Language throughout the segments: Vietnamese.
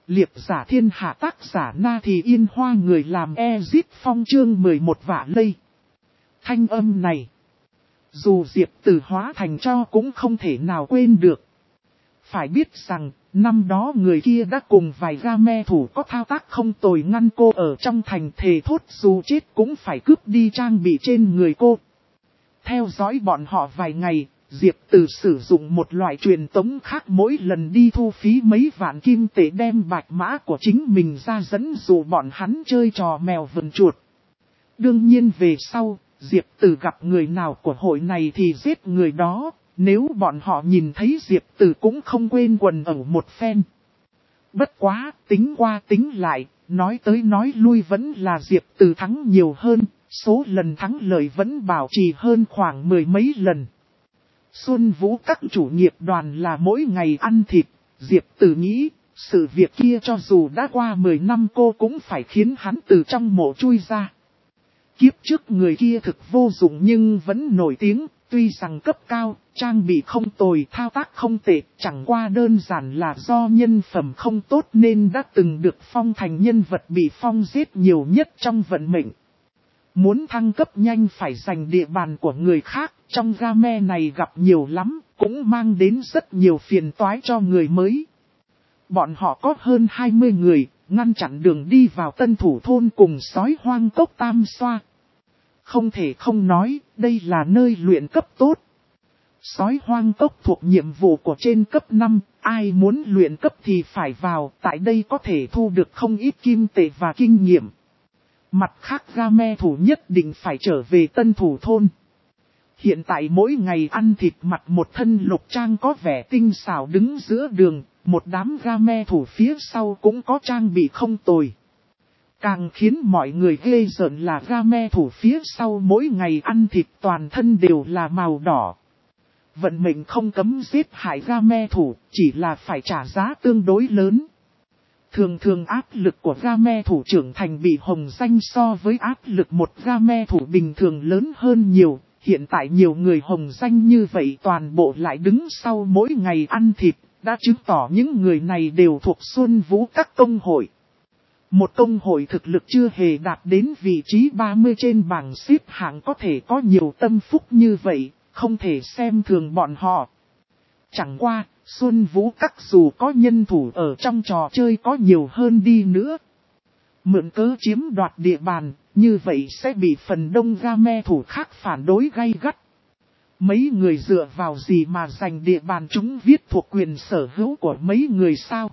Liệp giả thiên hạ tác giả Na Thì Yên Hoa, người làm Ezit Phong, chương 11 Vạ Lây. Thanh âm này, dù Diệp Tử hóa thành cho cũng không thể nào quên được. Phải biết rằng, năm đó người kia đã cùng vài game thủ có thao tác không tồi ngăn cô ở trong thành, thề thốt dù chết cũng phải cướp đi trang bị trên người cô. Theo dõi bọn họ vài ngày, Diệp Tử sử dụng một loại truyền tống khác, mỗi lần đi thu phí mấy vạn kim tệ đem bạch mã của chính mình ra dẫn dụ bọn hắn chơi trò mèo vần chuột. Đương nhiên về sau, Diệp Tử gặp người nào của hội này thì giết người đó, nếu bọn họ nhìn thấy Diệp Tử cũng không quên quần ẩu một phen. Bất quá, tính qua tính lại, nói tới nói lui vẫn là Diệp Tử thắng nhiều hơn, số lần thắng lợi vẫn bảo trì hơn khoảng 10 mấy lần. Xuân Vũ các chủ nghiệp đoàn là mỗi ngày ăn thịt, Diệp Tử nghĩ, sự việc kia cho dù đã qua 10 năm cô cũng phải khiến hắn từ trong mộ chui ra. Kiếp trước người kia thực vô dụng nhưng vẫn nổi tiếng, tuy rằng cấp cao, trang bị không tồi, thao tác không tệ, chẳng qua đơn giản là do nhân phẩm không tốt nên đã từng được phong thành nhân vật bị phong giết nhiều nhất trong vận mệnh. Muốn thăng cấp nhanh phải giành địa bàn của người khác, trong game này gặp nhiều lắm, cũng mang đến rất nhiều phiền toái cho người mới. Bọn họ có hơn 20 người, ngăn chặn đường đi vào Tân Thủ Thôn cùng sói hoang cốc Tam Xoa. Không thể không nói, đây là nơi luyện cấp tốt. Sói hoang cốc thuộc nhiệm vụ của trên cấp 5, ai muốn luyện cấp thì phải vào, tại đây có thể thu được không ít kim tệ và kinh nghiệm. Mặt khác game thủ nhất định phải trở về Tân Thủ Thôn. Hiện tại mỗi ngày ăn thịt mặt một thân lục trang có vẻ tinh xảo đứng giữa đường, một đám game thủ phía sau cũng có trang bị không tồi. Càng khiến mọi người ghê rợn là game thủ phía sau mỗi ngày ăn thịt toàn thân đều là màu đỏ. Vận mệnh không cấm giết hại game thủ, chỉ là phải trả giá tương đối lớn. Thường thường áp lực của game thủ trưởng thành bị hồng danh so với áp lực một game thủ bình thường lớn hơn nhiều. Hiện tại nhiều người hồng danh như vậy toàn bộ lại đứng sau mỗi ngày ăn thịt, đã chứng tỏ những người này đều thuộc Xuân Vũ các công hội. Một công hội thực lực chưa hề đạt đến vị trí 30 trên bảng xếp hạng có thể có nhiều tâm phúc như vậy, không thể xem thường bọn họ. Chẳng qua, Xuân Vũ các dù có nhân thủ ở trong trò chơi có nhiều hơn đi nữa. Mượn cớ chiếm đoạt địa bàn, như vậy sẽ bị phần đông game thủ khác phản đối gay gắt. Mấy người dựa vào gì mà giành địa bàn, chúng viết thuộc quyền sở hữu của mấy người sao?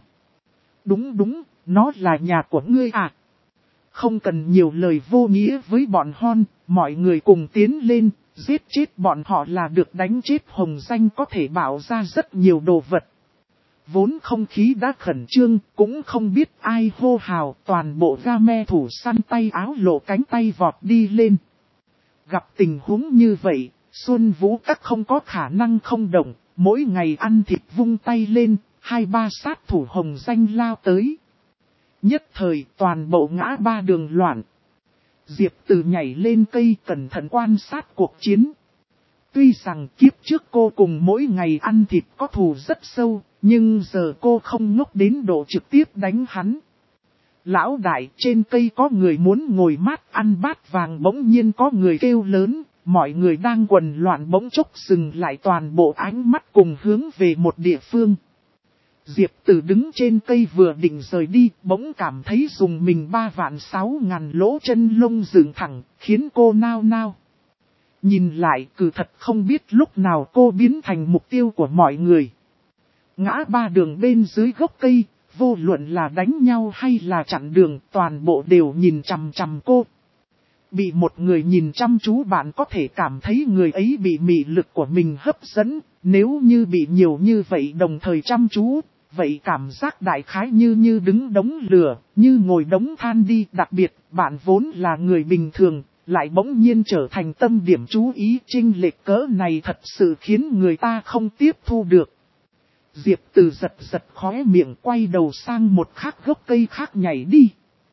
Đúng, nó là nhà của ngươi à? Không cần nhiều lời vô nghĩa với bọn hon, mọi người cùng tiến lên, giết chết bọn họ là được. Đánh chết hồng danh có thể bảo ra rất nhiều đồ vật. Vốn không khí đã khẩn trương, cũng không biết ai hô hào, toàn bộ game thủ săn tay áo lộ cánh tay vọt đi lên. Gặp tình huống như vậy, Xuân Vũ các không có khả năng không động, mỗi ngày ăn thịt vung tay lên, 2-3 sát thủ hồng danh lao tới. Nhất thời toàn bộ ngã ba đường loạn. Diệp Tử nhảy lên cây cẩn thận quan sát cuộc chiến. Tuy rằng kiếp trước cô cùng mỗi ngày ăn thịt có thù rất sâu, nhưng giờ cô không ngốc đến độ trực tiếp đánh hắn. Lão đại, trên cây có người muốn ngồi mát ăn bát vàng, bỗng nhiên có người kêu lớn, mọi người đang quần loạn bỗng chốc dừng lại, toàn bộ ánh mắt cùng hướng về một địa phương. Diệp Tử đứng trên cây vừa định rời đi, bỗng cảm thấy dùng mình 3.600.000 lỗ chân lông dựng thẳng, khiến cô nao nao. Nhìn lại cử thật không biết lúc nào cô biến thành mục tiêu của mọi người. Ngã ba đường bên dưới gốc cây, vô luận là đánh nhau hay là chặn đường, toàn bộ đều nhìn chằm chằm cô. Bị một người nhìn chăm chú bạn có thể cảm thấy người ấy bị mị lực của mình hấp dẫn, nếu như bị nhiều như vậy đồng thời chăm chú, vậy cảm giác đại khái như đứng đống lửa, như ngồi đống than đi. Đặc biệt, bạn vốn là người bình thường, lại bỗng nhiên trở thành tâm điểm chú ý, chênh lệch cỡ này thật sự khiến người ta không tiếp thu được. Diệp Tử giật khóe miệng, quay đầu sang một khác gốc cây khác nhảy đi.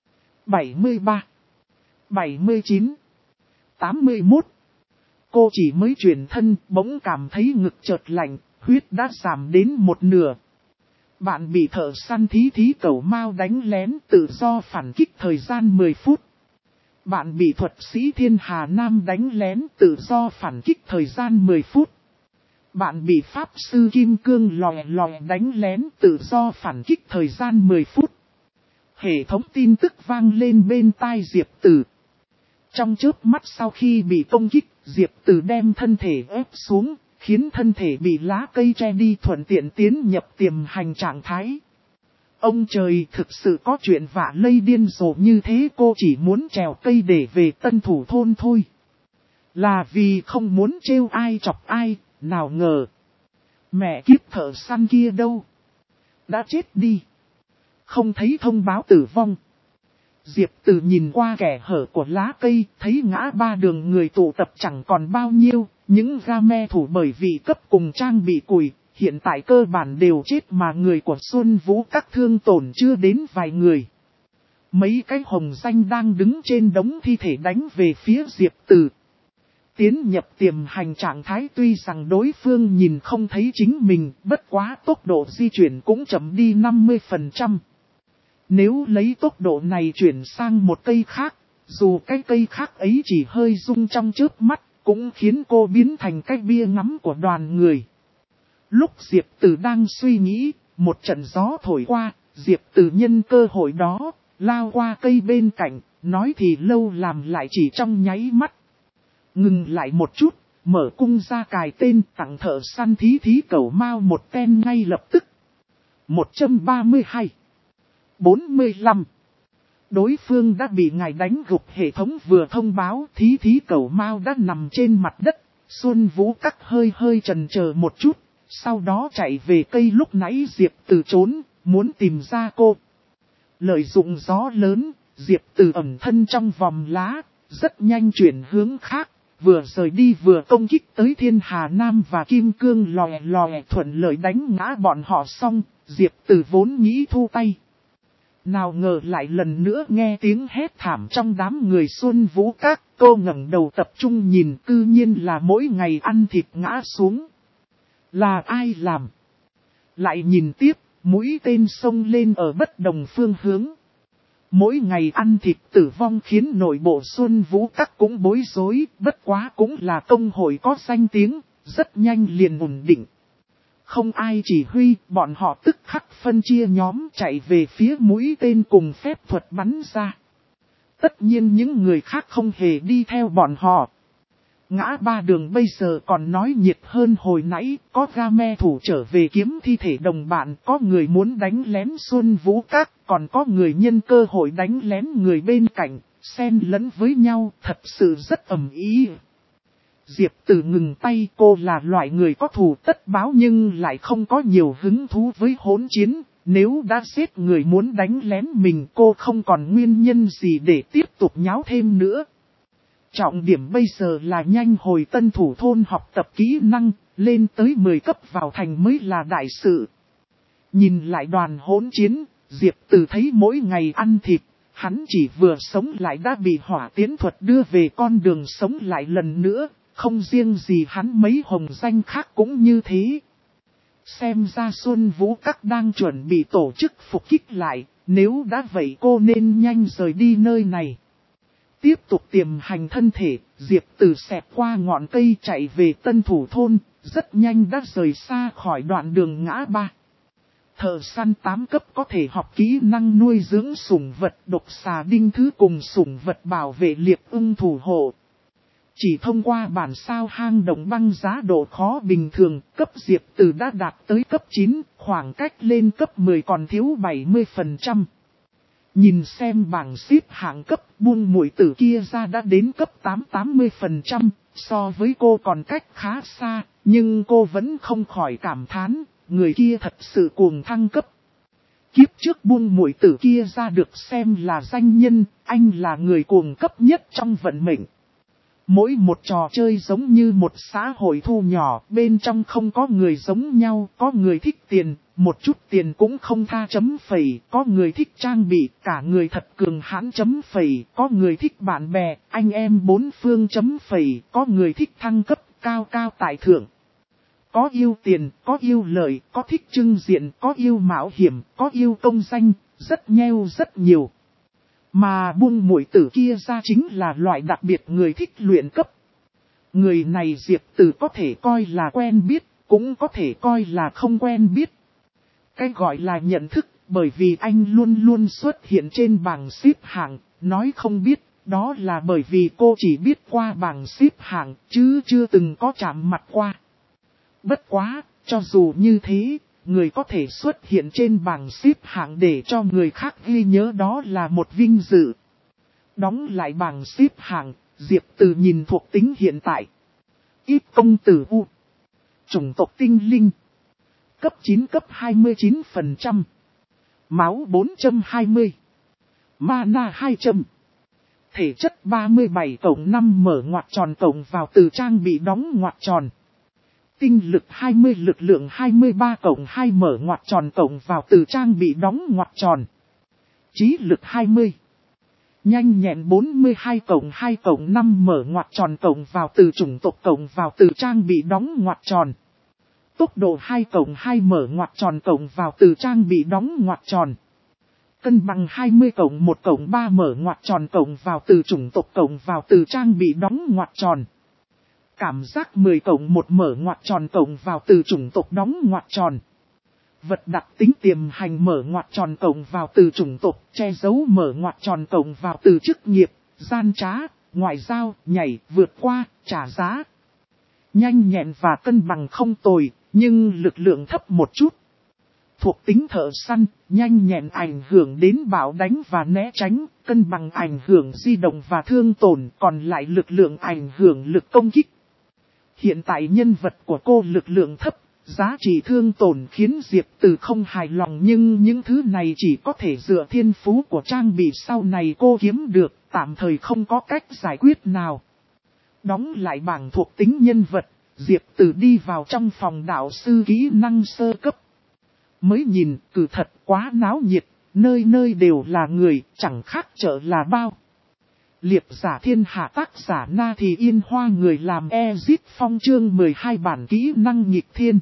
73, 79, 81. Cô chỉ mới chuyển thân, bỗng cảm thấy ngực chợt lạnh, huyết đã giảm đến 1/2. Bạn bị thợ săn thí thí cẩu mao đánh lén tự do phản kích thời gian 10 phút. Bạn bị thuật sĩ Thiên Hà Nam đánh lén tự do phản kích thời gian 10 phút. Bạn bị pháp sư Kim Cương lòe lòe đánh lén tự do phản kích thời gian 10 phút. Hệ thống tin tức vang lên bên tai Diệp Tử. Trong chớp mắt sau khi bị công kích, Diệp Tử đem thân thể ép xuống, khiến thân thể bị lá cây che đi thuận tiện tiến nhập tiềm hành trạng thái. Ông trời thực sự có chuyện vạ lây điên rồ như thế, cô chỉ muốn trèo cây để về Tân Thủ thôn thôi. Là vì không muốn trêu ai chọc ai, nào ngờ. Mẹ kiếp thợ săn kia đâu? Đã chết đi. Không thấy thông báo tử vong. Diệp Tử nhìn qua kẻ hở của lá cây, thấy ngã ba đường người tụ tập chẳng còn bao nhiêu, những game thủ bởi vì cấp cùng trang bị cùi, hiện tại cơ bản đều chết mà người của Xuân Vũ các thương tổn chưa đến vài người. Mấy cái hồng danh đang đứng trên đống thi thể đánh về phía Diệp Tử. Tiến nhập tiềm hành trạng thái, tuy rằng đối phương nhìn không thấy chính mình, bất quá tốc độ di chuyển cũng chậm đi 50%. Nếu lấy tốc độ này chuyển sang một cây khác, dù cái cây khác ấy chỉ hơi rung trong chớp mắt, cũng khiến cô biến thành cái bia ngắm của đoàn người. Lúc Diệp Tử đang suy nghĩ, một trận gió thổi qua, Diệp Tử nhân cơ hội đó, lao qua cây bên cạnh, nói thì lâu làm lại chỉ trong nháy mắt. Ngừng lại một chút, mở cung ra cài tên tặng thợ săn thí thí cẩu mao một tên ngay lập tức. 132 45. Đối phương đã bị ngài đánh gục, hệ thống vừa thông báo thí thí cẩu mao đã nằm trên mặt đất. Xuân Vũ Các hơi chần chờ một chút, sau đó chạy về cây lúc nãy Diệp Tử trốn, muốn tìm ra cô. Lợi dụng gió lớn, Diệp Tử ẩn thân trong vòng lá, rất nhanh chuyển hướng khác, vừa rời đi vừa công kích tới Thiên Hà Nam và Kim Cương lòe lòe, thuận lợi đánh ngã bọn họ xong, Diệp Tử vốn nghĩ thu tay. Nào ngờ lại lần nữa nghe tiếng hét thảm trong đám người Xuân Vũ Các, cô ngẩng đầu tập trung nhìn, cư nhiên là mỗi ngày ăn thịt ngã xuống. Là ai làm? Lại nhìn tiếp, mũi tên xông lên ở bất đồng phương hướng. Mỗi ngày ăn thịt tử vong khiến nội bộ Xuân Vũ Các cũng bối rối, bất quá cũng là công hội có danh tiếng, rất nhanh liền ổn định. Không ai chỉ huy, bọn họ tức khắc phân chia nhóm chạy về phía mũi tên cùng phép thuật bắn ra. Tất nhiên những người khác không hề đi theo bọn họ. Ngã ba đường bây giờ còn nói nhiệt hơn hồi nãy, có game thủ trở về kiếm thi thể đồng bạn, có người muốn đánh lén Xuân Vũ Các, còn có người nhân cơ hội đánh lén người bên cạnh, xen lẫn với nhau, thật sự rất ầm ĩ. Diệp Tử ngừng tay, cô là loại người có thù tất báo nhưng lại không có nhiều hứng thú với hỗn chiến, nếu đã giết người muốn đánh lén mình cô không còn nguyên nhân gì để tiếp tục nháo thêm nữa. Trọng điểm bây giờ là nhanh hồi Tân Thủ thôn học tập kỹ năng, lên tới 10 cấp vào thành mới là đại sự. Nhìn lại đoàn hỗn chiến, Diệp Tử thấy mỗi ngày ăn thịt, hắn chỉ vừa sống lại đã bị hỏa tiến thuật đưa về con đường sống lại lần nữa, không riêng gì hắn mấy hồng danh khác cũng như thế. Xem ra Xuân Vũ Các đang chuẩn bị tổ chức phục kích lại, nếu đã vậy cô nên nhanh rời đi nơi này. Tiếp tục tiềm hành thân thể, Diệp Tử xẹt qua ngọn cây chạy về Tân Thủ thôn, rất nhanh đã rời xa khỏi đoạn đường ngã ba. Thợ săn 8 cấp có thể học kỹ năng nuôi dưỡng sủng vật độc xà đinh thứ cùng sủng vật bảo vệ liệp ưng thủ hộ. Chỉ thông qua bản sao hang động băng giá độ khó bình thường, cấp Diệp Tử đã đạt tới cấp 9, khoảng cách lên cấp 10 còn thiếu 70%. Nhìn xem bảng xếp hạng cấp, Buông Muội Tử kia ra đã đến cấp 80%, so với cô còn cách khá xa, nhưng cô vẫn không khỏi cảm thán, người kia thật sự cuồng thăng cấp. Kiếp trước Buông Muội Tử kia ra được xem là danh nhân, anh là người cuồng cấp nhất trong vận mệnh. Mỗi một trò chơi giống như một xã hội thu nhỏ, bên trong không có người giống nhau, có người thích tiền, một chút tiền cũng không tha chấm phẩy, có người thích trang bị, cả người thật cường hãn chấm phẩy, có người thích bạn bè, anh em bốn phương chấm phẩy, có người thích thăng cấp cao cao tại thượng. có yêu tiền, có yêu lợi, có thích trưng diện, có yêu mạo hiểm, có yêu công danh, rất nheo rất nhiều. Mà buông muội tử kia ra chính là loại đặc biệt người thích luyện cấp. Người này Diệp Từ có thể coi là quen biết, cũng có thể coi là không quen biết. Cái gọi là nhận thức, bởi vì anh luôn luôn xuất hiện trên bảng xếp hạng, nói không biết, đó là bởi vì cô chỉ biết qua bảng xếp hạng, chứ chưa từng có chạm mặt qua. Bất quá, cho dù như thế, người có thể xuất hiện trên bảng xếp hạng để cho người khác ghi nhớ đó là một vinh dự. Đóng lại bảng xếp hạng, Diệp Từ nhìn thuộc tính hiện tại. Ít công tử U. Chủng tộc tinh linh. Cấp 9 cấp 29%. Máu 420. Mana 200. Thể chất 37+5 mở ngoặc tròn cộng vào từ trang bị đóng ngoặc tròn. Tinh lực 20 lực lượng 23+2 mở ngoặc tròn cộng vào từ trang bị đóng ngoặc tròn. Trí lực 20. Nhanh nhẹn 42+2+5 mở ngoặc tròn cộng vào từ chủng tộc cộng vào từ trang bị đóng ngoặc tròn. Tốc độ 2+2 mở ngoặc tròn cộng vào từ trang bị đóng ngoặc tròn. Cân bằng 20+1+3 mở ngoặc tròn cộng vào từ chủng tộc cộng vào từ trang bị đóng ngoặc tròn. Cảm giác 10+1 mở ngoặc tròn cộng vào từ chủng tộc đóng ngoặc tròn. Vật đặc tính tiềm hành mở ngoặc tròn cộng vào từ chủng tộc, che giấu mở ngoặc tròn cộng vào từ chức nghiệp, gian trá, ngoại giao, nhảy, vượt qua, trả giá. Nhanh nhẹn và cân bằng không tồi, nhưng lực lượng thấp một chút. Thuộc tính thợ săn, nhanh nhẹn ảnh hưởng đến bạo đánh và né tránh, cân bằng ảnh hưởng di động và thương tổn, còn lại lực lượng ảnh hưởng lực công kích. Hiện tại nhân vật của cô lực lượng thấp, giá trị thương tổn khiến Diệp Từ không hài lòng, nhưng những thứ này chỉ có thể dựa thiên phú của trang bị sau này cô kiếm được, tạm thời không có cách giải quyết nào. Đóng lại bảng thuộc tính nhân vật, Diệp Từ đi vào trong phòng đạo sư kỹ năng sơ cấp. Mới nhìn, cử thật quá náo nhiệt, nơi nơi đều là người, chẳng khác chợ là bao. Liệp giả thiên hạ tác giả Na Thì Yên Hoa, người làm Ezit Phong chương 12 bản kỹ năng nghịch thiên.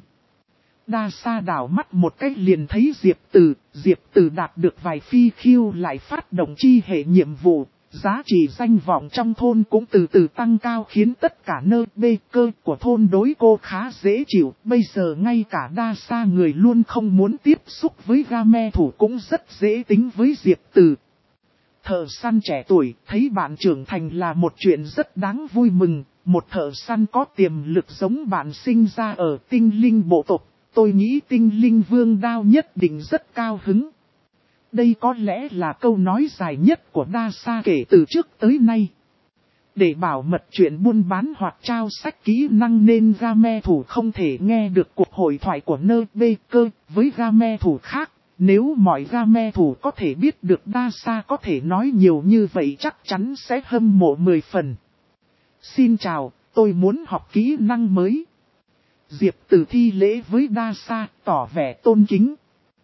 Đa Sa đảo mắt một cách liền thấy Diệp Từ đạt được vài phi khiêu lại phát động chi hệ nhiệm vụ. Giá trị danh vọng trong thôn cũng từ từ tăng cao khiến tất cả nơi bê cơ của thôn đối cô khá dễ chịu. Bây giờ ngay cả Đa Sa người luôn không muốn tiếp xúc với Game thủ cũng rất dễ tính với Diệp Từ. Thợ săn trẻ tuổi thấy bạn trưởng thành là một chuyện rất đáng vui mừng. Một thợ săn có tiềm lực giống bạn sinh ra ở tinh linh bộ tộc. Tôi nghĩ tinh linh vương đao nhất định rất cao hứng. Đây có lẽ là câu nói dài nhất của Đa Sa kể từ trước tới nay. Để bảo mật chuyện buôn bán hoặc trao sách kỹ năng nên Game thủ không thể nghe được cuộc hội thoại của nơi bê cơ với Game thủ khác. Nếu mọi Game thủ có thể biết được Đa Sa có thể nói nhiều như vậy chắc chắn sẽ hâm mộ 10 phần. Xin chào, tôi muốn học kỹ năng mới. Diệp Từ thi lễ với Đa Sa, tỏ vẻ tôn kính.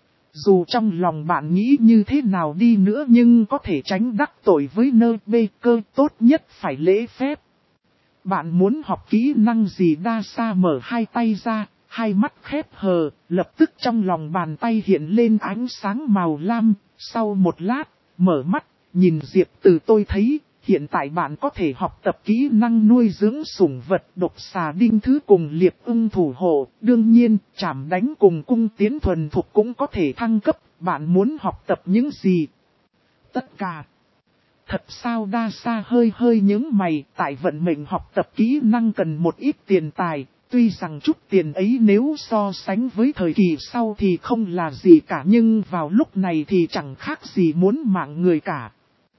Dù trong lòng bạn nghĩ như thế nào đi nữa nhưng có thể tránh đắc tội với nơi bê cơ, tốt nhất phải lễ phép. Bạn muốn học kỹ năng gì? Đa Sa mở hai tay ra, hai mắt khép hờ, lập tức trong lòng bàn tay hiện lên ánh sáng màu lam. Sau một lát, mở mắt, nhìn Diệp Từ, tôi thấy hiện tại bạn có thể học tập kỹ năng nuôi dưỡng sủng vật, độc xà đinh thứ cùng liệp ưng thủ hộ. Đương nhiên, trảm đánh cùng cung tiến thuần thục cũng có thể thăng cấp. Bạn muốn học tập những gì? Tất cả. Thật sao? Đa Sa hơi nhướng mày, tại vận mệnh học tập kỹ năng cần một ít tiền tài. Tuy rằng chút tiền ấy nếu so sánh với thời kỳ sau thì không là gì cả, nhưng vào lúc này thì chẳng khác gì muốn mạng người cả.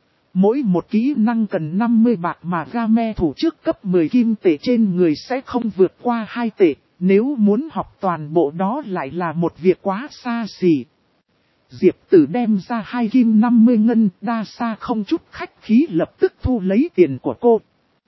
Mỗi một kỹ năng cần 50 bạc mà Game thủ trước cấp 10 kim tệ trên người sẽ không vượt qua 2 tệ. Nếu muốn học toàn bộ đó lại là một việc quá xa xỉ. Diệp Tử đem ra 2 kim 50 ngân, Đa Sa không chút khách khí lập tức thu lấy tiền của cô.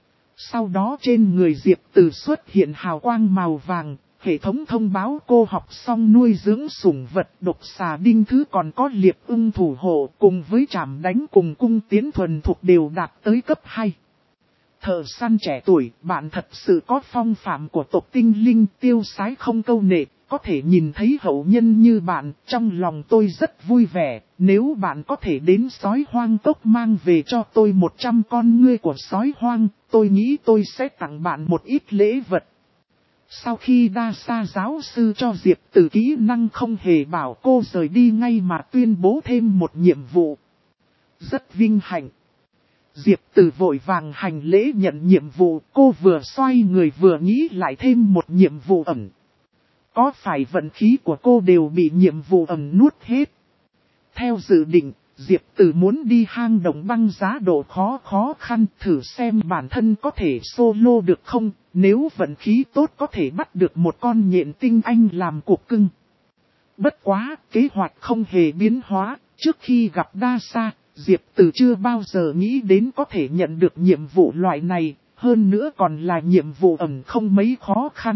Sau đó trên người Diệp Tử xuất hiện hào quang màu vàng, hệ thống thông báo cô học xong nuôi dưỡng sủng vật, độc xà đinh thứ còn có liệp ưng thủ hộ cùng với trảm đánh cùng cung tiến thuần thục đều đạt tới cấp 2. thợ săn trẻ tuổi, bạn thật sự có phong phạm của tộc tinh linh, tiêu sái không câu nệ, có thể nhìn thấy hậu nhân như bạn, trong lòng tôi rất vui vẻ, nếu bạn có thể đến sói hoang cốc mang về cho tôi 100 con ngươi của sói hoang, tôi nghĩ tôi sẽ tặng bạn một ít lễ vật. Sau khi đa sa giáo sư cho Diệp Tử kỹ năng không hề bảo cô rời đi ngay mà tuyên bố thêm một nhiệm vụ. Rất vinh hạnh. Diệp Tử vội vàng hành lễ nhận nhiệm vụ, cô vừa xoay người vừa nghĩ lại thêm một nhiệm vụ ẩn. Có phải vận khí của cô đều bị nhiệm vụ ẩn nuốt hết? Theo dự định, Diệp Tử muốn đi hang động băng giá độ khó khăn thử xem bản thân có thể solo được không, nếu vận khí tốt có thể bắt được một con nhện tinh anh làm cuộc cưng. Bất quá, kế hoạch không hề biến hóa, trước khi gặp đa sa, Diệp Tử chưa bao giờ nghĩ đến có thể nhận được nhiệm vụ loại này, hơn nữa còn là nhiệm vụ ẩn không mấy khó khăn.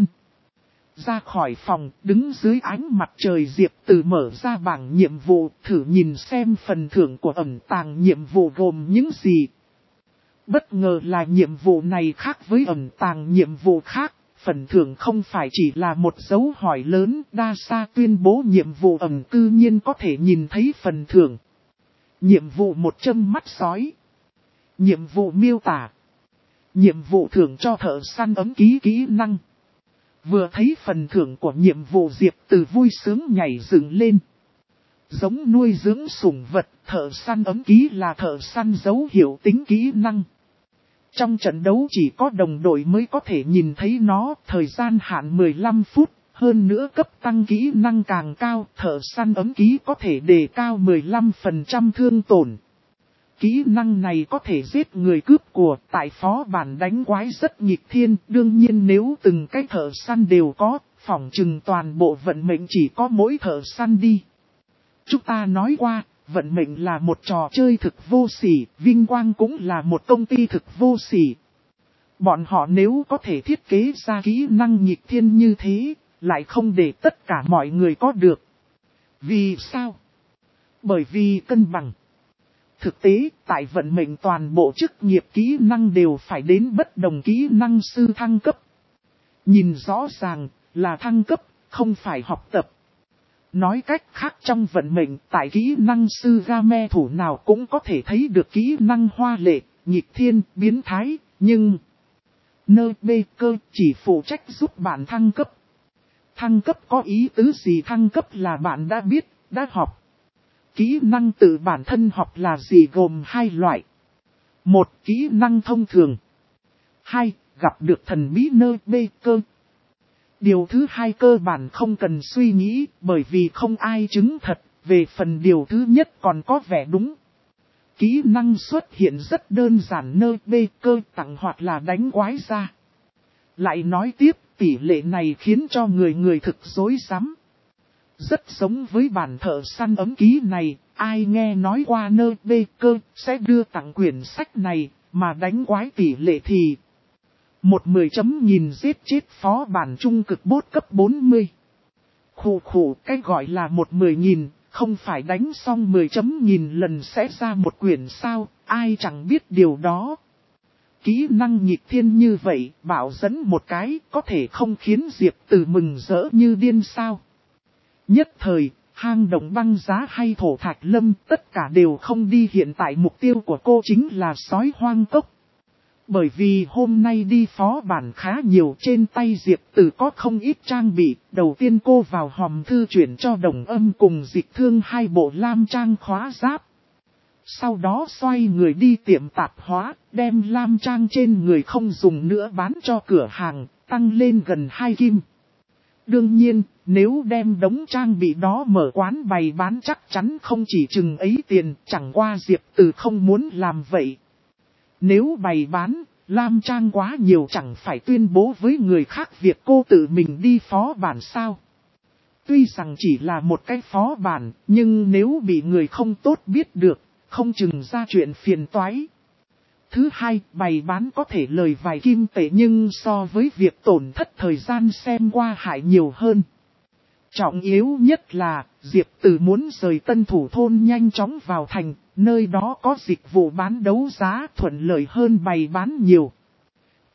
Ra khỏi phòng, đứng dưới ánh mặt trời Diệp Tử mở ra bảng nhiệm vụ, thử nhìn xem phần thưởng của ẩn tàng nhiệm vụ gồm những gì. Bất ngờ là nhiệm vụ này khác với ẩn tàng nhiệm vụ khác, phần thưởng không phải chỉ là một dấu hỏi lớn, đa sa tuyên bố nhiệm vụ ẩn cư nhiên có thể nhìn thấy phần thưởng. Nhiệm vụ 100 mắt sói. Nhiệm vụ miêu tả. Nhiệm vụ thưởng cho thợ săn ấm ký kỹ năng. Vừa thấy phần thưởng của nhiệm vụ Diệp Tử vui sướng nhảy dựng lên. Giống nuôi dưỡng sủng vật, thợ săn ấm ký là thợ săn dấu hiệu tính kỹ năng. Trong trận đấu chỉ có đồng đội mới có thể nhìn thấy nó, thời gian hạn 15 phút, hơn nữa cấp tăng kỹ năng càng cao, thợ săn ấm ký có thể đề cao 15% thương tổn. Kỹ năng này có thể giết người cướp của, tại phó bản đánh quái rất nghịch thiên, đương nhiên nếu từng cái thợ săn đều có, phỏng chừng toàn bộ vận mệnh chỉ có mỗi thợ săn đi. Chúng ta nói qua, vận mệnh là một trò chơi thực vô sỉ, vinh quang cũng là một công ty thực vô sỉ. Bọn họ nếu có thể thiết kế ra kỹ năng nghịch thiên như thế, lại không để tất cả mọi người có được. Vì sao? Bởi vì cân bằng. Thực tế, tại vận mệnh toàn bộ chức nghiệp kỹ năng đều phải đến bất đồng kỹ năng sư thăng cấp. Nhìn rõ ràng là thăng cấp, không phải học tập. Nói cách khác trong vận mệnh, tại kỹ năng sư game thủ nào cũng có thể thấy được kỹ năng hoa lệ, nghịch thiên, biến thái, nhưng nơi bê cơ chỉ phụ trách giúp bạn thăng cấp. Thăng cấp có ý tứ gì? Thăng cấp là bạn đã biết, đã học. Kỹ năng tự bản thân học là gì gồm hai loại. Một, kỹ năng thông thường. Hai, gặp được thần bí nơi bê cơ. Điều thứ hai cơ bản không cần suy nghĩ, bởi vì không ai chứng thật, về phần điều thứ nhất còn có vẻ đúng. Kỹ năng xuất hiện rất đơn giản, nơi bê cơ tặng hoặc là đánh quái ra. Lại nói tiếp, tỷ lệ này khiến cho người thực rối rắm. Rất giống với bản thợ săn ấm ký này, ai nghe nói qua nơi bê cơ sẽ đưa tặng quyển sách này, mà đánh quái tỷ lệ thì 1-10 chấm nghìn giết chết phó bản trung cực bốt cấp 40. Khủ, cái gọi là 1-10.000, không phải đánh xong 10 chấm nghìn lần sẽ ra một quyển sao, ai chẳng biết điều đó. Kỹ năng nghịch thiên như vậy, bảo dẫn một cái, có thể không khiến Diệp Tử mừng rỡ như điên sao. Nhất thời, hang động băng giá hay thổ thạch lâm, tất cả đều không đi. Hiện tại mục tiêu của cô chính là sói hoang cốc. Bởi vì hôm nay đi phó bản khá nhiều, trên tay Diệp Tử có không ít trang bị. Đầu tiên cô vào hòm thư chuyển cho Đồng Âm cùng Dịch Thương 2 bộ lam trang khóa giáp. Sau đó xoay người đi tiệm tạp hóa, đem lam trang trên người không dùng nữa bán cho cửa hàng, tăng lên gần 2 kim. Đương nhiên, nếu đem đống trang bị đó mở quán bày bán chắc chắn không chỉ chừng ấy tiền, chẳng qua Diệp Tử không muốn làm vậy. Nếu bày bán, lam trang quá nhiều chẳng phải tuyên bố với người khác việc cô tự mình đi phó bản sao. Tuy rằng chỉ là một cái phó bản, nhưng nếu bị người không tốt biết được, không chừng ra chuyện phiền toái. Thứ hai, bày bán có thể lời vài kim tệ nhưng so với việc tổn thất thời gian xem qua hại nhiều hơn. Trọng yếu nhất là, Diệp Tử muốn rời Tân Thủ Thôn nhanh chóng vào thành, nơi đó có dịch vụ bán đấu giá thuận lợi hơn bày bán nhiều.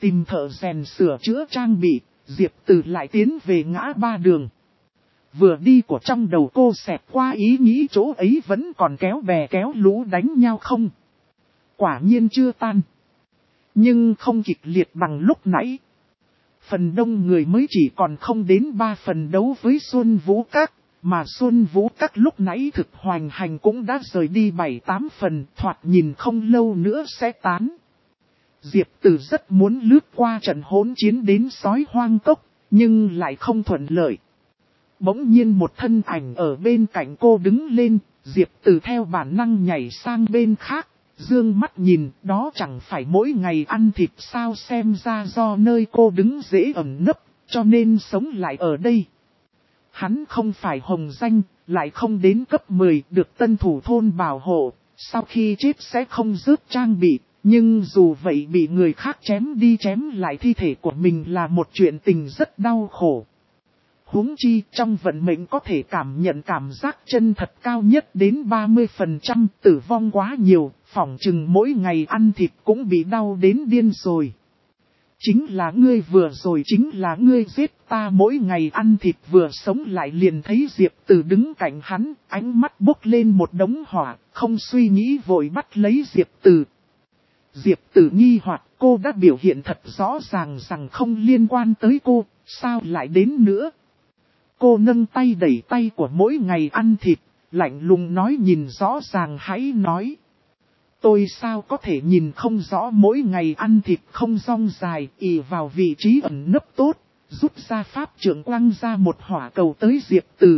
Tìm thợ rèn sửa chữa trang bị, Diệp Từ lại tiến về ngã ba đường. Vừa đi của trong đầu cô xẹt qua ý nghĩ chỗ ấy vẫn còn kéo bè kéo lũ đánh nhau không. Quả nhiên chưa tan. Nhưng không kịch liệt bằng lúc nãy. Phần đông người mới chỉ còn không đến 3 phần đấu với Xuân Vũ Các, mà Xuân Vũ Các lúc nãy thực hoành hành cũng đã rời đi 7-8 phần, thoạt nhìn không lâu nữa sẽ tán. Diệp Từ rất muốn lướt qua trận hỗn chiến đến sói hoang cốc, nhưng lại không thuận lợi. Bỗng nhiên một thân ảnh ở bên cạnh cô đứng lên, Diệp Từ theo bản năng nhảy sang bên khác, dương mắt nhìn, đó chẳng phải mỗi ngày ăn thịt sao, xem ra do nơi cô đứng dễ ẩn nấp, cho nên sống lại ở đây. Hắn không phải hồng danh, lại không đến cấp 10 được tân thủ thôn bảo hộ, sau khi chết sẽ không rớt trang bị, nhưng dù vậy bị người khác chém đi chém lại thi thể của mình là một chuyện tình rất đau khổ. Huống chi trong vận mệnh có thể cảm nhận cảm giác chân thật cao nhất đến 30%, tử vong quá nhiều, phỏng chừng mỗi ngày ăn thịt cũng bị đau đến điên rồi. Chính là ngươi vừa rồi, chính là ngươi giết ta, mỗi ngày ăn thịt vừa sống lại liền thấy Diệp Từ đứng cạnh hắn, ánh mắt bốc lên một đống hỏa, không suy nghĩ vội bắt lấy Diệp Từ. Diệp Từ nghi hoặc, cô đã biểu hiện thật rõ ràng rằng không liên quan tới cô, sao lại đến nữa? Cô nâng tay đẩy tay của mỗi ngày ăn thịt, lạnh lùng nói, nhìn rõ ràng hãy nói. Tôi sao có thể nhìn không rõ, mỗi ngày ăn thịt không rong dài, ỷ vào vị trí ẩn nấp tốt, rút ra pháp trượng quăng ra một hỏa cầu tới Diệp Từ.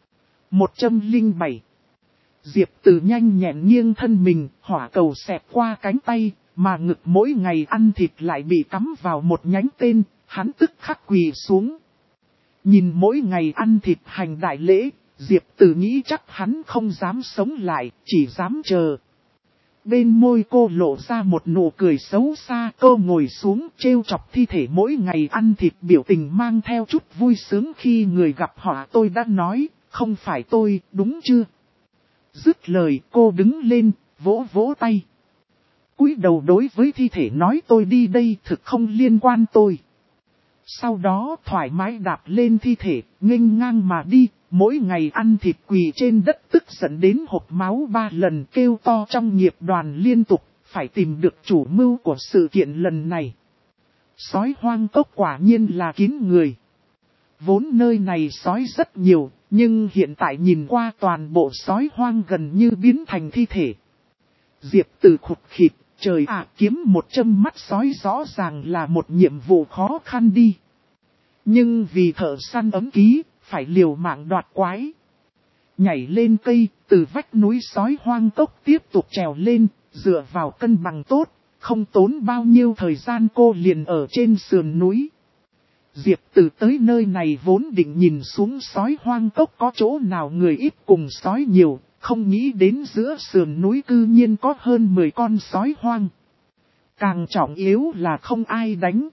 107. Diệp Từ nhanh nhẹn nghiêng thân mình, hỏa cầu xẹt qua cánh tay, mà ngực mỗi ngày ăn thịt lại bị cắm vào một nhánh tên, hắn tức khắc quỳ xuống. Nhìn mỗi ngày ăn thịt hành đại lễ, Diệp Từ nghĩ chắc hắn không dám sống lại, chỉ dám chờ. Bên môi cô lộ ra một nụ cười xấu xa, cô ngồi xuống trêu chọc thi thể mỗi ngày ăn thịt, biểu tình mang theo chút vui sướng khi người gặp họ. Tôi đã nói, không phải tôi, đúng chưa? Dứt lời cô đứng lên, vỗ vỗ tay. Cúi đầu đối với thi thể nói, tôi đi đây, thực không liên quan tôi. Sau đó thoải mái đạp lên thi thể, nghênh ngang mà đi, mỗi ngày ăn thịt quỳ trên đất tức giận đến hộc máu 3 lần, kêu to trong nghiệp đoàn liên tục, phải tìm được chủ mưu của sự kiện lần này. Sói hoang cốc quả nhiên là kín người. Vốn nơi này sói rất nhiều, nhưng hiện tại nhìn qua toàn bộ sói hoang gần như biến thành thi thể. Diệp Từ khụt khịt. Trời ạ, kiếm 100 mắt sói rõ ràng là một nhiệm vụ khó khăn đi. Nhưng vì thợ săn ấm ký, phải liều mạng đoạt quái. Nhảy lên cây, từ vách núi sói hoang cốc tiếp tục trèo lên, dựa vào cân bằng tốt, không tốn bao nhiêu thời gian cô liền ở trên sườn núi. Diệp Từ tới nơi này vốn định nhìn xuống sói hoang cốc có chỗ nào người ít cùng sói nhiều. Không nghĩ đến giữa sườn núi cư nhiên có hơn 10 con sói hoang. Càng trọng yếu là không ai đánh.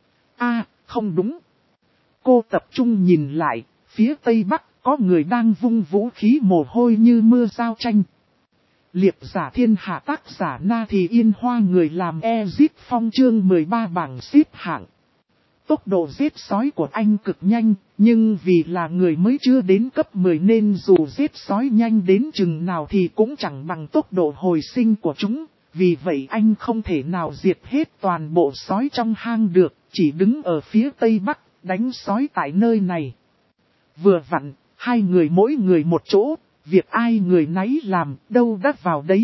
Không đúng. Cô tập trung nhìn lại, phía tây bắc có người đang vung vũ khí mồ hôi như mưa giao tranh. Liệp giả thiên hạ, tác giả Na Thì Yên Hoa, người làm Ezip Phong, chương 13 bảng xếp hạng. Tốc độ giết sói của anh cực nhanh, nhưng vì là người mới chưa đến cấp 10 nên dù giết sói nhanh đến chừng nào thì cũng chẳng bằng tốc độ hồi sinh của chúng. Vì vậy anh không thể nào diệt hết toàn bộ sói trong hang được, chỉ đứng ở phía tây bắc, đánh sói tại nơi này. Vừa vặn, hai người mỗi người một chỗ, việc ai người nấy làm, đâu đắt vào đấy.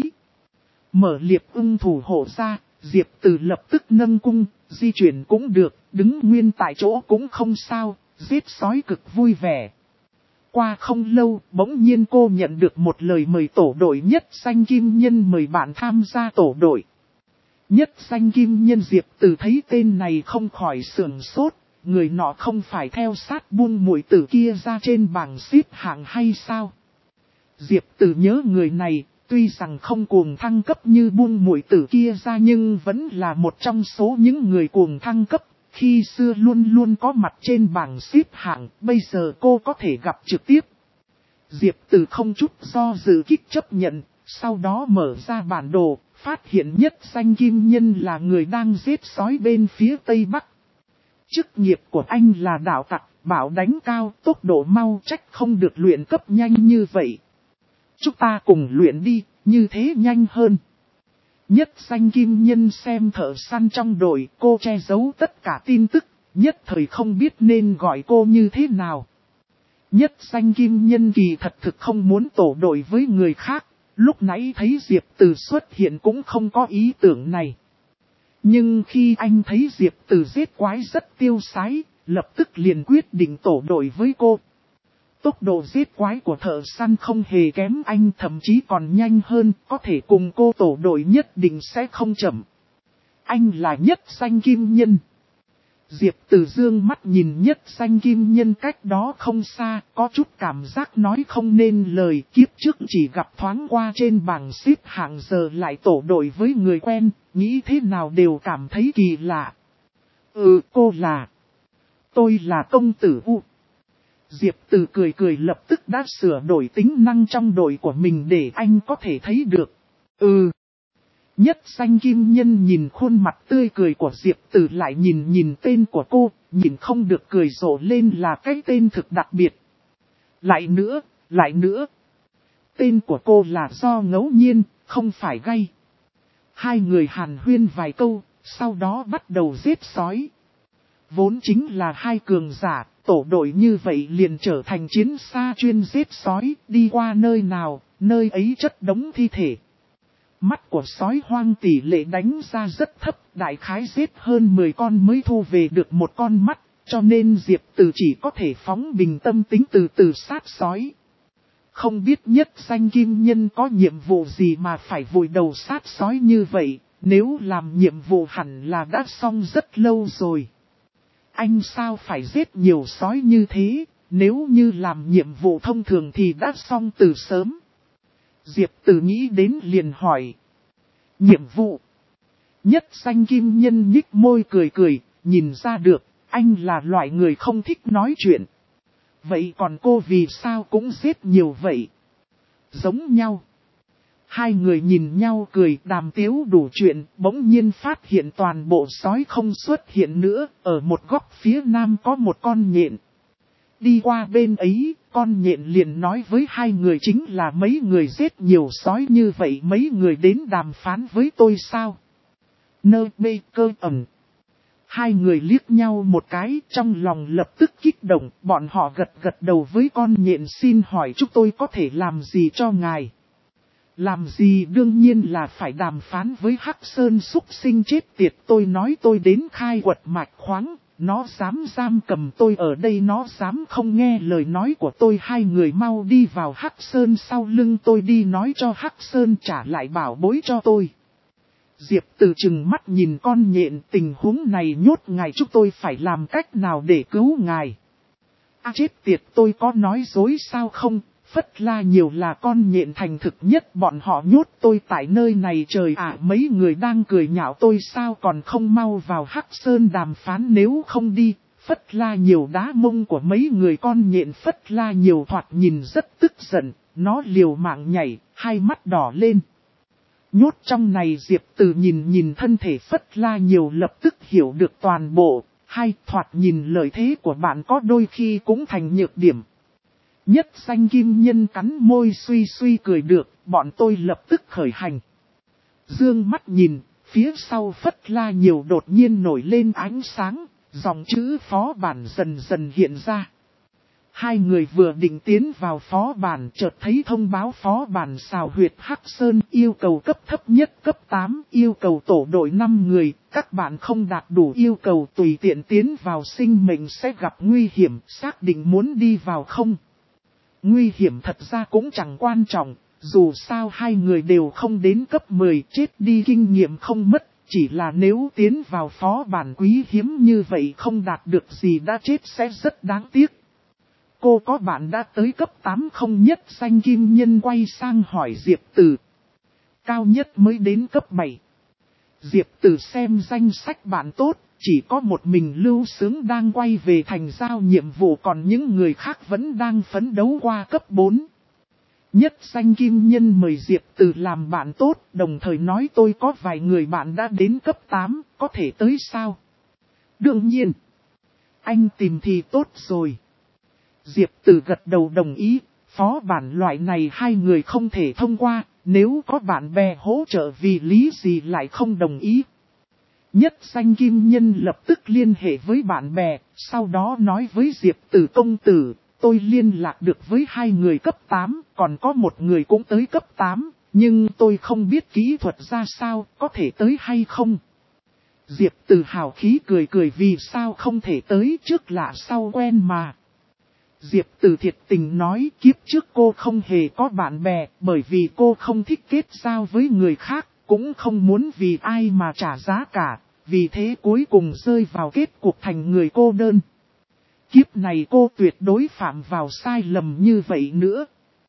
Mở liệp ưng thủ hộ ra, Diệp Từ lập tức nâng cung, di chuyển cũng được, đứng nguyên tại chỗ cũng không sao, giết sói cực vui vẻ. Qua không lâu, bỗng nhiên cô nhận được một lời mời tổ đội Nhất Danh Kim Nhân mời bạn tham gia tổ đội. Nhất Danh Kim Nhân, Diệp Từ thấy tên này không khỏi sửng sốt, người nọ không phải theo sát buôn muội tử kia ra trên bảng xếp hạng hay sao? Diệp Từ nhớ người này. Tuy rằng không cuồng thăng cấp như buôn muội tử kia ra nhưng vẫn là một trong số những người cuồng thăng cấp, khi xưa luôn luôn có mặt trên bảng xếp hạng, bây giờ cô có thể gặp trực tiếp. Diệp Từ không chút do dự kích chấp nhận, sau đó mở ra bản đồ, phát hiện nhất danh kim nhân là người đang giết sói bên phía tây bắc. Chức nghiệp của anh là đạo tặc, bảo đánh cao, tốc độ mau, trách không được luyện cấp nhanh như vậy. Chúng ta cùng luyện đi, như thế nhanh hơn. Nhất danh kim nhân xem thợ săn trong đội, cô che giấu tất cả tin tức, nhất thời không biết nên gọi cô như thế nào. Nhất danh kim nhân kỳ thật thực không muốn tổ đội với người khác, lúc nãy thấy Diệp Từ xuất hiện cũng không có ý tưởng này. Nhưng khi anh thấy Diệp Từ giết quái rất tiêu sái, lập tức liền quyết định tổ đội với cô. Tốc độ giết quái của thợ săn không hề kém anh, thậm chí còn nhanh hơn, có thể cùng cô tổ đội nhất định sẽ không chậm. Anh là nhất danh kim nhân. Diệp Từ dương mắt nhìn nhất danh kim nhân cách đó không xa, có chút cảm giác nói không nên lời, kiếp trước chỉ gặp thoáng qua trên bảng xếp hạng giờ lại tổ đội với người quen, nghĩ thế nào đều cảm thấy kỳ lạ. Tôi là công tử U. Diệp Từ cười cười lập tức đã sửa đổi tính năng trong đội của mình để anh có thể thấy được. Nhất danh kim nhân nhìn khuôn mặt tươi cười của Diệp Từ lại nhìn tên của cô, nhìn không được cười rộ lên là cái tên thực đặc biệt. Lại nữa. Tên của cô là do ngẫu nhiên, không phải gay. Hai người hàn huyên vài câu, sau đó bắt đầu giết sói. Vốn chính là hai cường giả, tổ đội như vậy liền trở thành chiến xa chuyên giết sói, đi qua nơi nào, nơi ấy chất đống thi thể. Mắt của sói hoang tỷ lệ đánh ra rất thấp, đại khái giết hơn 10 con mới thu về được một con mắt, cho nên Diệp Từ chỉ có thể phóng bình tâm tính từ từ sát sói. Không biết nhất danh kim nhân có nhiệm vụ gì mà phải vùi đầu sát sói như vậy, nếu làm nhiệm vụ hẳn là đã xong rất lâu rồi. Anh sao phải giết nhiều sói như thế, nếu như làm nhiệm vụ thông thường thì đã xong từ sớm. Diệp Từ nghĩ đến liền hỏi. Nhiệm vụ. Nhất danh kim nhân nhích môi cười, nhìn ra được, anh là loại người không thích nói chuyện. Vậy còn cô vì sao cũng giết nhiều vậy? Giống nhau. Hai người nhìn nhau cười đàm tiếu đủ chuyện, bỗng nhiên phát hiện toàn bộ sói không xuất hiện nữa, ở một góc phía nam có một con nhện. Đi qua bên ấy, con nhện liền nói với hai người chính là mấy người giết nhiều sói như vậy, mấy người đến đàm phán với tôi sao? Nơ bê cơ ẩm. Hai người liếc nhau một cái, trong lòng lập tức kích động, bọn họ gật đầu với con nhện, xin hỏi chúng tôi có thể làm gì cho ngài? Làm gì đương nhiên là phải đàm phán với Hắc Sơn súc sinh chết tiệt, tôi nói tôi đến khai quật mạch khoáng, nó dám giam cầm tôi ở đây, nó dám không nghe lời nói của tôi, hai người mau đi vào Hắc Sơn sau lưng tôi đi nói cho Hắc Sơn trả lại bảo bối cho tôi. Diệp Từ chừng mắt nhìn con nhện, tình huống này nhốt ngài, chúng tôi phải làm cách nào để cứu ngài? Chết tiệt, tôi có nói dối sao không? Phất La nhiều là con nhện thành thực nhất, bọn họ nhốt tôi tại nơi này trời ạ, mấy người đang cười nhạo tôi sao còn không mau vào Hắc Sơn đàm phán, nếu không đi. Phất La nhiều đá mông của mấy người, con nhện Phất La nhiều thoạt nhìn rất tức giận, nó liều mạng nhảy, hai mắt đỏ lên. Nhốt trong này Diệp Từ nhìn thân thể Phất La nhiều lập tức hiểu được toàn bộ, hai thoạt nhìn lợi thế của bạn có đôi khi cũng thành nhược điểm. Nhất danh kim nhân cắn môi suy cười được, bọn tôi lập tức khởi hành. Dương mắt nhìn, phía sau Phất La nhiều đột nhiên nổi lên ánh sáng, dòng chữ phó bản dần hiện ra. Hai người vừa định tiến vào phó bản chợt thấy thông báo phó bản xào huyệt Hắc Sơn, yêu cầu cấp thấp nhất cấp 8, yêu cầu tổ đội 5 người, các bạn không đạt đủ yêu cầu tùy tiện tiến vào, sinh mệnh sẽ gặp nguy hiểm, xác định muốn đi vào không? Nguy hiểm thật ra cũng chẳng quan trọng, dù sao hai người đều không đến cấp 10, chết đi kinh nghiệm không mất, chỉ là nếu tiến vào phó bản quý hiếm như vậy không đạt được gì đã chết sẽ rất đáng tiếc. Cô có bạn đã tới cấp 8 không? Nhất danh kim nhân quay sang hỏi Diệp Từ. Cao nhất mới đến cấp 7. Diệp Từ xem danh sách bạn tốt, chỉ có một mình Lưu Sướng đang quay về thành giao nhiệm vụ, còn những người khác vẫn đang phấn đấu qua cấp 4. Nhất danh kim nhân mời Diệp Từ làm bạn tốt, đồng thời nói tôi có vài người bạn đã đến cấp 8, có thể tới sao? Đương nhiên, anh tìm thì tốt rồi. Diệp Từ gật đầu đồng ý, phó bản loại này hai người không thể thông qua, nếu có bạn bè hỗ trợ vì lý gì lại không đồng ý. Nhất danh kim nhân lập tức liên hệ với bạn bè, sau đó nói với Diệp Từ công tử, tôi liên lạc được với hai người cấp 8, còn có một người cũng tới cấp 8, nhưng tôi không biết kỹ thuật ra sao, có thể tới hay không. Diệp Từ hào khí cười cười vì sao không thể tới, trước lạ sau quen mà. Diệp Từ thiệt tình nói kiếp trước cô không hề có bạn bè, bởi vì cô không thích kết giao với người khác, cũng không muốn vì ai mà trả giá cả, vì thế cuối cùng rơi vào kết cuộc thành người cô đơn. Kiếp này cô tuyệt đối phạm vào sai lầm như vậy nữa.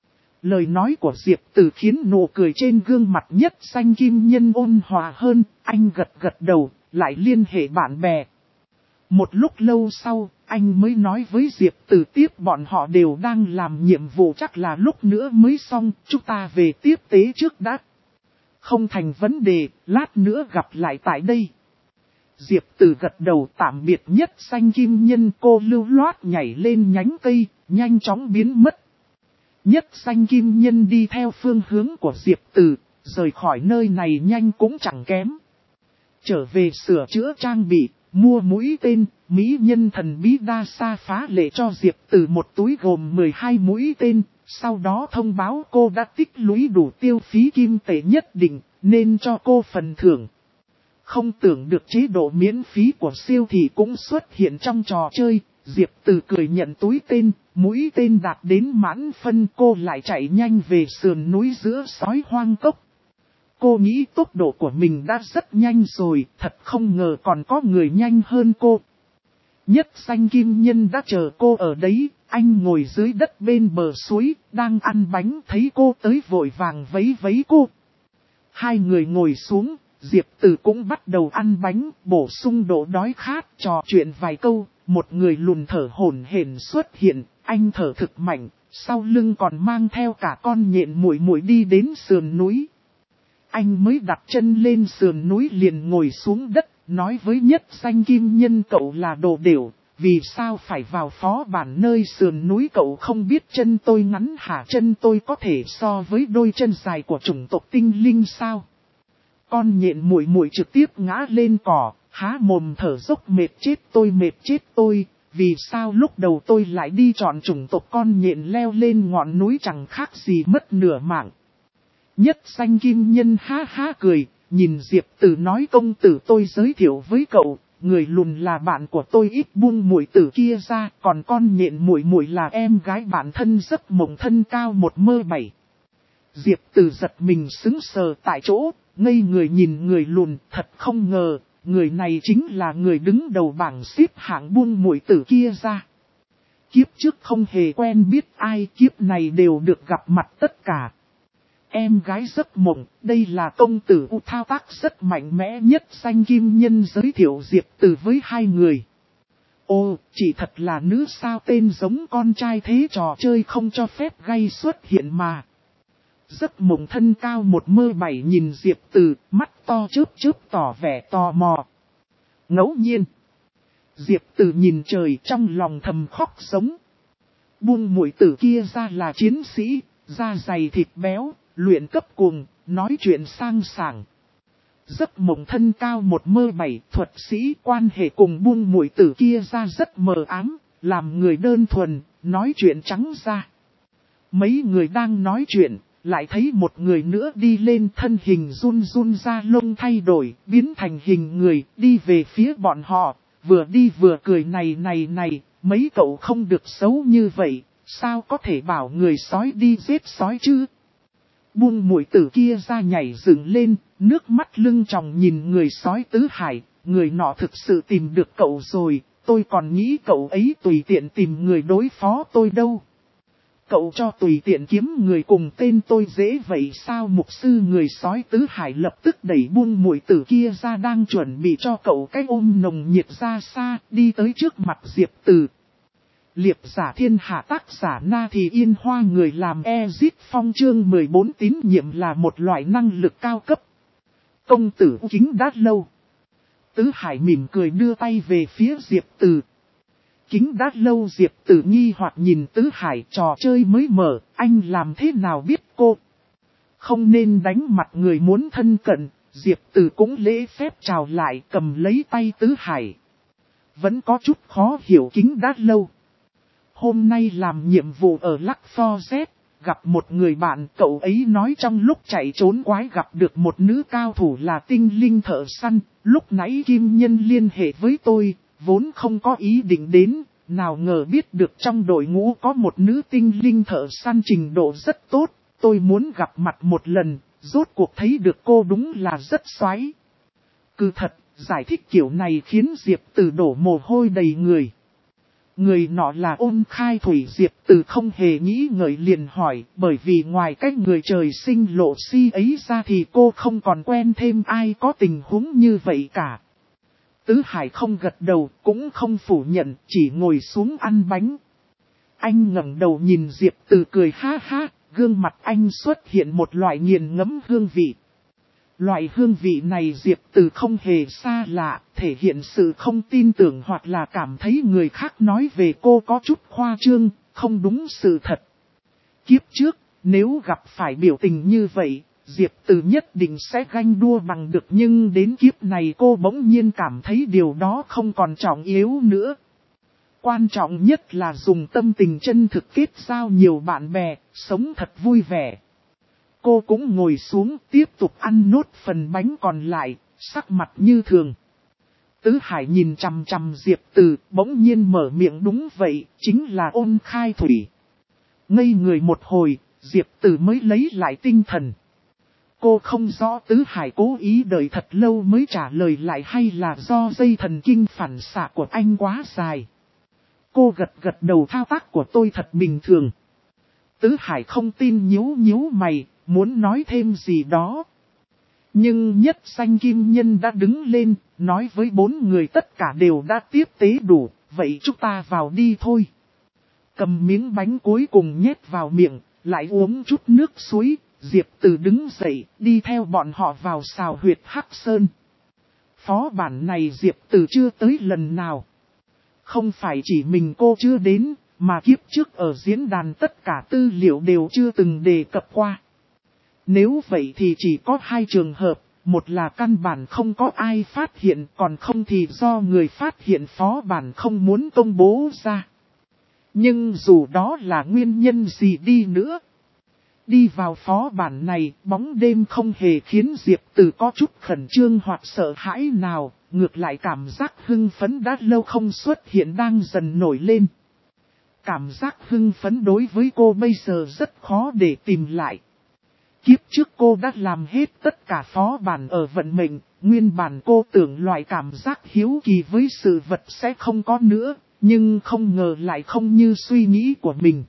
Lời nói của Diệp Từ khiến nụ cười trên gương mặt nhất danh kim nhân ôn hòa hơn, anh gật gật đầu, lại liên hệ bạn bè. Một lúc lâu sau, anh mới nói với Diệp Từ tiếp bọn họ đều đang làm nhiệm vụ, chắc là lúc nữa mới xong, chúng ta về tiếp tế trước đã. Không thành vấn đề, lát nữa gặp lại tại đây. Diệp Từ gật đầu tạm biệt nhất danh kim nhân, cô lưu loát nhảy lên nhánh cây, nhanh chóng biến mất. Nhất danh kim nhân đi theo phương hướng của Diệp Từ, rời khỏi nơi này nhanh cũng chẳng kém. Trở về sửa chữa trang bị, mua mũi tên, mỹ nhân thần bí đa sa phá lệ cho Diệp Từ một túi gồm 12 mũi tên, sau đó thông báo cô đã tích lũy đủ tiêu phí kim tệ nhất định, nên cho cô phần thưởng. Không tưởng được chế độ miễn phí của siêu thị cũng xuất hiện trong trò chơi, Diệp Từ cười nhận túi tên, mũi tên đạt đến mãn phân, cô lại chạy nhanh về sườn núi giữa sói hoang cốc. Cô nghĩ tốc độ của mình đã rất nhanh rồi, thật không ngờ còn có người nhanh hơn cô. Nhất danh kim nhân đã chờ cô ở đấy, anh ngồi dưới đất bên bờ suối, đang ăn bánh, thấy cô tới vội vàng vẫy vẫy cô. Hai người ngồi xuống, Diệp Từ cũng bắt đầu ăn bánh, bổ sung độ đói khát, trò chuyện vài câu, một người lùn thở hổn hển xuất hiện, anh thở thực mạnh, sau lưng còn mang theo cả con nhện muội muội đi đến sườn núi. Anh mới đặt chân lên sườn núi liền ngồi xuống đất, nói với nhất danh kim nhân cậu là đồ đểu, vì sao phải vào phó bản nơi sườn núi, cậu không biết chân tôi ngắn hả? Chân tôi có thể so với đôi chân dài của chủng tộc tinh linh sao? Con nhện muội muội trực tiếp ngã lên cỏ, há mồm thở dốc, mệt chết tôi, vì sao lúc đầu tôi lại đi chọn chủng tộc con nhện leo lên ngọn núi, chẳng khác gì mất nửa mạng. Nhất danh kim nhân ha ha cười, nhìn Diệp Từ nói công tử tôi giới thiệu với cậu, người lùn là bạn của tôi, ít buông muội tử kia ra, còn con nhện muội muội là em gái bạn thân giấc mộng thân cao 1m7. Diệp Từ giật mình sững sờ tại chỗ, ngây người nhìn người lùn, thật không ngờ, người này chính là người đứng đầu bảng xếp hạng buông muội tử kia ra. Kiếp trước không hề quen biết ai, kiếp này đều được gặp mặt tất cả. Em gái giấc mộng, đây là công tử U, thao tác rất mạnh mẽ. Nhất danh kim nhân giới thiệu Diệp Từ với hai người. Ô, chỉ thật là nữ sao, tên giống con trai thế, trò chơi không cho phép gay xuất hiện mà. Giấc mộng thân cao 1m7 nhìn Diệp Từ, mắt to chớp chớp tỏ vẻ tò mò. Ngẫu nhiên, Diệp Từ nhìn trời trong lòng thầm khóc sống. Buông muội tử kia ra là chiến sĩ, da dày thịt béo, luyện cấp cùng, nói chuyện sang sảng. Giấc mộng thân cao 1m7, thuật sĩ, quan hệ cùng buông muội tử kia ra rất mờ ám, làm người đơn thuần, nói chuyện trắng ra. Mấy người đang nói chuyện, lại thấy một người nữa đi lên, thân hình run run ra, lông thay đổi, biến thành hình người, đi về phía bọn họ, vừa đi vừa cười, này, mấy cậu không được xấu như vậy, sao có thể bảo người sói đi giết sói chứ? Buông muội tử kia ra nhảy dựng lên, nước mắt lưng tròng nhìn người sói tứ hải, người nọ thực sự tìm được cậu rồi, tôi còn nghĩ cậu ấy tùy tiện tìm người đối phó tôi đâu. Cậu cho tùy tiện kiếm người cùng tên tôi dễ vậy sao? Mục sư người sói tứ hải lập tức đẩy buông muội tử kia ra, đang chuẩn bị cho cậu cái ôm nồng nhiệt ra xa, đi tới trước mặt Diệp Từ. Liệp giả thiên hạ tác giả Na Thì Yên Hoa người làm Ezit Phong chương 14 tín nhiệm là một loại năng lực cao cấp. Công tử Kính Đát Lâu. Tứ Hải mỉm cười đưa tay về phía Diệp Từ. Kính Đát Lâu Diệp Từ nghi hoặc nhìn Tứ Hải, trò chơi mới mở, anh làm thế nào biết cô? Không nên đánh mặt người muốn thân cận, Diệp Từ cũng lễ phép chào lại, cầm lấy tay Tứ Hải. Vẫn có chút khó hiểu Kính Đát Lâu. Hôm nay làm nhiệm vụ ở Lắc Pho Z, gặp một người bạn, cậu ấy nói trong lúc chạy trốn quái gặp được một nữ cao thủ là tinh linh thợ săn. Lúc nãy Kim Nhân liên hệ với tôi, vốn không có ý định đến, nào ngờ biết được trong đội ngũ có một nữ tinh linh thợ săn trình độ rất tốt. Tôi muốn gặp mặt một lần, rốt cuộc thấy được cô đúng là rất xoái. Cứ thật, giải thích kiểu này khiến Diệp Từ đổ mồ hôi đầy người. Người nọ là Ôn Khai Thủy. Diệp Từ không hề nghĩ ngợi liền hỏi, bởi vì ngoài cách người trời sinh lộ si ấy ra thì cô không còn quen thêm ai có tình huống như vậy cả. Tứ Hải không gật đầu, cũng không phủ nhận, chỉ ngồi xuống ăn bánh. Anh ngẩng đầu nhìn Diệp Từ cười ha ha, gương mặt anh xuất hiện một loại nghiền ngẫm hương vị. Loại hương vị này Diệp Từ không hề xa lạ, thể hiện sự không tin tưởng hoặc là cảm thấy người khác nói về cô có chút khoa trương, không đúng sự thật. Kiếp trước, nếu gặp phải biểu tình như vậy, Diệp Từ nhất định sẽ ganh đua bằng được, nhưng đến kiếp này cô bỗng nhiên cảm thấy điều đó không còn trọng yếu nữa. Quan trọng nhất là dùng tâm tình chân thực kết giao nhiều bạn bè, sống thật vui vẻ. Cô cũng ngồi xuống tiếp tục ăn nốt phần bánh còn lại, sắc mặt như thường. Tứ Hải nhìn chằm chằm Diệp Từ, bỗng nhiên mở miệng, đúng vậy, chính là Ôn Khai Thủy. Ngây người một hồi, Diệp Từ mới lấy lại tinh thần. Cô không rõ Tứ Hải cố ý đợi thật lâu mới trả lời lại hay là do dây thần kinh phản xạ của anh quá dài. Cô gật đầu, thao tác của tôi thật bình thường. Tứ Hải không tin, nhíu mày, muốn nói thêm gì đó. Nhưng nhất danh kim nhân đã đứng lên, nói với 4 người tất cả đều đã tiếp tế đủ, vậy chúng ta vào đi thôi. Cầm miếng bánh cuối cùng nhét vào miệng, lại uống chút nước suối, Diệp Từ đứng dậy, đi theo bọn họ vào sào huyệt Hắc Sơn. Phó bản này Diệp Từ chưa tới lần nào. Không phải chỉ mình cô chưa đến, mà kiếp trước ở diễn đàn tất cả tư liệu đều chưa từng đề cập qua. Nếu vậy thì chỉ có 2 trường hợp, một là căn bản không có ai phát hiện, còn không thì do người phát hiện phó bản không muốn công bố ra. Nhưng dù đó là nguyên nhân gì đi nữa, đi vào phó bản này, bóng đêm không hề khiến Diệp Từ có chút khẩn trương hoặc sợ hãi nào, ngược lại cảm giác hưng phấn đã lâu không xuất hiện đang dần nổi lên. Cảm giác hưng phấn đối với cô bây giờ rất khó để tìm lại. Kiếp trước cô đã làm hết tất cả phó bản ở vận mệnh, nguyên bản cô tưởng loại cảm giác hiếu kỳ với sự vật sẽ không có nữa, nhưng không ngờ lại không như suy nghĩ của mình.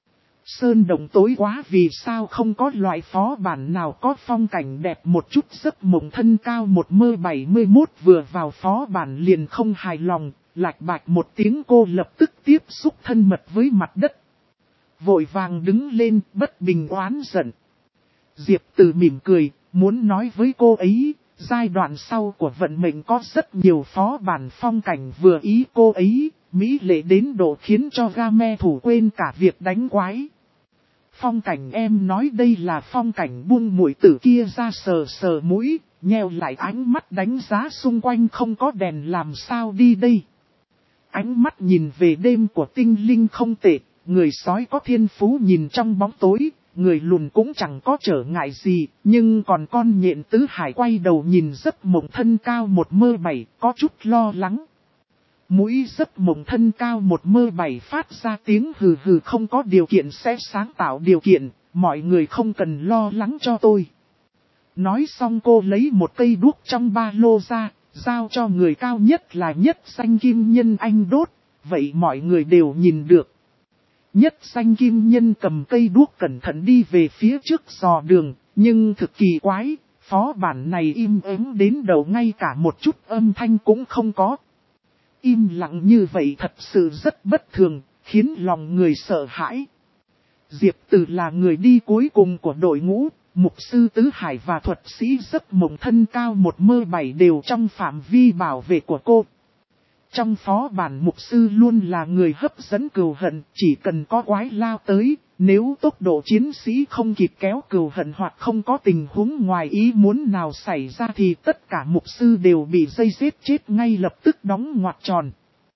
Sơn động tối quá, vì sao không có loại phó bản nào có phong cảnh đẹp một chút. Giấc mộng thân cao 1m71 vừa vào phó bản liền không hài lòng, lạch bạch một tiếng cô lập tức tiếp xúc thân mật với mặt đất. Vội vàng đứng lên, bất bình oán giận. Diệp Từ mỉm cười, muốn nói với cô ấy, giai đoạn sau của vận mệnh có rất nhiều phó bản phong cảnh vừa ý cô ấy, mỹ lệ đến độ khiến cho game thủ quên cả việc đánh quái. Phong cảnh em nói đây là phong cảnh buông muội tử kia ra sờ mũi, nheo lại ánh mắt đánh giá xung quanh không có đèn làm sao đi đây. Ánh mắt nhìn về đêm của tinh linh không tệ, người sói có thiên phú nhìn trong bóng tối, người lùn cũng chẳng có trở ngại gì, nhưng còn con nhện Tứ Hải quay đầu nhìn Giấc Mộng thân cao 1m7, có chút lo lắng. Mũi Giấc Mộng thân cao 1m7 phát ra tiếng hừ hừ, không có điều kiện sẽ sáng tạo điều kiện, mọi người không cần lo lắng cho tôi. Nói xong cô lấy một cây đuốc trong ba lô ra, giao cho người cao nhất là nhất danh kim nhân anh đốt, vậy mọi người đều nhìn được. Nhất danh kim nhân cầm cây đuốc cẩn thận đi về phía trước dò đường, nhưng thực kỳ quái, phó bản này im ắng đến đầu, ngay cả một chút âm thanh cũng không có. Im lặng như vậy thật sự rất bất thường, khiến lòng người sợ hãi. Diệp Từ là người đi cuối cùng của đội ngũ, mục sư Tứ Hải và thuật sĩ giấc mộng thân cao 1m7 đều trong phạm vi bảo vệ của cô. Trong phó bản mục sư luôn là người hấp dẫn cừu hận, chỉ cần có quái lao tới, nếu tốc độ chiến sĩ không kịp kéo cừu hận hoặc không có tình huống ngoài ý muốn nào xảy ra thì tất cả mục sư đều bị dây giết chết ngay lập tức đóng ngoặc tròn.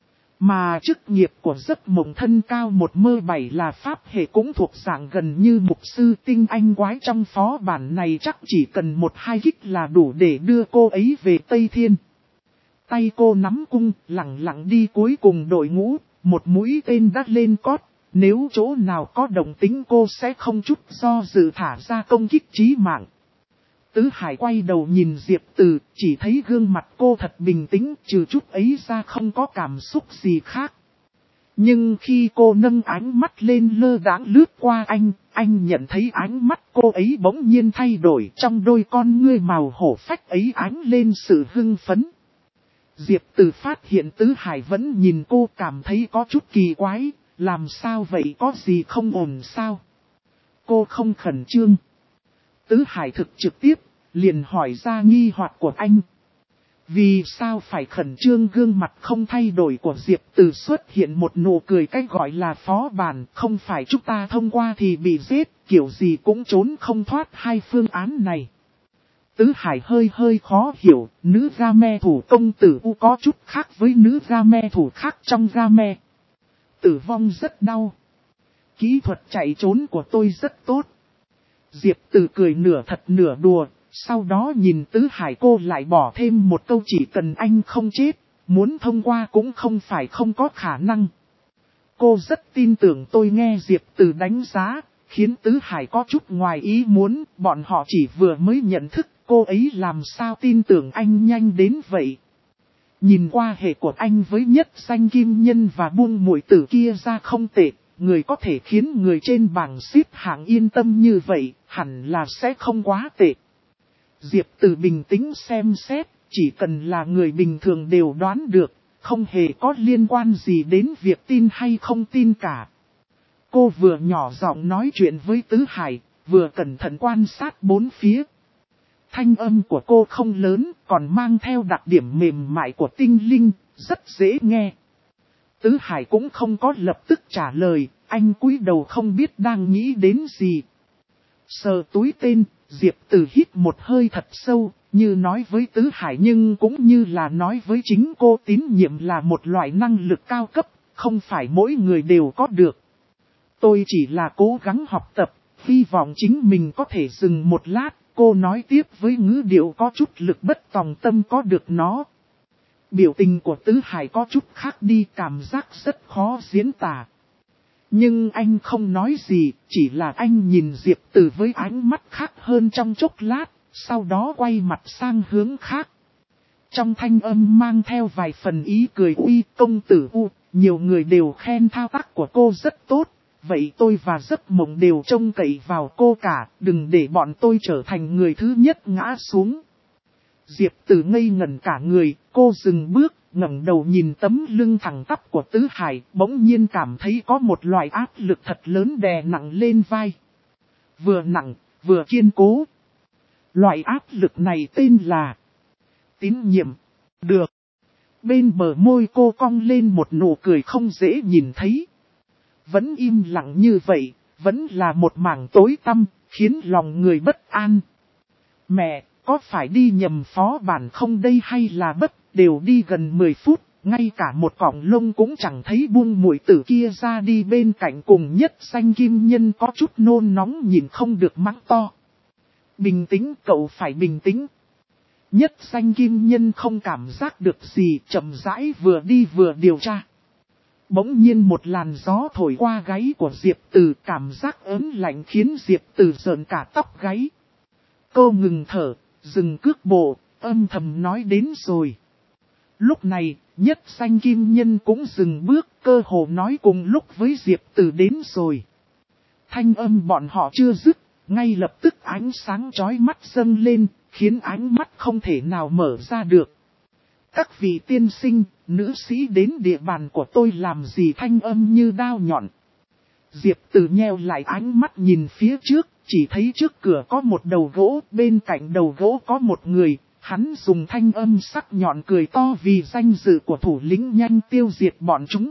Mà chức nghiệp của giấc mộng thân cao 1m7 là pháp hệ cũng thuộc dạng gần như mục sư tinh anh quái trong phó bản này, chắc chỉ cần 1-2 kích là đủ để đưa cô ấy về Tây Thiên. Tay cô nắm cung, lặng lặng đi cuối cùng đội ngũ, một mũi tên đã lên cót. Nếu chỗ nào có động tính cô sẽ không chút do dự thả ra công kích chí mạng. Tứ Hải quay đầu nhìn Diệp Từ, chỉ thấy gương mặt cô thật bình tĩnh, trừ chút ấy ra không có cảm xúc gì khác. Nhưng khi cô nâng ánh mắt lên lơ đãng lướt qua anh nhận thấy ánh mắt cô ấy bỗng nhiên thay đổi, trong đôi con ngươi màu hổ phách ấy ánh lên sự hưng phấn. Diệp Từ phát hiện Tứ Hải vẫn nhìn cô, cảm thấy có chút kỳ quái, làm sao vậy, có gì không ổn sao? Cô không khẩn trương. Tứ Hải thực trực tiếp, liền hỏi ra nghi hoặc của anh. Vì sao phải khẩn trương? Gương mặt không thay đổi của Diệp Từ xuất hiện một nụ cười, cách gọi là phó bản, không phải chúng ta thông qua thì bị giết, kiểu gì cũng trốn không thoát hai phương án này. Tứ Hải hơi khó hiểu, nữ game thủ công tử U có chút khác với nữ game thủ khác trong game. Tử vong rất đau. Kỹ thuật chạy trốn của tôi rất tốt. Diệp Từ cười nửa thật nửa đùa, sau đó nhìn Tứ Hải cô lại bỏ thêm một câu, chỉ cần anh không chết, muốn thông qua cũng không phải không có khả năng. Cô rất tin tưởng tôi. Nghe Diệp Từ đánh giá, khiến Tứ Hải có chút ngoài ý muốn, bọn họ chỉ vừa mới nhận thức, cô ấy làm sao tin tưởng anh nhanh đến vậy. Nhìn qua hệ của anh với nhất danh kim nhân và buông muội tử kia ra không tệ, người có thể khiến người trên bảng xếp hạng yên tâm như vậy, hẳn là sẽ không quá tệ. Diệp Từ bình tĩnh xem xét, chỉ cần là người bình thường đều đoán được, không hề có liên quan gì đến việc tin hay không tin cả. Cô vừa nhỏ giọng nói chuyện với Tứ Hải, vừa cẩn thận quan sát bốn phía. Thanh âm của cô không lớn, còn mang theo đặc điểm mềm mại của tinh linh, rất dễ nghe. Tứ Hải cũng không có lập tức trả lời, anh cúi đầu không biết đang nghĩ đến gì. Sờ túi tên, Diệp Từ hít một hơi thật sâu, như nói với Tứ Hải nhưng cũng như là nói với chính cô, tín nhiệm là một loại năng lực cao cấp, không phải mỗi người đều có được. Tôi chỉ là cố gắng học tập, hy vọng chính mình có thể dừng một lát, cô nói tiếp với ngữ điệu có chút lực bất tòng tâm, có được nó. Biểu tình của Tứ Hải có chút khác đi, cảm giác rất khó diễn tả. Nhưng anh không nói gì, chỉ là anh nhìn Diệp Từ với ánh mắt khác hơn trong chốc lát, sau đó quay mặt sang hướng khác. Trong thanh âm mang theo vài phần ý cười, uy công tử U, nhiều người đều khen thao tác của cô rất tốt, vậy tôi và giấc mộng đều trông cậy vào cô cả, đừng để bọn tôi trở thành người thứ nhất ngã xuống. Diệp Từ ngây ngẩn cả người, cô dừng bước, ngẩng đầu nhìn tấm lưng thẳng tắp của Tứ Hải, bỗng nhiên cảm thấy có một loại áp lực thật lớn đè nặng lên vai. Vừa nặng, vừa kiên cố. Loại áp lực này tên là tín nhiệm. Được. Bên bờ môi cô cong lên một nụ cười không dễ nhìn thấy. Vẫn im lặng như vậy, vẫn là một mảng tối tăm, khiến lòng người bất an. Mẹ, có phải đi nhầm phó bản không đây hay là bất, đều đi gần 10 phút, ngay cả một cọng lông cũng chẳng thấy, buông muội tử kia ra đi bên cạnh cùng nhất danh kim nhân có chút nôn nóng nhìn không được mắng to. Bình tĩnh, cậu phải bình tĩnh. Nhất danh kim nhân không cảm giác được gì, chậm rãi vừa đi vừa điều tra. Bỗng nhiên một làn gió thổi qua gáy của Diệp Từ, cảm giác ớn lạnh khiến Diệp Từ rợn cả tóc gáy. Cô ngừng thở, dừng cước bộ, âm thầm nói đến rồi. Lúc này, nhất danh kim nhân cũng dừng bước, cơ hồ nói cùng lúc với Diệp Từ đến rồi. Thanh âm bọn họ chưa dứt, ngay lập tức ánh sáng chói mắt dâng lên, khiến ánh mắt không thể nào mở ra được. Các vị tiên sinh, nữ sĩ đến địa bàn của tôi làm gì, thanh âm như đao nhọn. Diệp Từ nheo lại ánh mắt nhìn phía trước, chỉ thấy trước cửa có một đầu gỗ, bên cạnh đầu gỗ có một người, hắn dùng thanh âm sắc nhọn cười to vì danh dự của thủ lĩnh nhanh tiêu diệt bọn chúng.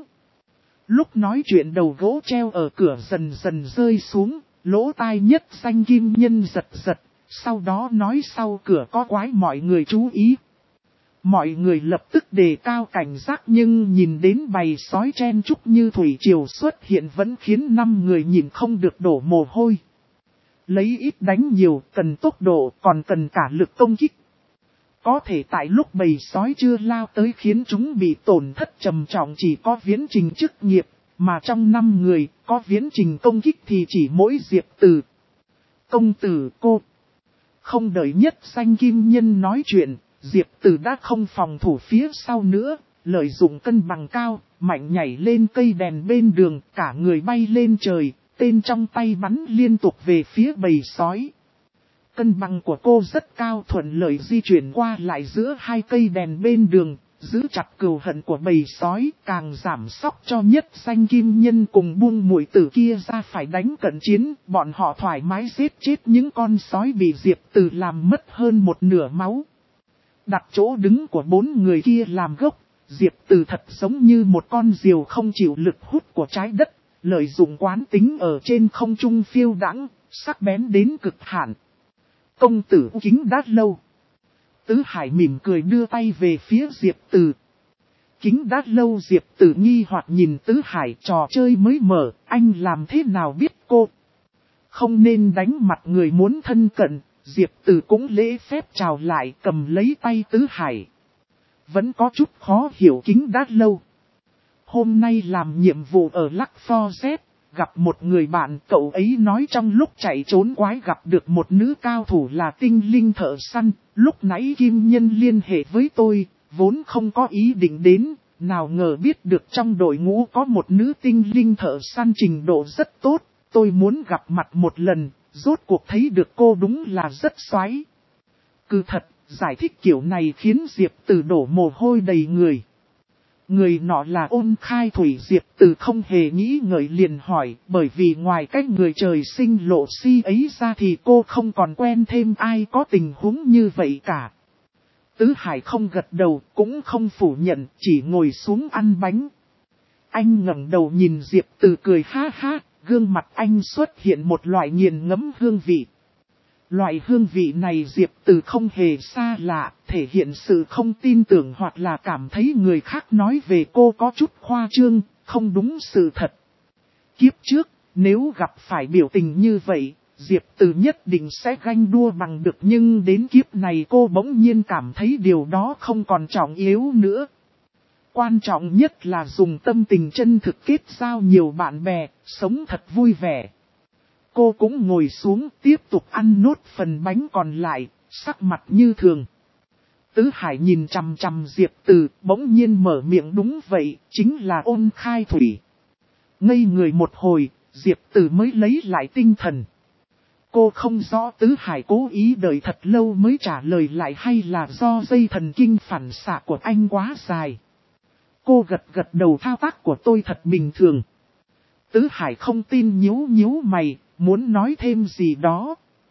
Lúc nói chuyện đầu gỗ treo ở cửa dần dần rơi xuống, lỗ tai nhất danh kim nhân giật giật, sau đó nói sau cửa có quái mọi người chú ý. Mọi người lập tức đề cao cảnh giác nhưng nhìn đến bầy sói chen chúc như thủy triều xuất hiện vẫn khiến 5 người nhìn không được đổ mồ hôi. Lấy ít đánh nhiều, cần tốc độ còn cần cả lực công kích. Có thể tại lúc bầy sói chưa lao tới khiến chúng bị tổn thất trầm trọng chỉ có Viễn Trình chức nghiệp, mà trong 5 người có Viễn Trình công kích thì chỉ mỗi Diệp Từ. Công tử cô. Không đợi nhất danh kim nhân nói chuyện, Diệp Từ đã không phòng thủ phía sau nữa, lợi dụng cân bằng cao, mạnh nhảy lên cây đèn bên đường, cả người bay lên trời, tên trong tay bắn liên tục về phía bầy sói. Cân bằng của cô rất cao, thuận lợi di chuyển qua lại giữa hai cây đèn bên đường, giữ chặt cừu hận của bầy sói, càng giảm sóc cho nhất danh kim nhân cùng buông muội tử kia ra phải đánh cận chiến, bọn họ thoải mái giết chết những con sói bị Diệp Từ làm mất hơn một nửa máu. Đặt chỗ đứng của 4 người kia làm gốc, Diệp Từ thật giống như một con diều không chịu lực hút của trái đất, lợi dụng quán tính ở trên không trung phiêu đãng, sắc bén đến cực hạn. Công tử Kính Đát Lâu. Tứ Hải mỉm cười đưa tay về phía Diệp Từ. Kính Đát Lâu. Diệp Từ nghi hoặc nhìn Tứ Hải, trò chơi mới mở, anh làm thế nào biết cô? Không nên đánh mặt người muốn thân cận, Diệp Từ cũng lễ phép chào lại cầm lấy tay Tứ Hải. Vẫn có chút khó hiểu Kính Đát Lâu. Hôm nay làm nhiệm vụ ở Lắc Pho Z, gặp một người bạn, cậu ấy nói trong lúc chạy trốn quái gặp được một nữ cao thủ là tinh linh thợ săn. Lúc nãy kim nhân liên hệ với tôi, vốn không có ý định đến, nào ngờ biết được trong đội ngũ có một nữ tinh linh thợ săn trình độ rất tốt, tôi muốn gặp mặt một lần, rốt cuộc thấy được cô đúng là rất xoái. Cứ thật, giải thích kiểu này khiến Diệp Từ đổ mồ hôi đầy người. Người nọ là Ôn Khai Thủy. Diệp Từ không hề nghĩ ngợi liền hỏi, bởi vì ngoài cách người trời sinh lộ si ấy ra thì cô không còn quen thêm ai có tình huống như vậy cả. Tứ Hải không gật đầu, cũng không phủ nhận, chỉ ngồi xuống ăn bánh. Anh ngẩng đầu nhìn Diệp Từ cười ha ha, gương mặt anh xuất hiện một loại nghiền ngẫm hương vị. Loại hương vị này Diệp Từ không hề xa lạ, thể hiện sự không tin tưởng hoặc là cảm thấy người khác nói về cô có chút khoa trương, không đúng sự thật. Kiếp trước, nếu gặp phải biểu tình như vậy, Diệp Từ nhất định sẽ ganh đua bằng được, nhưng đến kiếp này cô bỗng nhiên cảm thấy điều đó không còn trọng yếu nữa. Quan trọng nhất là dùng tâm tình chân thực kết giao nhiều bạn bè, sống thật vui vẻ. Cô cũng ngồi xuống tiếp tục ăn nốt phần bánh còn lại, sắc mặt như thường. Tứ Hải nhìn chằm chằm Diệp Từ, bỗng nhiên mở miệng, đúng vậy, chính là Ôn Khai Thủy. Ngây người một hồi, Diệp Từ mới lấy lại tinh thần. Cô không rõ Tứ Hải cố ý đợi thật lâu mới trả lời lại hay là do dây thần kinh phản xạ của anh quá dài. Cô gật gật đầu, thao tác của tôi thật bình thường. Tứ Hải không tin, nhíu mày, muốn nói thêm gì đó.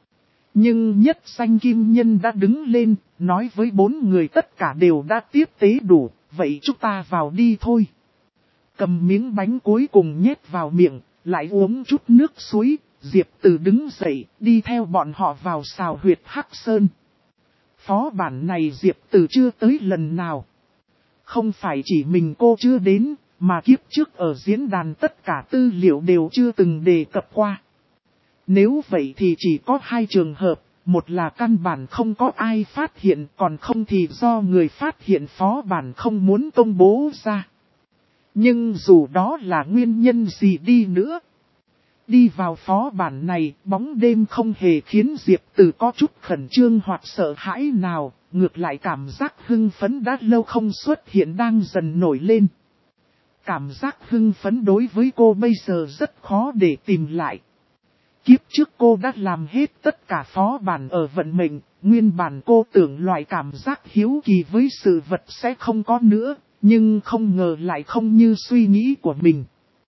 Nhưng nhất danh kim nhân đã đứng lên, nói với 4 người tất cả đều đã tiếp tế đủ, vậy chúng ta vào đi thôi. Cầm miếng bánh cuối cùng nhét vào miệng, lại uống chút nước suối, Diệp Từ đứng dậy, đi theo bọn họ vào xào huyệt Hắc Sơn. Phó bản này Diệp Từ chưa tới lần nào. Không phải chỉ mình cô chưa đến, mà kiếp trước ở diễn đàn tất cả tư liệu đều chưa từng đề cập qua. Nếu vậy thì chỉ có 2 trường hợp, một là căn bản không có ai phát hiện, còn không thì do người phát hiện phó bản không muốn công bố ra. Nhưng dù đó là nguyên nhân gì đi nữa, đi vào phó bản này, bóng đêm không hề khiến Diệp Từ có chút khẩn trương hoặc sợ hãi nào, ngược lại cảm giác hưng phấn đã lâu không xuất hiện đang dần nổi lên. Cảm giác hưng phấn đối với cô bây giờ rất khó để tìm lại. Kiếp trước cô đã làm hết tất cả phó bản ở vận mệnh, nguyên bản cô tưởng loại cảm giác hiếu kỳ với sự vật sẽ không có nữa, nhưng không ngờ lại không như suy nghĩ của mình.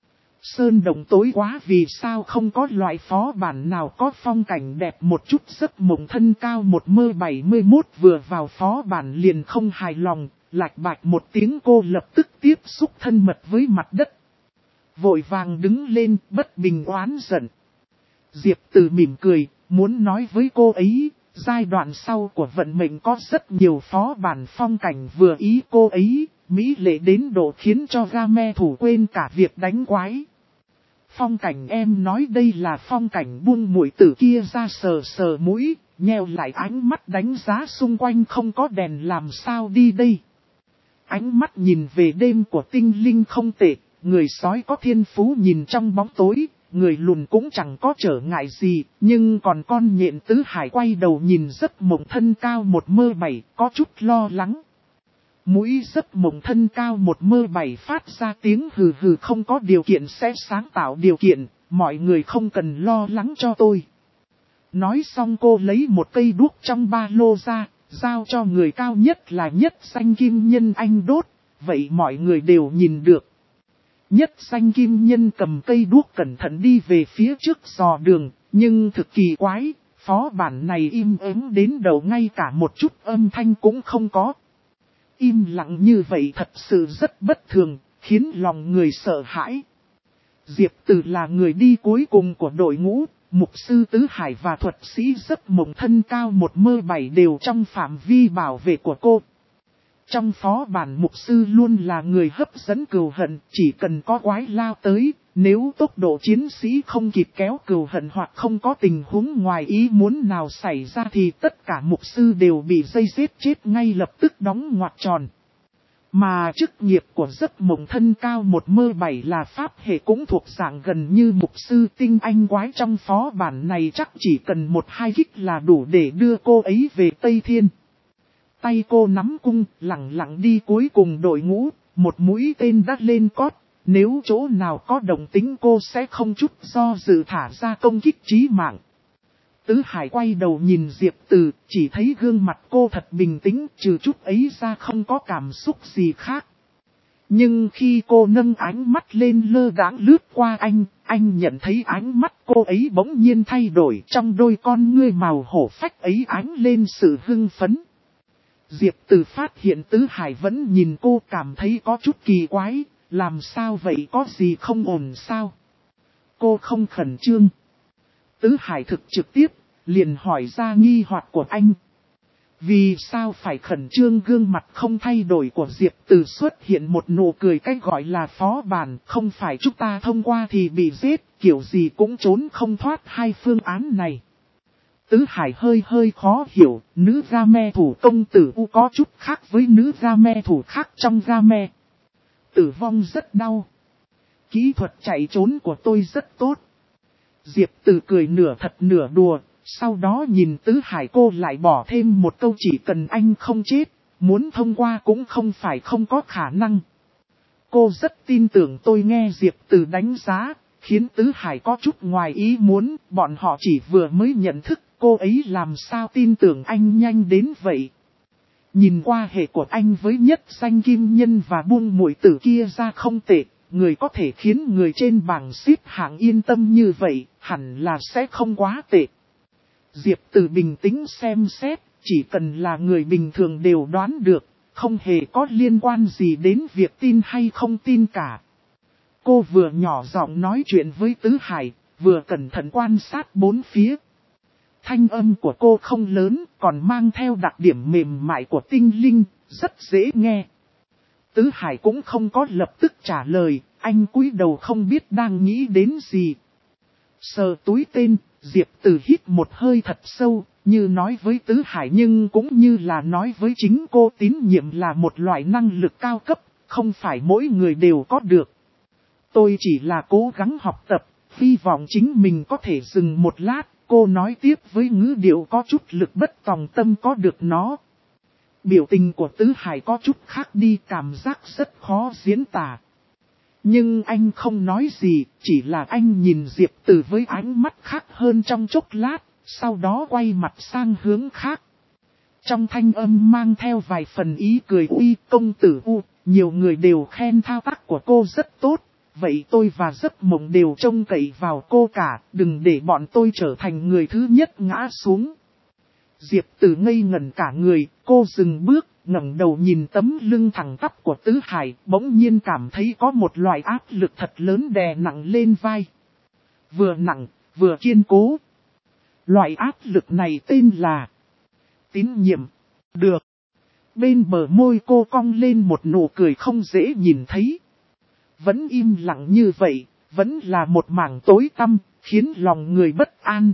Sơn động tối quá, vì sao không có loại phó bản nào có phong cảnh đẹp một chút. Giấc mộng thân cao 1m71 vừa vào phó bản liền không hài lòng, lạch bạch một tiếng cô lập tức tiếp xúc thân mật với mặt đất. Vội vàng đứng lên, bất bình oán giận. Diệp Từ mỉm cười, muốn nói với cô ấy, giai đoạn sau của vận mệnh có rất nhiều phó bản phong cảnh vừa ý cô ấy, mỹ lệ đến độ khiến cho Game thủ quên cả việc đánh quái. Phong cảnh em nói đây là phong cảnh buông muội tử kia ra sờ sờ mũi, nheo lại ánh mắt đánh giá xung quanh không có đèn làm sao đi đây. Ánh mắt nhìn về đêm của tinh linh không tệ, người sói có thiên phú nhìn trong bóng tối, người lùn cũng chẳng có trở ngại gì, nhưng còn con nhện Tứ Hải quay đầu nhìn Giấc Mộng thân cao 1m7, có chút lo lắng. Mũi Giấc Mộng thân cao 1m7 phát ra tiếng hừ hừ, không có điều kiện sẽ sáng tạo điều kiện, mọi người không cần lo lắng cho tôi. Nói xong cô lấy một cây đuốc trong ba lô ra, giao cho người cao nhất là Nhất Danh Kim Nhân anh đốt, vậy mọi người đều nhìn được. Nhất Danh Kim Nhân cầm cây đuốc cẩn thận đi về phía trước dò đường, nhưng thực kỳ quái, phó bản này im ắng đến đầu ngay cả một chút âm thanh cũng không có. Im lặng như vậy thật sự rất bất thường, khiến lòng người sợ hãi. Diệp Từ là người đi cuối cùng của đội ngũ, mục sư Tứ Hải và thuật sĩ Giấc Mộng thân cao 1m7 đều trong phạm vi bảo vệ của cô. Trong phó bản mục sư luôn là người hấp dẫn cừu hận, chỉ cần có quái lao tới, nếu tốc độ chiến sĩ không kịp kéo cừu hận hoặc không có tình huống ngoài ý muốn nào xảy ra thì tất cả mục sư đều bị dây giết chết ngay lập tức đóng ngoặc tròn. Mà chức nghiệp của Giấc Mộng thân cao 1m7 là pháp hệ cũng thuộc dạng gần như mục sư tinh anh quái. Trong phó bản này chắc chỉ cần 1-2 kích là đủ để đưa cô ấy về Tây Thiên. Tay cô nắm cung, lặng lặng đi cuối cùng đội ngũ, một mũi tên đã lên cót. Nếu chỗ nào có động tính cô sẽ không chút do dự thả ra công kích chí mạng. Tứ Hải quay đầu nhìn Diệp Từ, chỉ thấy gương mặt cô thật bình tĩnh, trừ chút ấy ra không có cảm xúc gì khác. Nhưng khi cô nâng ánh mắt lên lơ đãng lướt qua anh nhận thấy ánh mắt cô ấy bỗng nhiên thay đổi, trong đôi con ngươi màu hổ phách ấy ánh lên sự hưng phấn. Diệp Từ phát hiện Tứ Hải vẫn nhìn cô, cảm thấy có chút kỳ quái, làm sao vậy, có gì không ổn sao? Cô không khẩn trương. Tứ Hải thực trực tiếp, liền hỏi ra nghi hoặc của anh. Vì sao phải khẩn trương? Gương mặt không thay đổi của Diệp Từ xuất hiện một nụ cười, cách gọi là phó bản, không phải chúng ta thông qua thì bị giết, kiểu gì cũng trốn không thoát hai phương án này. Tứ Hải hơi khó hiểu, nữ Game thủ công tử U có chút khác với nữ Game thủ khác trong Game. Tử vong rất đau. Kỹ thuật chạy trốn của tôi rất tốt. Diệp Từ cười nửa thật nửa đùa, sau đó nhìn Tứ Hải, cô lại bỏ thêm một câu, chỉ cần anh không chết, muốn thông qua cũng không phải không có khả năng. Cô rất tin tưởng tôi. Nghe Diệp Từ đánh giá, khiến Tứ Hải có chút ngoài ý muốn, bọn họ chỉ vừa mới nhận thức, cô ấy làm sao tin tưởng anh nhanh đến vậy. Nhìn qua hệ của anh với Nhất Danh Kim Nhân và buông muội tử kia ra không tệ, người có thể khiến người trên bảng xếp hạng yên tâm như vậy, hẳn là sẽ không quá tệ. Diệp Từ bình tĩnh xem xét, chỉ cần là người bình thường đều đoán được, không hề có liên quan gì đến việc tin hay không tin cả. Cô vừa nhỏ giọng nói chuyện với Tứ Hải, vừa cẩn thận quan sát bốn phía. Thanh âm của cô không lớn, còn mang theo đặc điểm mềm mại của tinh linh, rất dễ nghe. Tứ Hải cũng không có lập tức trả lời, anh cúi đầu không biết đang nghĩ đến gì. Sờ túi tên, Diệp Từ hít một hơi thật sâu, như nói với Tứ Hải nhưng cũng như là nói với chính cô. Tín nhiệm là một loại năng lực cao cấp, không phải mỗi người đều có được. Tôi chỉ là cố gắng học tập, hy vọng chính mình có thể dừng một lát. Cô nói tiếp với ngữ điệu có chút lực bất tòng tâm, có được nó. Biểu tình của Tứ Hải có chút khác đi, cảm giác rất khó diễn tả. Nhưng anh không nói gì, chỉ là anh nhìn Diệp Từ với ánh mắt khác hơn trong chốc lát, sau đó quay mặt sang hướng khác. Trong thanh âm mang theo vài phần ý cười uy công tử U, nhiều người đều khen thao tác của cô rất tốt, vậy tôi và giấc mộng đều trông cậy vào cô cả, đừng để bọn tôi trở thành người thứ nhất ngã xuống. Diệp Từ ngây ngẩn cả người, cô dừng bước, ngẩng đầu nhìn tấm lưng thẳng tắp của Tứ Hải, bỗng nhiên cảm thấy có một loại áp lực thật lớn đè nặng lên vai. Vừa nặng, vừa kiên cố. Loại áp lực này tên là tín nhiệm. Được. Bên bờ môi cô cong lên một nụ cười không dễ nhìn thấy. Vẫn im lặng như vậy, vẫn là một mảng tối tăm, khiến lòng người bất an.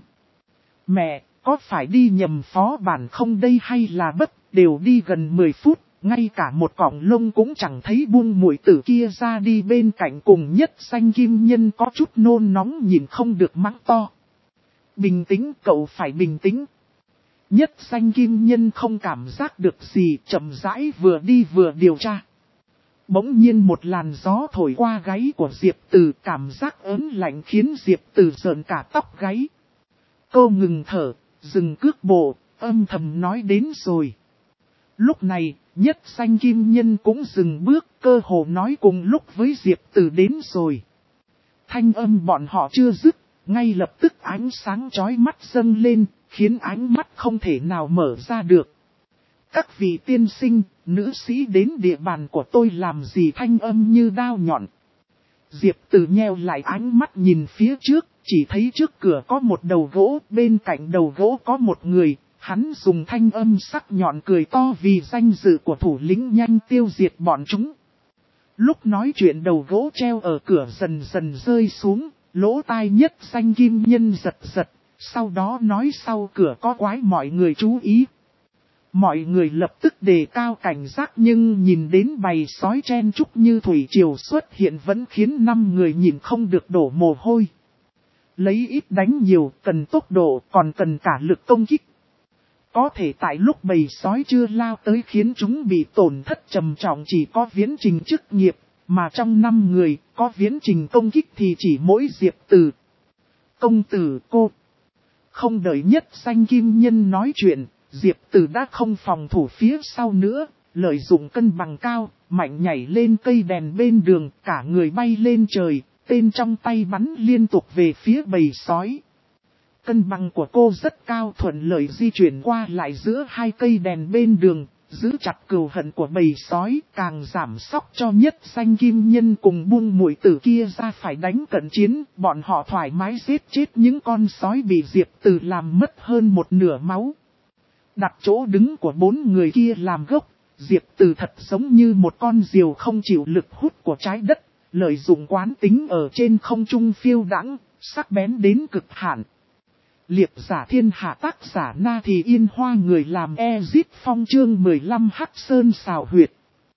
Mẹ, có phải đi nhầm phó bản không đây hay là đều đi gần 10 phút, ngay cả một cọng lông cũng chẳng thấy buông muội tử kia ra đi bên cạnh cùng Nhất Xanh Kim Nhân có chút nôn nóng nhìn không được mắng to. Bình tĩnh, cậu phải bình tĩnh. Nhất Xanh Kim Nhân không cảm giác được gì, chậm rãi vừa đi vừa điều tra. Bỗng nhiên một làn gió thổi qua gáy của Diệp Từ, cảm giác ớn lạnh khiến Diệp Từ rợn cả tóc gáy. Cô ngừng thở, dừng cước bộ, âm thầm nói đến rồi. Lúc này, Nhất Xanh Kim Nhân cũng dừng bước, cơ hồ nói cùng lúc với Diệp Từ đến rồi. Thanh âm bọn họ chưa dứt, ngay lập tức ánh sáng chói mắt dâng lên, khiến ánh mắt không thể nào mở ra được. Các vị tiên sinh, nữ sĩ đến địa bàn của tôi làm gì, thanh âm như đao nhọn. Diệp Từ nheo lại ánh mắt nhìn phía trước, chỉ thấy trước cửa có một đầu gỗ, bên cạnh đầu gỗ có một người, hắn dùng thanh âm sắc nhọn cười to vì danh dự của thủ lĩnh nhanh tiêu diệt bọn chúng. Lúc nói chuyện đầu gỗ treo ở cửa dần dần rơi xuống, lỗ tai Nhất Xanh Kim Nhân giật giật, sau đó nói sau cửa có quái mọi người chú ý. Mọi người lập tức đề cao cảnh giác nhưng nhìn đến bầy sói chen chúc như thủy triều xuất hiện vẫn khiến 5 người nhìn không được đổ mồ hôi. Lấy ít đánh nhiều, cần tốc độ, còn cần cả lực công kích. Có thể tại lúc bầy sói chưa lao tới khiến chúng bị tổn thất trầm trọng chỉ có Viễn Trình chức nghiệp, mà trong 5 người có Viễn Trình công kích thì chỉ mỗi Diệp Từ. Công tử cô. Không đợi Nhất Xanh Kim Nhân nói chuyện, Diệp Từ đã không phòng thủ phía sau nữa, lợi dụng cân bằng cao, mạnh nhảy lên cây đèn bên đường, cả người bay lên trời, tên trong tay bắn liên tục về phía bầy sói. Cân bằng của cô rất cao, thuận lợi di chuyển qua lại giữa hai cây đèn bên đường, giữ chặt cừu hận của bầy sói, càng giảm sóc cho Nhất Xanh Kim Nhân cùng buông muội tử kia ra phải đánh cận chiến, bọn họ thoải mái giết chết những con sói bị Diệp Từ làm mất hơn một nửa máu. Đặt chỗ đứng của 4 người kia làm gốc, Diệp Từ thật giống như một con diều không chịu lực hút của trái đất, lợi dụng quán tính ở trên không trung phiêu đãng, sắc bén đến cực hạn. Liệp giả thiên hạ, tác giả Na Thì Yên Hoa, người làm Ezit Phong, chương 15 Hắc Sơn xào huyệt.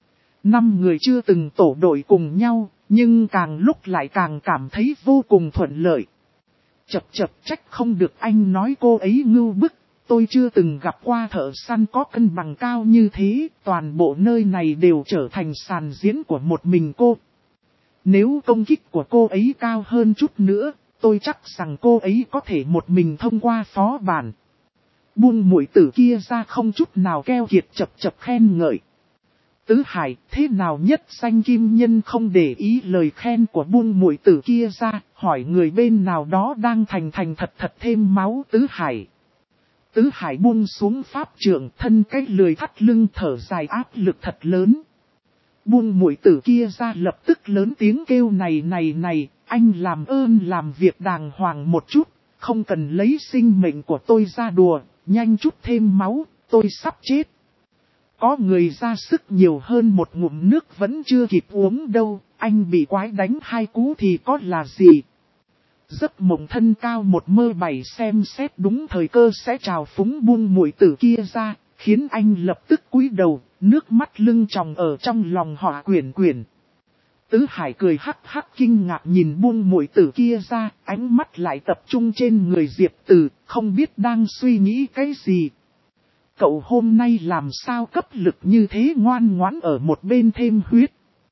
5 người chưa từng tổ đội cùng nhau, nhưng càng lúc lại càng cảm thấy vô cùng thuận lợi. Chập trách không được anh nói cô ấy ngưu bức, tôi chưa từng gặp qua thợ săn có cân bằng cao như thế, toàn bộ nơi này đều trở thành sàn diễn của một mình cô. Nếu công kích của cô ấy cao hơn chút nữa, tôi chắc rằng cô ấy có thể một mình thông qua phó bản. Buông muội tử kia ra không chút nào keo kiệt, chập khen ngợi. Tứ Hải, thế nào Nhất Xanh Kim Nhân không để ý lời khen của buông muội tử kia ra, hỏi người bên nào đó đang thành thật thêm máu Tứ Hải. Tứ Hải buông xuống pháp trượng, thân cái lười thắt lưng thở dài, áp lực thật lớn. Buông muội tử kia ra lập tức lớn tiếng kêu này, anh làm ơn làm việc đàng hoàng một chút, không cần lấy sinh mệnh của tôi ra đùa, nhanh chút thêm máu, tôi sắp chết. Có người ra sức nhiều hơn một ngụm nước vẫn chưa kịp uống đâu, anh bị quái đánh 2 cú thì có là gì. Giấc mộng thân cao 1m7 xem xét đúng thời cơ sẽ trào phúng buông muội tử kia ra, khiến anh lập tức cúi đầu, nước mắt lưng tròng ở trong lòng họ quyển. Tứ Hải cười hắc hắc kinh ngạc nhìn buông muội tử kia ra, ánh mắt lại tập trung trên người Diệp Từ, không biết đang suy nghĩ cái gì. Cậu hôm nay làm sao cấp lực như thế, ngoan ngoãn ở một bên thêm huyết.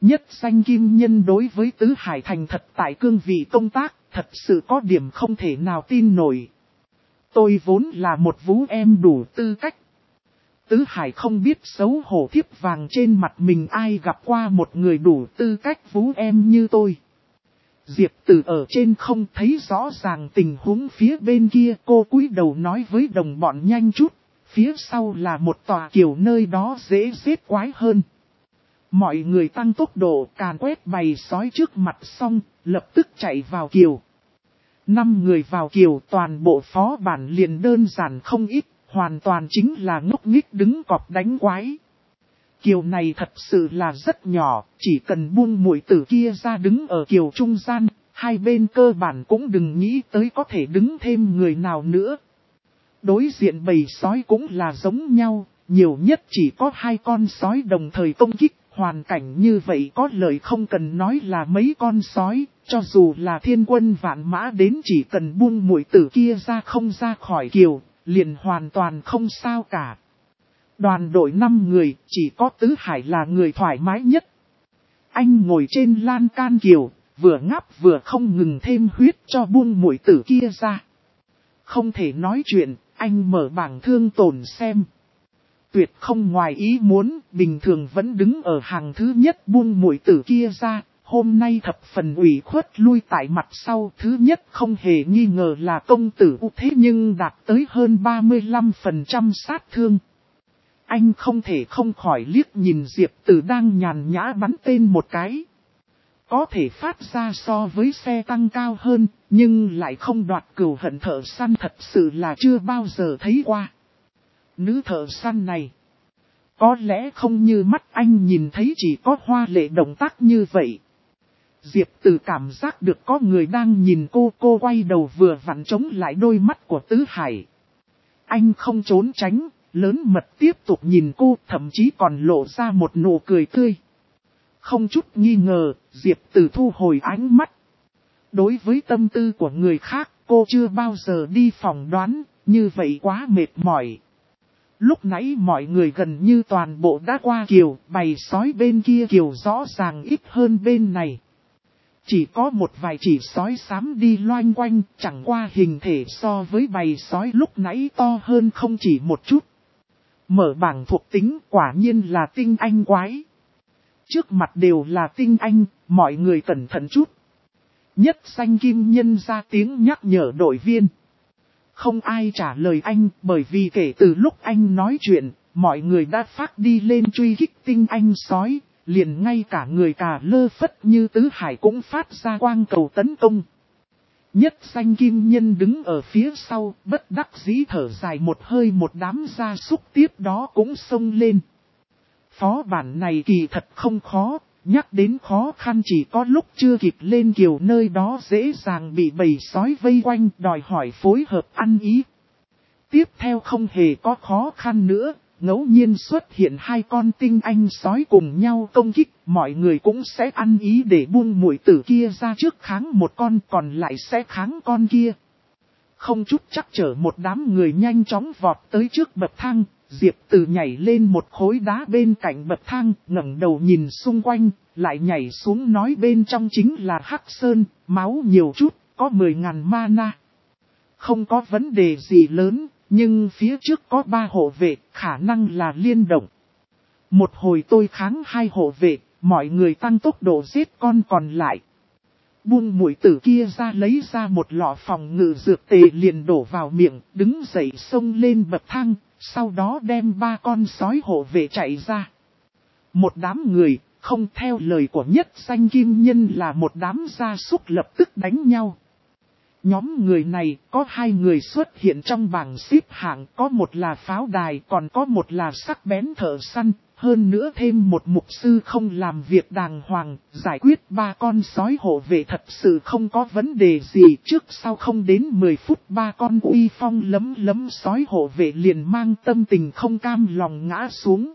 Nhất danh kim nhân đối với Tứ Hải thành thật tại cương vị công tác, thật sự có điểm không thể nào tin nổi. Tôi vốn là một vũ em đủ tư cách. Tứ Hải không biết xấu hổ thiếp vàng trên mặt mình, ai gặp qua một người đủ tư cách vũ em như tôi. Diệp Tử ở trên không thấy rõ ràng tình huống phía bên kia, cô cúi đầu nói với đồng bọn nhanh chút, phía sau là một tòa kiều, nơi đó dễ giết quái hơn. Mọi người tăng tốc độ, càn quét bầy sói trước mặt xong, lập tức chạy vào kiều. 5 người vào kiều, toàn bộ phó bản liền đơn giản không ít, hoàn toàn chính là ngốc nghếch đứng cọp đánh quái. Kiều này thật sự là rất nhỏ, chỉ cần buông muội tử kia ra đứng ở kiều trung gian, hai bên cơ bản cũng đừng nghĩ tới có thể đứng thêm người nào nữa. Đối diện bầy sói cũng là giống nhau, nhiều nhất chỉ có 2 con sói đồng thời công kích, hoàn cảnh như vậy có lợi không cần nói là mấy con sói, cho dù là thiên quân vạn mã đến chỉ cần buông muội tử kia ra không ra khỏi kiều, liền hoàn toàn không sao cả. Đoàn đội 5 người, chỉ có Tứ Hải là người thoải mái nhất. Anh ngồi trên lan can kiều, vừa ngáp vừa không ngừng thêm huyết cho buông muội tử kia ra. Không thể nói chuyện, anh mở bảng thương tổn xem. Tuyệt không ngoài ý muốn, bình thường vẫn đứng ở hàng thứ nhất buông muội tử kia ra. Hôm nay thập phần ủy khuất lui tại mặt sau, thứ nhất không hề nghi ngờ là công tử U, thế nhưng đạt tới hơn 35% sát thương. Anh không thể không khỏi liếc nhìn Diệp Tử đang nhàn nhã bắn tên một cái. Có thể phát ra so với xe tăng cao hơn, nhưng lại không đoạt cửu hận thợ săn thật sự là chưa bao giờ thấy qua. Nữ thợ săn này, có lẽ không như mắt anh nhìn thấy chỉ có hoa lệ động tác như vậy. Diệp Tử cảm giác được có người đang nhìn cô quay đầu vừa vặn chống lại đôi mắt của Tứ Hải. Anh không trốn tránh, lớn mật tiếp tục nhìn cô, thậm chí còn lộ ra một nụ cười tươi. Không chút nghi ngờ, Diệp Tử thu hồi ánh mắt. Đối với tâm tư của người khác, cô chưa bao giờ đi phỏng đoán, như vậy quá mệt mỏi. Lúc nãy mọi người gần như toàn bộ đã qua kiều, bầy sói bên kia kiều rõ ràng ít hơn bên này. Chỉ có một vài chỉ sói xám đi loanh quanh, chẳng qua hình thể so với bầy sói lúc nãy to hơn không chỉ một chút. Mở bảng thuộc tính quả nhiên là tinh anh quái. Trước mặt đều là tinh anh, mọi người cẩn thận chút. Nhất danh kim nhân ra tiếng nhắc nhở đội viên. Không ai trả lời anh, bởi vì kể từ lúc anh nói chuyện, mọi người đã phát đi lên truy kích tinh anh sói, liền ngay cả người cà lơ phất như Tứ Hải cũng phát ra quang cầu tấn công. Nhất danh kim nhân đứng ở phía sau, bất đắc dĩ thở dài một hơi, một đám gia súc tiếp đó cũng xông lên. Phó bản này kỳ thật không khó, nhắc đến khó khăn chỉ có lúc chưa kịp lên kiều nơi đó dễ dàng bị bầy sói vây quanh, đòi hỏi phối hợp ăn ý. Tiếp theo không hề có khó khăn nữa, ngẫu nhiên xuất hiện 2 con tinh anh sói cùng nhau công kích, mọi người cũng sẽ ăn ý để buông muội tử kia ra trước kháng một con, còn lại sẽ kháng con kia. Không chút chắc chở một đám người nhanh chóng vọt tới trước bậc thang, Diệp Tử nhảy lên một khối đá bên cạnh bậc thang, ngẩng đầu nhìn xung quanh, lại nhảy xuống nói bên trong chính là Hắc Sơn, máu nhiều chút, có 10.000 mana. Không có vấn đề gì lớn, nhưng phía trước có 3 hộ vệ, khả năng là liên động. Một hồi tôi kháng 2 hộ vệ, mọi người tăng tốc độ giết con còn lại. Buông muội tử kia ra lấy ra một lọ phòng ngự dược tề liền đổ vào miệng, đứng dậy xông lên bậc thang, sau đó đem 3 con sói hộ vệ chạy ra. Một đám người, không theo lời của nhất danh kim nhân là một đám gia súc lập tức đánh nhau. Nhóm người này có 2 người xuất hiện trong bảng xếp hạng, có một là pháo đài, còn có một là sắc bén thợ săn, hơn nữa thêm một mục sư không làm việc đàng hoàng, giải quyết 3 con sói hộ vệ thật sự không có vấn đề gì. Trước sau không đến 10 phút 3 con uy phong lấm lấm sói hộ vệ liền mang tâm tình không cam lòng ngã xuống.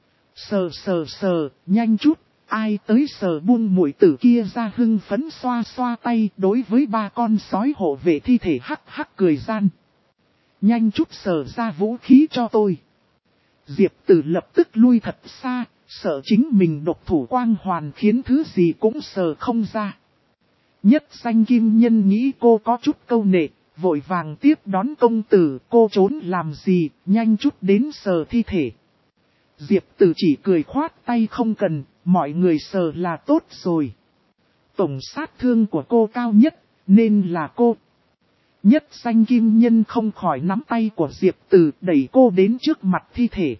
Sờ, nhanh chút. Ai tới sờ buông muội tử kia ra hưng phấn xoa xoa tay, đối với 3 con sói hộ vệ thi thể hắc hắc cười gian. Nhanh chút sờ ra vũ khí cho tôi. Diệp Tử lập tức lui thật xa, sợ chính mình độc thủ quang hoàn khiến thứ gì cũng sờ không ra. Nhất danh kim nhân nghĩ cô có chút câu nệ, vội vàng tiếp đón công tử, cô trốn làm gì, nhanh chút đến sờ thi thể. Diệp Tử chỉ cười khoát tay không cần, mọi người sờ là tốt rồi. Tổng sát thương của cô cao nhất, nên là cô. Nhất danh kim nhân không khỏi nắm tay của Diệp Tử đẩy cô đến trước mặt thi thể.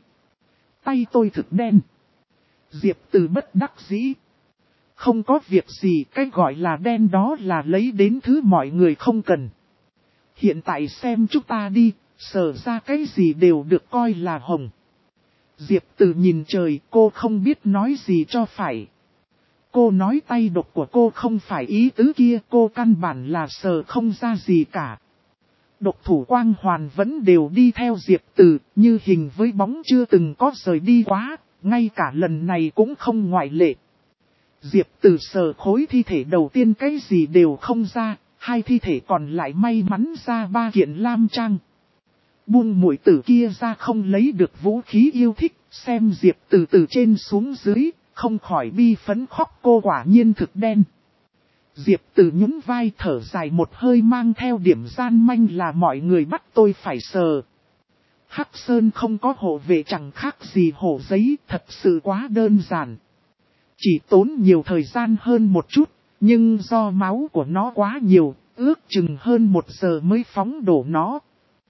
Tay tôi thực đen. Diệp Tử bất đắc dĩ. Không có việc gì, cái gọi là đen đó là lấy đến thứ mọi người không cần. Hiện tại xem chúng ta đi, sờ ra cái gì đều được coi là hồng. Diệp Tử nhìn trời, cô không biết nói gì cho phải. Cô nói tay độc của cô không phải ý tứ kia, cô căn bản là sờ không ra gì cả. Độc thủ quang hoàn vẫn đều đi theo Diệp Tử, như hình với bóng chưa từng có rời đi quá, ngay cả lần này cũng không ngoại lệ. Diệp Tử sờ khối thi thể đầu tiên cái gì đều không ra, hai thi thể còn lại may mắn ra 3 kiện lam trang. Buông muội tử kia ra không lấy được vũ khí yêu thích, xem Diệp Tử từ trên xuống dưới, không khỏi bi phấn khóc, cô quả nhiên thực đen. Diệp Tử nhún vai thở dài một hơi mang theo điểm gian manh là mọi người bắt tôi phải sờ. Hắc Sơn không có hộ vệ chẳng khác gì hổ giấy, thật sự quá đơn giản. Chỉ tốn nhiều thời gian hơn một chút, nhưng do máu của nó quá nhiều, ước chừng hơn 1 giờ mới phóng đổ nó.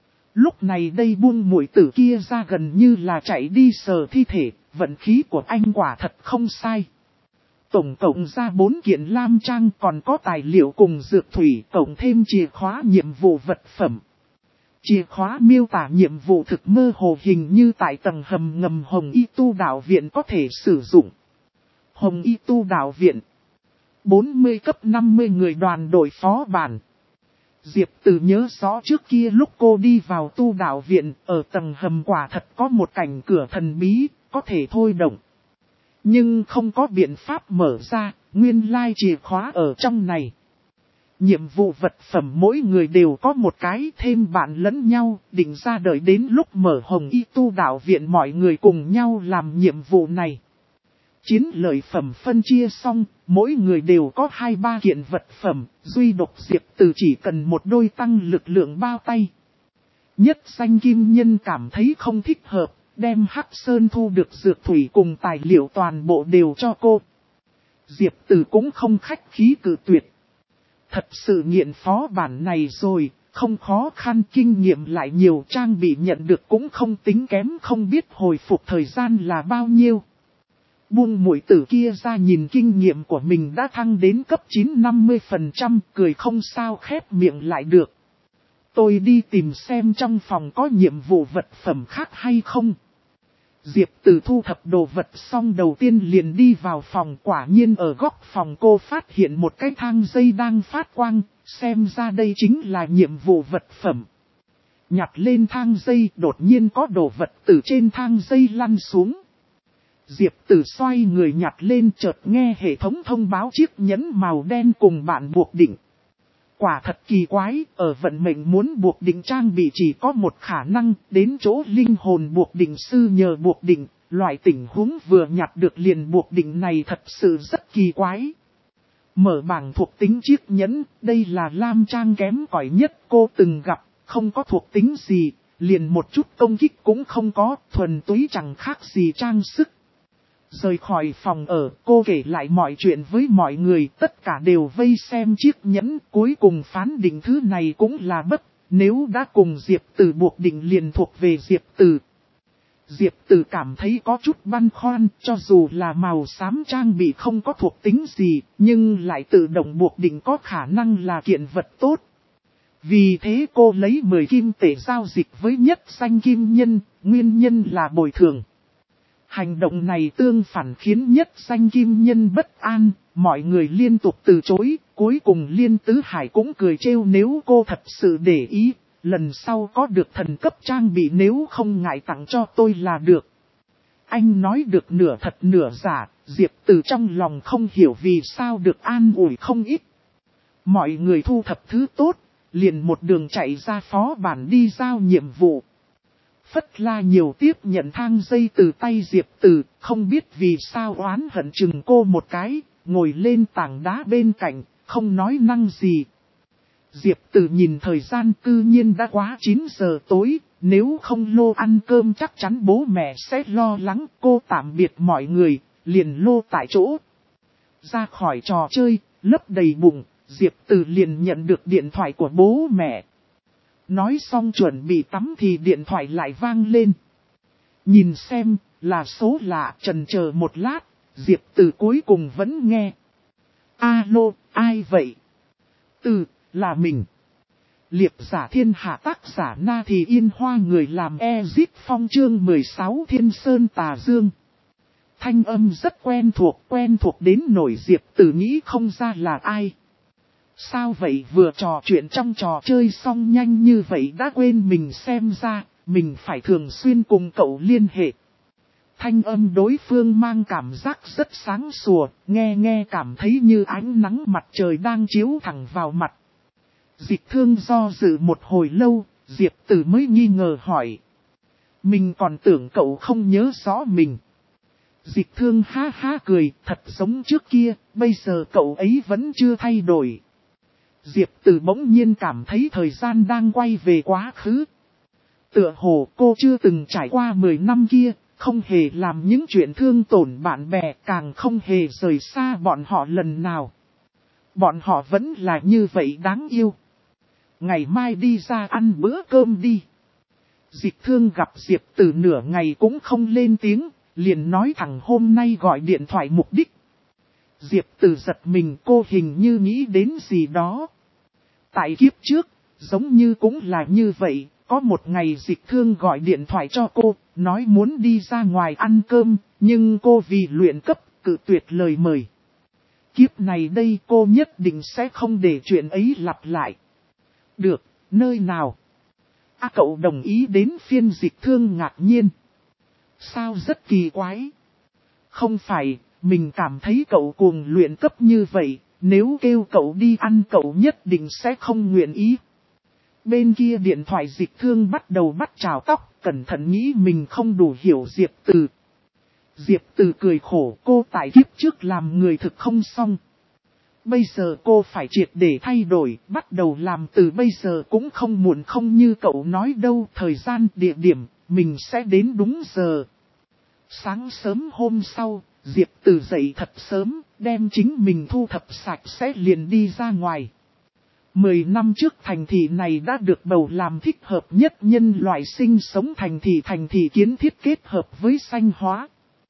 Lúc này đây buông muội tử kia ra gần như là chạy đi sờ thi thể, vận khí của anh quả thật không sai. Tổng cộng ra 4 kiện lam trang, còn có tài liệu cùng dược thủy, cộng thêm chìa khóa nhiệm vụ vật phẩm. Chìa khóa miêu tả nhiệm vụ thực mơ hồ, hình như tại tầng hầm ngầm Hồng Y Tu Đạo Viện có thể sử dụng. Hồng Y Tu Đạo Viện 40 cấp 50 người đoàn đội phó bản. Diệp Tử nhớ rõ trước kia lúc cô đi vào Tu Đạo Viện, ở tầng hầm quả thật có một cảnh cửa thần bí, có thể thôi động. Nhưng không có biện pháp mở ra, nguyên lai chìa khóa ở trong này. Nhiệm vụ vật phẩm mỗi người đều có một cái, thêm bạn lẫn nhau, định ra đợi đến lúc mở Hồng Y Tu Đạo Viện mọi người cùng nhau làm nhiệm vụ này. Chiến lợi phẩm phân chia xong, mỗi người đều có 2-3 kiện vật phẩm, duy độc Diệp Tử chỉ cần một đôi tăng lực lượng bao tay. Nhất danh kim nhân cảm thấy không thích hợp, đem Hắc Sơn thu được dược thủy cùng tài liệu toàn bộ đều cho cô. Diệp Tử cũng không khách khí cự tuyệt. Thật sự nghiện phó bản này rồi, không khó khăn, kinh nghiệm lại nhiều, trang bị nhận được cũng không tính kém, không biết hồi phục thời gian là bao nhiêu. Buông muội tử kia ra nhìn kinh nghiệm của mình đã thăng đến cấp 9-50%, cười không sao khép miệng lại được. Tôi đi tìm xem trong phòng có nhiệm vụ vật phẩm khác hay không. Diệp Tử thu thập đồ vật xong đầu tiên liền đi vào phòng, quả nhiên ở góc phòng cô phát hiện một cái thang dây đang phát quang, xem ra đây chính là nhiệm vụ vật phẩm. Nhặt lên thang dây, đột nhiên có đồ vật từ trên thang dây lăn xuống. Diệp Tử xoay người nhặt lên, chợt nghe hệ thống thông báo chiếc nhẫn màu đen cùng bạn buộc định. Quả thật kỳ quái, ở vận mệnh muốn buộc định trang bị chỉ có một khả năng, đến chỗ linh hồn buộc định sư nhờ buộc định, loại tình huống vừa nhặt được liền buộc định này thật sự rất kỳ quái. Mở bảng thuộc tính chiếc nhẫn, đây là lam trang kém cỏi nhất cô từng gặp, không có thuộc tính gì, liền một chút công kích cũng không có, thuần túy chẳng khác gì trang sức. Rời khỏi phòng ở, cô kể lại mọi chuyện với mọi người, tất cả đều vây xem chiếc nhẫn, cuối cùng phán định thứ này cũng là bất, nếu đã cùng Diệp Tử buộc định liền thuộc về Diệp Tử. Diệp Tử cảm thấy có chút băn khoăn, cho dù là màu xám trang bị không có thuộc tính gì, nhưng lại tự động buộc định có khả năng là kiện vật tốt. Vì thế cô lấy 10 kim tệ giao dịch với nhất danh kim nhân, nguyên nhân là bồi thường. Hành động này tương phản khiến nhất danh kim nhân bất an, mọi người liên tục từ chối, cuối cùng Liên Tứ Hải cũng cười trêu nếu cô thật sự để ý, lần sau có được thần cấp trang bị nếu không ngại tặng cho tôi là được. Anh nói được nửa thật nửa giả, Diệp Tử trong lòng không hiểu vì sao được an ủi không ít. Mọi người thu thập thứ tốt, liền một đường chạy ra phó bản đi giao nhiệm vụ. Phất La nhiều tiếp nhận thang dây từ tay Diệp Từ, không biết vì sao oán hận chừng cô một cái, ngồi lên tảng đá bên cạnh, không nói năng gì. Diệp Từ nhìn thời gian cư nhiên đã quá 9 giờ tối, nếu không lô ăn cơm chắc chắn bố mẹ sẽ lo lắng. Cô tạm biệt mọi người, liền lô tại chỗ. Ra khỏi trò chơi, lấp đầy bụng, Diệp Từ liền nhận được điện thoại của bố mẹ. Nói xong chuẩn bị tắm thì điện thoại lại vang lên. Nhìn xem, là số lạ, chần chờ một lát, Diệp Từ cuối cùng vẫn nghe. Alo, ai vậy? Từ, là mình. Liệp giả thiên hạ tác giả Na Thì Yên Hoa người làm Ezip Phong chương 16 Thiên Sơn Tà Dương. Thanh âm rất quen thuộc đến nổi Diệp Từ nghĩ không ra là ai. Sao vậy, vừa trò chuyện trong trò chơi xong nhanh như vậy đã quên mình, xem ra, mình phải thường xuyên cùng cậu liên hệ. Thanh âm đối phương mang cảm giác rất sáng sủa, nghe cảm thấy như ánh nắng mặt trời đang chiếu thẳng vào mặt. Dịch Thương do dự một hồi lâu, Diệp Từ mới nghi ngờ hỏi. Mình còn tưởng cậu không nhớ rõ mình. Dịch Thương ha ha cười, thật giống trước kia, bây giờ cậu ấy vẫn chưa thay đổi. Diệp Từ bỗng nhiên cảm thấy thời gian đang quay về quá khứ. Tựa hồ cô chưa từng trải qua 10 năm kia, không hề làm những chuyện thương tổn bạn bè, càng không hề rời xa bọn họ lần nào. Bọn họ vẫn là như vậy đáng yêu. Ngày mai đi ra ăn bữa cơm đi. Dịch Thương gặp Diệp Từ nửa ngày cũng không lên tiếng, liền nói thẳng hôm nay gọi điện thoại mục đích. Diệp Từ giật mình, cô hình như nghĩ đến gì đó. Tại kiếp trước, giống như cũng là như vậy, có một ngày Dịch Thương gọi điện thoại cho cô, nói muốn đi ra ngoài ăn cơm, nhưng cô vì luyện cấp, cự tuyệt lời mời. Kiếp này đây cô nhất định sẽ không để chuyện ấy lặp lại. Được, nơi nào? Cậu đồng ý, đến phiên Dịch Thương ngạc nhiên. Sao rất kỳ quái. Không phải, mình cảm thấy cậu cuồng luyện cấp như vậy, nếu kêu cậu đi ăn cậu nhất định sẽ không nguyện ý. Bên kia điện thoại Dịch Thương bắt đầu bắt chào tóc, cẩn thận nghĩ mình không đủ hiểu Diệp Từ. Diệp Từ cười khổ, cô tại kiếp trước làm người thực không xong. Bây giờ cô phải triệt để thay đổi, bắt đầu làm từ bây giờ cũng không muộn, không như cậu nói đâu, thời gian, địa điểm, mình sẽ đến đúng giờ. Sáng sớm hôm sau, Diệp Từ dậy thật sớm, đem chính mình thu thập sạch sẽ liền đi ra ngoài. 10 năm trước thành thị này đã được bầu làm thích hợp nhất nhân loại sinh sống, thành thị kiến thiết kết hợp với xanh hóa.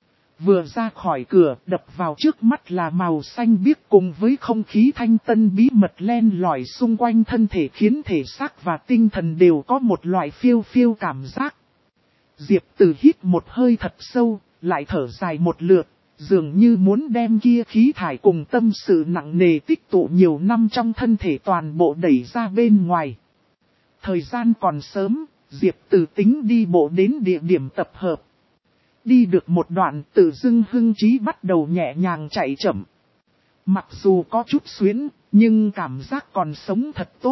Vừa ra khỏi cửa, đập vào trước mắt là màu xanh biếc cùng với không khí thanh tân bí mật len lỏi xung quanh thân thể, khiến thể xác và tinh thần đều có một loại phiêu phiêu cảm giác. Diệp Từ hít một hơi thật sâu, lại thở dài một lượt, dường như muốn đem kia khí thải cùng tâm sự nặng nề tích tụ nhiều năm trong thân thể toàn bộ đẩy ra bên ngoài. Thời gian còn sớm, Diệp Từ tính đi bộ đến địa điểm tập hợp. Đi được một đoạn, tự dưng hưng trí bắt đầu nhẹ nhàng chạy chậm. Mặc dù có chút xuyến, nhưng cảm giác còn sống thật tốt.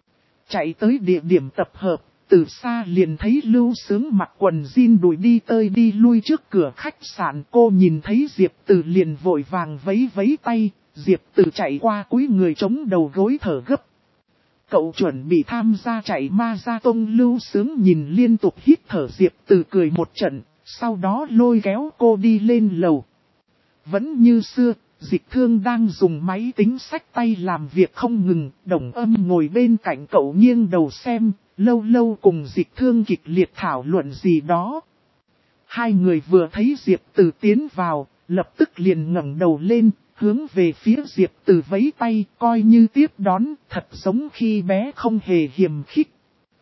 Chạy tới địa điểm tập hợp, từ xa liền thấy Lưu Sướng mặc quần jean đùi đi tơi đi lui trước cửa khách sạn. Cô nhìn thấy Diệp Từ liền vội vàng vẫy vẫy tay, Diệp Từ chạy qua cúi người chống đầu gối thở gấp. Cậu chuẩn bị tham gia chạy marathon. Lưu Sướng nhìn liên tục hít thở Diệp Từ cười một trận, sau đó lôi kéo cô đi lên lầu. Vẫn như xưa, Dịch Thương đang dùng máy tính xách tay làm việc không ngừng, Đồng Âm ngồi bên cạnh cậu nghiêng đầu xem, lâu lâu cùng Dịch Thương kịch liệt thảo luận gì đó. Hai người vừa thấy Diệp Từ tiến vào, lập tức liền ngẩng đầu lên, hướng về phía Diệp Từ vẫy tay, coi như tiếp đón, thật giống khi bé không hề hiềm khích.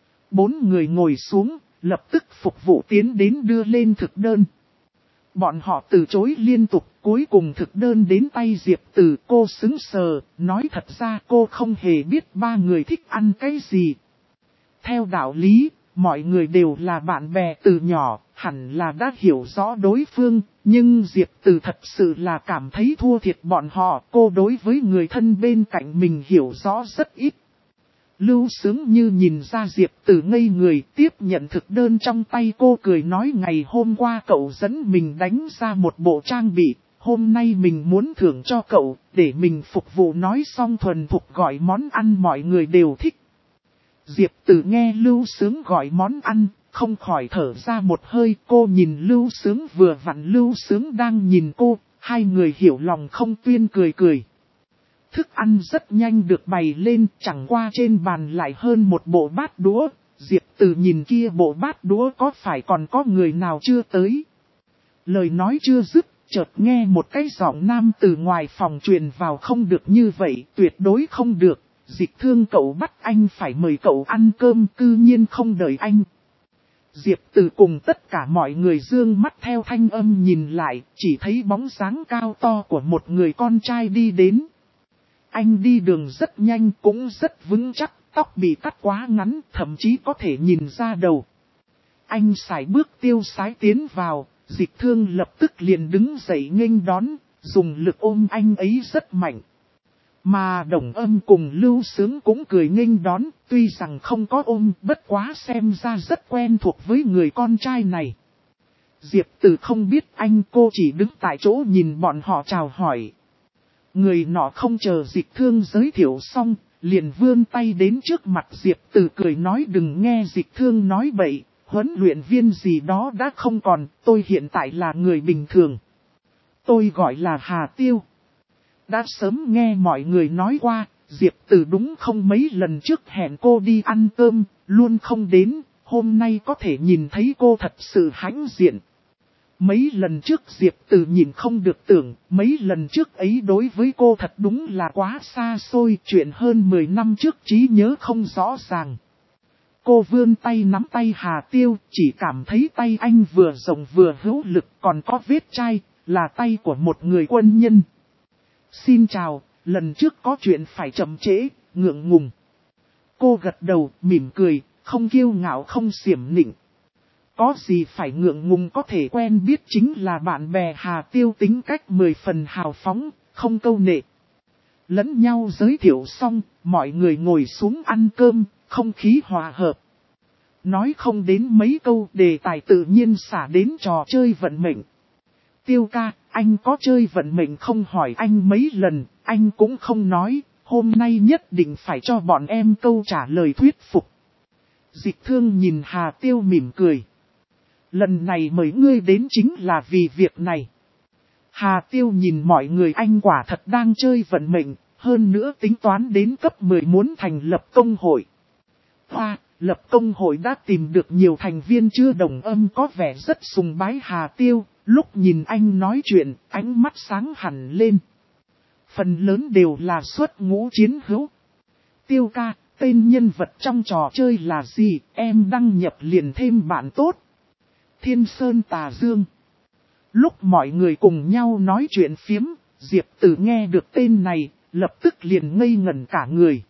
4 người ngồi xuống, lập tức phục vụ tiến đến đưa lên thực đơn. Bọn họ từ chối liên tục, cuối cùng thực đơn đến tay Diệp Từ. Cô sững sờ, nói thật ra cô không hề biết 3 người thích ăn cái gì. Theo đạo lý, mọi người đều là bạn bè từ nhỏ, hẳn là đã hiểu rõ đối phương, nhưng Diệp Từ thật sự là cảm thấy thua thiệt bọn họ. Cô đối với người thân bên cạnh mình hiểu rõ rất ít. Lưu Sướng như nhìn ra Diệp Tử ngây người, tiếp nhận thực đơn trong tay cô, cười nói ngày hôm qua cậu dẫn mình đánh ra một bộ trang bị, hôm nay mình muốn thưởng cho cậu, để mình phục vụ. Nói xong thuần thục gọi món ăn mọi người đều thích. Diệp Tử nghe Lưu Sướng gọi món ăn, không khỏi thở ra một hơi. Cô nhìn Lưu Sướng, vừa vặn Lưu Sướng đang nhìn cô, hai người hiểu lòng không tuyên cười cười. Thức ăn rất nhanh được bày lên, chẳng qua trên bàn lại hơn một bộ bát đũa. Diệp Tử nhìn kia bộ bát đũa có phải còn có người nào chưa tới. Lời nói chưa dứt, chợt nghe một cái giọng nam từ ngoài phòng truyền vào, không được như vậy, tuyệt đối không được. Dịch Thương cậu bắt anh phải mời cậu ăn cơm, cư nhiên không đợi anh. Diệp Tử cùng tất cả mọi người dương mắt theo thanh âm nhìn lại, chỉ thấy bóng dáng cao to của một người con trai đi đến. Anh đi đường rất nhanh, cũng rất vững chắc, tóc bị cắt quá ngắn, thậm chí có thể nhìn ra đầu. Anh sải bước tiêu sái tiến vào, Dịch Thương lập tức liền đứng dậy nghênh đón, dùng lực ôm anh ấy rất mạnh. Mà Đồng Âm cùng Lưu Sướng cũng cười nghênh đón, tuy rằng không có ôm, bất quá xem ra rất quen thuộc với người con trai này. Diệp Tử không biết anh, cô chỉ đứng tại chỗ nhìn bọn họ chào hỏi. Người nọ không chờ Dịch Thương giới thiệu xong, liền vươn tay đến trước mặt Diệp Tử, cười nói đừng nghe Dịch Thương nói bậy, huấn luyện viên gì đó đã không còn, tôi hiện tại là người bình thường. Tôi gọi là Hà Tiêu. Đã sớm nghe mọi người nói qua, Diệp Tử đúng không mấy lần trước hẹn cô đi ăn cơm, luôn không đến, hôm nay có thể nhìn thấy cô thật sự hãnh diện. Mấy lần trước Diệp Tử nhìn không được tưởng, mấy lần trước ấy đối với cô thật đúng là quá xa xôi, chuyện hơn 10 năm trước trí nhớ không rõ ràng. Cô vươn tay nắm tay Hà Tiêu, chỉ cảm thấy tay anh vừa rộng vừa hữu lực, còn có vết chai, là tay của một người quân nhân. Xin chào, lần trước có chuyện phải chậm trễ, ngượng ngùng. Cô gật đầu, mỉm cười, không kiêu ngạo không xiểm nịnh. Có gì phải ngượng ngùng, có thể quen biết chính là bạn bè. Hà Tiêu tính cách 10 phần hào phóng, không câu nệ. Lẫn nhau giới thiệu xong, mọi người ngồi xuống ăn cơm, không khí hòa hợp. Nói không đến mấy câu, đề tài tự nhiên xả đến trò chơi vận mệnh. Tiêu ca, anh có chơi vận mệnh không? Hỏi anh mấy lần, anh cũng không nói, hôm nay nhất định phải cho bọn em câu trả lời thuyết phục. Dịch Thương nhìn Hà Tiêu mỉm cười. Lần này mời ngươi đến chính là vì việc này. Hà Tiêu nhìn mọi người, anh quả thật đang chơi vận mệnh, hơn nữa tính toán đến cấp 10 muốn thành lập công hội. Hoa, lập công hội đã tìm được nhiều thành viên chưa? Đồng Âm có vẻ rất sùng bái Hà Tiêu, lúc nhìn anh nói chuyện, ánh mắt sáng hẳn lên. Phần lớn đều là xuất ngũ chiến hữu. Tiêu ca, tên nhân vật trong trò chơi là gì? Em đăng nhập liền thêm bạn tốt. Thiên Sơn Tà Dương. Lúc mọi người cùng nhau nói chuyện phiếm, Diệp Tử nghe được tên này, lập tức liền ngây ngẩn cả người.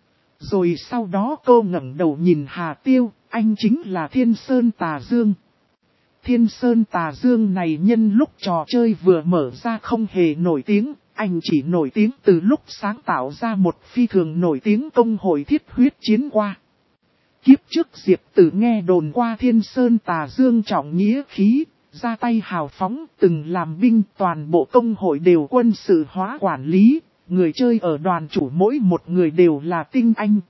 Rồi sau đó cô ngẩng đầu nhìn Hà Tiêu, anh chính là Thiên Sơn Tà Dương. Thiên Sơn Tà Dương này nhân lúc trò chơi vừa mở ra không hề nổi tiếng, anh chỉ nổi tiếng từ lúc sáng tạo ra một phi thường nổi tiếng công hội Thiết Huyết Chiến qua. Kiếp trước Diệp Tử nghe đồn qua Thiên Sơn Tà Dương trọng nghĩa khí, ra tay hào phóng, từng làm binh, toàn bộ công hội đều quân sự hóa quản lý, người chơi ở đoàn chủ mỗi một người đều là tinh anh.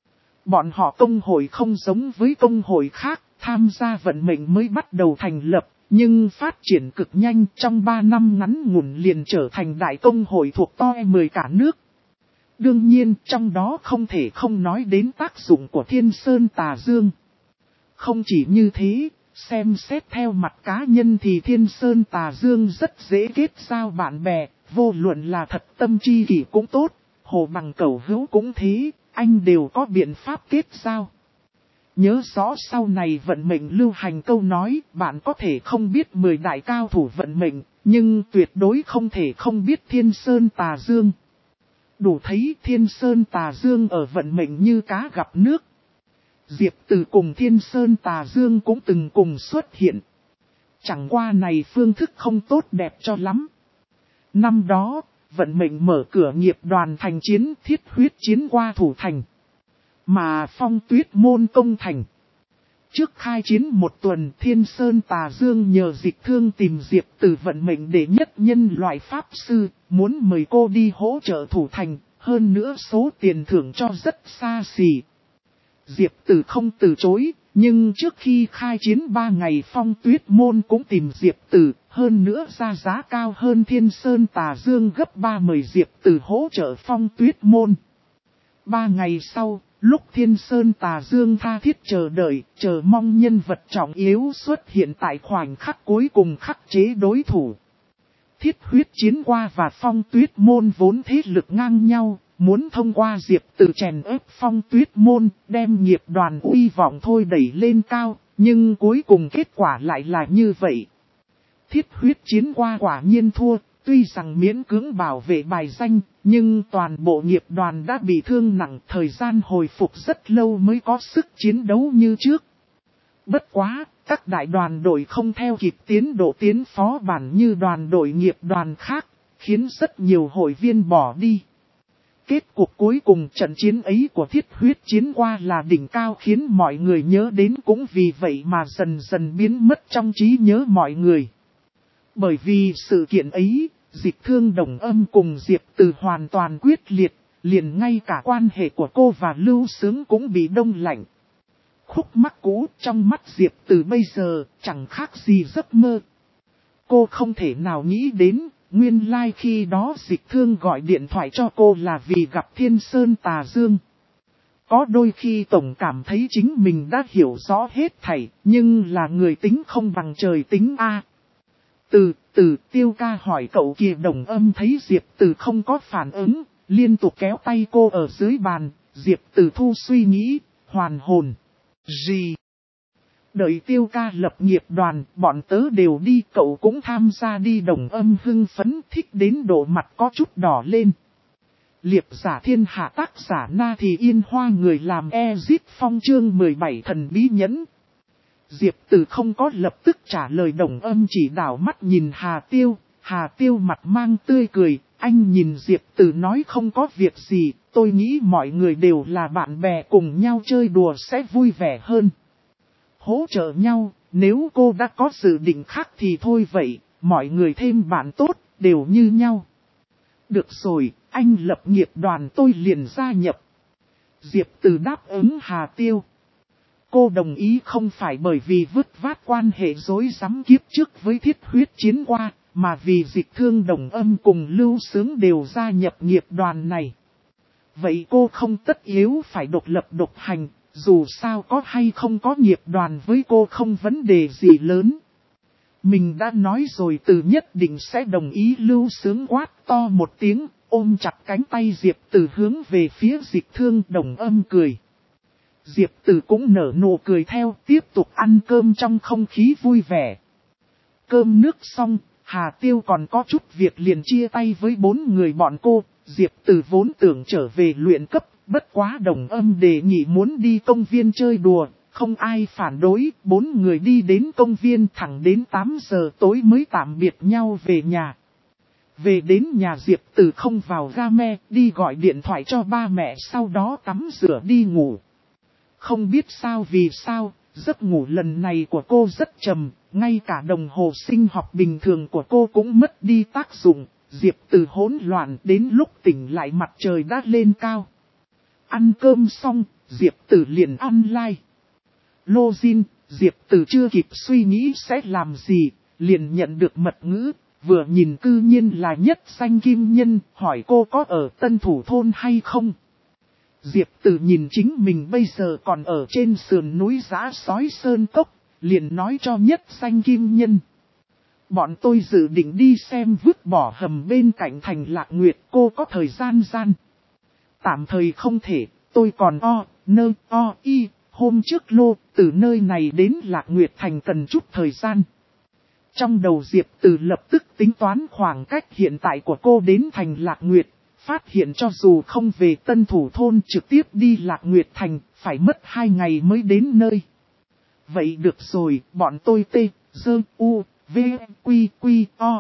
Bọn họ công hội không giống với công hội khác, tham gia vận mệnh mới bắt đầu thành lập, nhưng phát triển cực nhanh, trong 3 năm ngắn ngủn liền trở thành đại công hội thuộc top 10 cả nước. Đương nhiên, trong đó không thể không nói đến tác dụng của Thiên Sơn Tà Dương. Không chỉ như thế, xem xét theo mặt cá nhân thì Thiên Sơn Tà Dương rất dễ kết giao bạn bè, vô luận là thật tâm chi kỷ cũng tốt, hồ bằng cẩu hữu cũng thế, anh đều có biện pháp kết giao. Nhớ rõ sau này vận mệnh lưu hành câu nói, bạn có thể không biết 10 đại cao thủ vận mệnh, nhưng tuyệt đối không thể không biết Thiên Sơn Tà Dương. Đủ thấy Thiên Sơn Tà Dương ở vận mệnh như cá gặp nước. Diệp Tử cùng Thiên Sơn Tà Dương cũng từng cùng xuất hiện. Chẳng qua này phương thức không tốt đẹp cho lắm. Năm đó, vận mệnh mở cửa nghiệp đoàn thành chiến Thiết Huyết Chiến qua thủ thành. Mà Phong Tuyết môn công thành. Trước khai chiến một tuần, Thiên Sơn Tà Dương nhờ Dịch Thương tìm Diệp Tử vận mệnh đệ nhất nhân loại pháp sư, muốn mời cô đi hỗ trợ thủ thành, hơn nữa số tiền thưởng cho rất xa xỉ. Diệp Tử không từ chối, nhưng trước khi khai chiến 3 ngày Phong Tuyết môn cũng tìm Diệp Tử, hơn nữa ra giá cao hơn Thiên Sơn Tà Dương gấp 3 mời Diệp Tử hỗ trợ Phong Tuyết môn. 3 ngày sau, lúc Thiên Sơn Tà Dương tha thiết chờ đợi, chờ mong nhân vật trọng yếu xuất hiện tại khoảnh khắc cuối cùng khắc chế đối thủ. Thiết huyết chiến qua và Phong Tuyết môn vốn thế lực ngang nhau, muốn thông qua Diệp Tử chèn ép Phong Tuyết môn, đem nghiệp đoàn uy vọng thôi đẩy lên cao, nhưng cuối cùng kết quả lại là như vậy. Thiết huyết chiến qua quả nhiên thua, tuy rằng miễn cưỡng bảo vệ bài danh, nhưng toàn bộ nghiệp đoàn đã bị thương nặng, thời gian hồi phục rất lâu mới có sức chiến đấu như trước. Bất quá, các đại đoàn đội không theo kịp tiến độ tiến phó bản như đoàn đội nghiệp đoàn khác, khiến rất nhiều hội viên bỏ đi. Kết cục cuối cùng trận chiến ấy của thiết huyết chiến qua là đỉnh cao khiến mọi người nhớ đến, cũng vì vậy mà dần dần biến mất trong trí nhớ mọi người. Bởi vì sự kiện ấy, Dịch Thương Đồng Âm cùng Diệp Tử hoàn toàn quyết liệt, liền ngay cả quan hệ của cô và Lưu Sướng cũng bị đông lạnh. Khúc mắc cũ trong mắt Diệp Tử bây giờ chẳng khác gì giấc mơ. Cô không thể nào nghĩ đến, nguyên lai khi đó Dịch Thương gọi điện thoại cho cô là vì gặp Thiên Sơn Tà Dương. Có đôi khi tổng cảm thấy chính mình đã hiểu rõ hết thảy, nhưng là người tính không bằng trời tính a. Tiêu ca hỏi cậu kia. Đồng Âm thấy Diệp Tử không có phản ứng, liên tục kéo tay cô ở dưới bàn. Diệp Tử thu suy nghĩ, hoàn hồn. Gì? Đợi Tiêu ca lập nghiệp đoàn, bọn tớ đều đi, cậu cũng tham gia đi. Đồng Âm hưng phấn thích đến độ mặt có chút đỏ lên. Liệp giả thiên hạ tác giả Na Thì Yên Hoa, người làm Ezit Phong chương 17 thần bí nhẫn. Diệp Tử không có lập tức trả lời. Đồng Âm chỉ đảo mắt nhìn Hà Tiêu. Hà Tiêu mặt mang tươi cười, anh nhìn Diệp Tử nói không có việc gì, tôi nghĩ mọi người đều là bạn bè, cùng nhau chơi đùa sẽ vui vẻ hơn. Hỗ trợ nhau, nếu cô đã có dự định khác thì thôi vậy, mọi người thêm bạn tốt, đều như nhau. Được rồi, anh lập nghiệp đoàn tôi liền gia nhập. Diệp Tử đáp ứng Hà Tiêu. Cô đồng ý không phải bởi vì vứt vát quan hệ rối rắm kiếp trước với thiết huyết chiến qua, mà vì Dịch Thương Đồng Âm cùng Lưu Sướng đều gia nhập nghiệp đoàn này. Vậy cô không tất yếu phải độc lập độc hành, dù sao có hay không có nghiệp đoàn với cô không vấn đề gì lớn. Mình đã nói rồi Tử nhất định sẽ đồng ý. Lưu Sướng quát to một tiếng, ôm chặt cánh tay Diệp Tử hướng về phía Dịch Thương Đồng Âm cười. Diệp Tử cũng nở nụ cười theo, tiếp tục ăn cơm trong không khí vui vẻ. Cơm nước xong, Hà Tiêu còn có chút việc liền chia tay với 4 người bọn cô. Diệp Tử vốn tưởng trở về luyện cấp, bất quá Đồng Âm đề nghị muốn đi công viên chơi đùa, không ai phản đối. 4 người đi đến công viên thẳng đến 8 giờ tối mới tạm biệt nhau về nhà. Về đến nhà Diệp Tử không vào game, đi gọi điện thoại cho ba mẹ, sau đó tắm rửa đi ngủ. Không biết vì sao, giấc ngủ lần này của cô rất trầm, ngay cả đồng hồ sinh học bình thường của cô cũng mất đi tác dụng. Diệp Tử hỗn loạn, đến lúc tỉnh lại mặt trời đã lên cao. Ăn cơm xong, Diệp Tử liền online. Login, Diệp Tử chưa kịp suy nghĩ sẽ làm gì, liền nhận được mật ngữ, vừa nhìn cư nhiên là Nhất Danh Kim Nhân, hỏi cô có ở Tân Thủ Thôn hay không. Diệp Tử nhìn chính mình bây giờ còn ở trên sườn núi Dã Sói Sơn Cốc, liền nói cho Nhất Danh Kim Nhân. Bọn tôi dự định đi xem vứt bỏ hầm bên cạnh thành Lạc Nguyệt, cô có thời gian? Tạm thời không thể, tôi còn hôm trước từ nơi này đến Lạc Nguyệt thành cần chút thời gian. Trong đầu Diệp Tử lập tức tính toán khoảng cách hiện tại của cô đến thành Lạc Nguyệt. Phát hiện cho dù không về Tân Thủ Thôn trực tiếp đi Lạc Nguyệt thành, phải mất 2 ngày mới đến nơi. Vậy được rồi, bọn tôi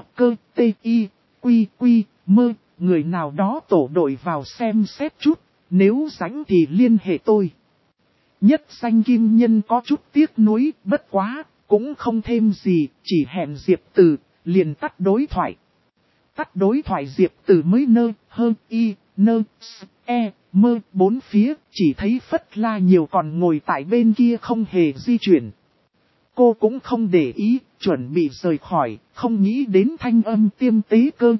người nào đó tổ đội vào xem xét chút, nếu rảnh thì liên hệ tôi. Nhất danh kim nhân có chút tiếc nuối, bất quá, cũng không thêm gì, chỉ hẹn Diệp Từ, liền tắt đối thoại. Tắt đối thoại Diệp Từ mới mơ bốn phía, chỉ thấy Phất La Nhiều còn ngồi tại bên kia không hề di chuyển. Cô cũng không để ý, chuẩn bị rời khỏi, không nghĩ đến thanh âm tiêm tế cơ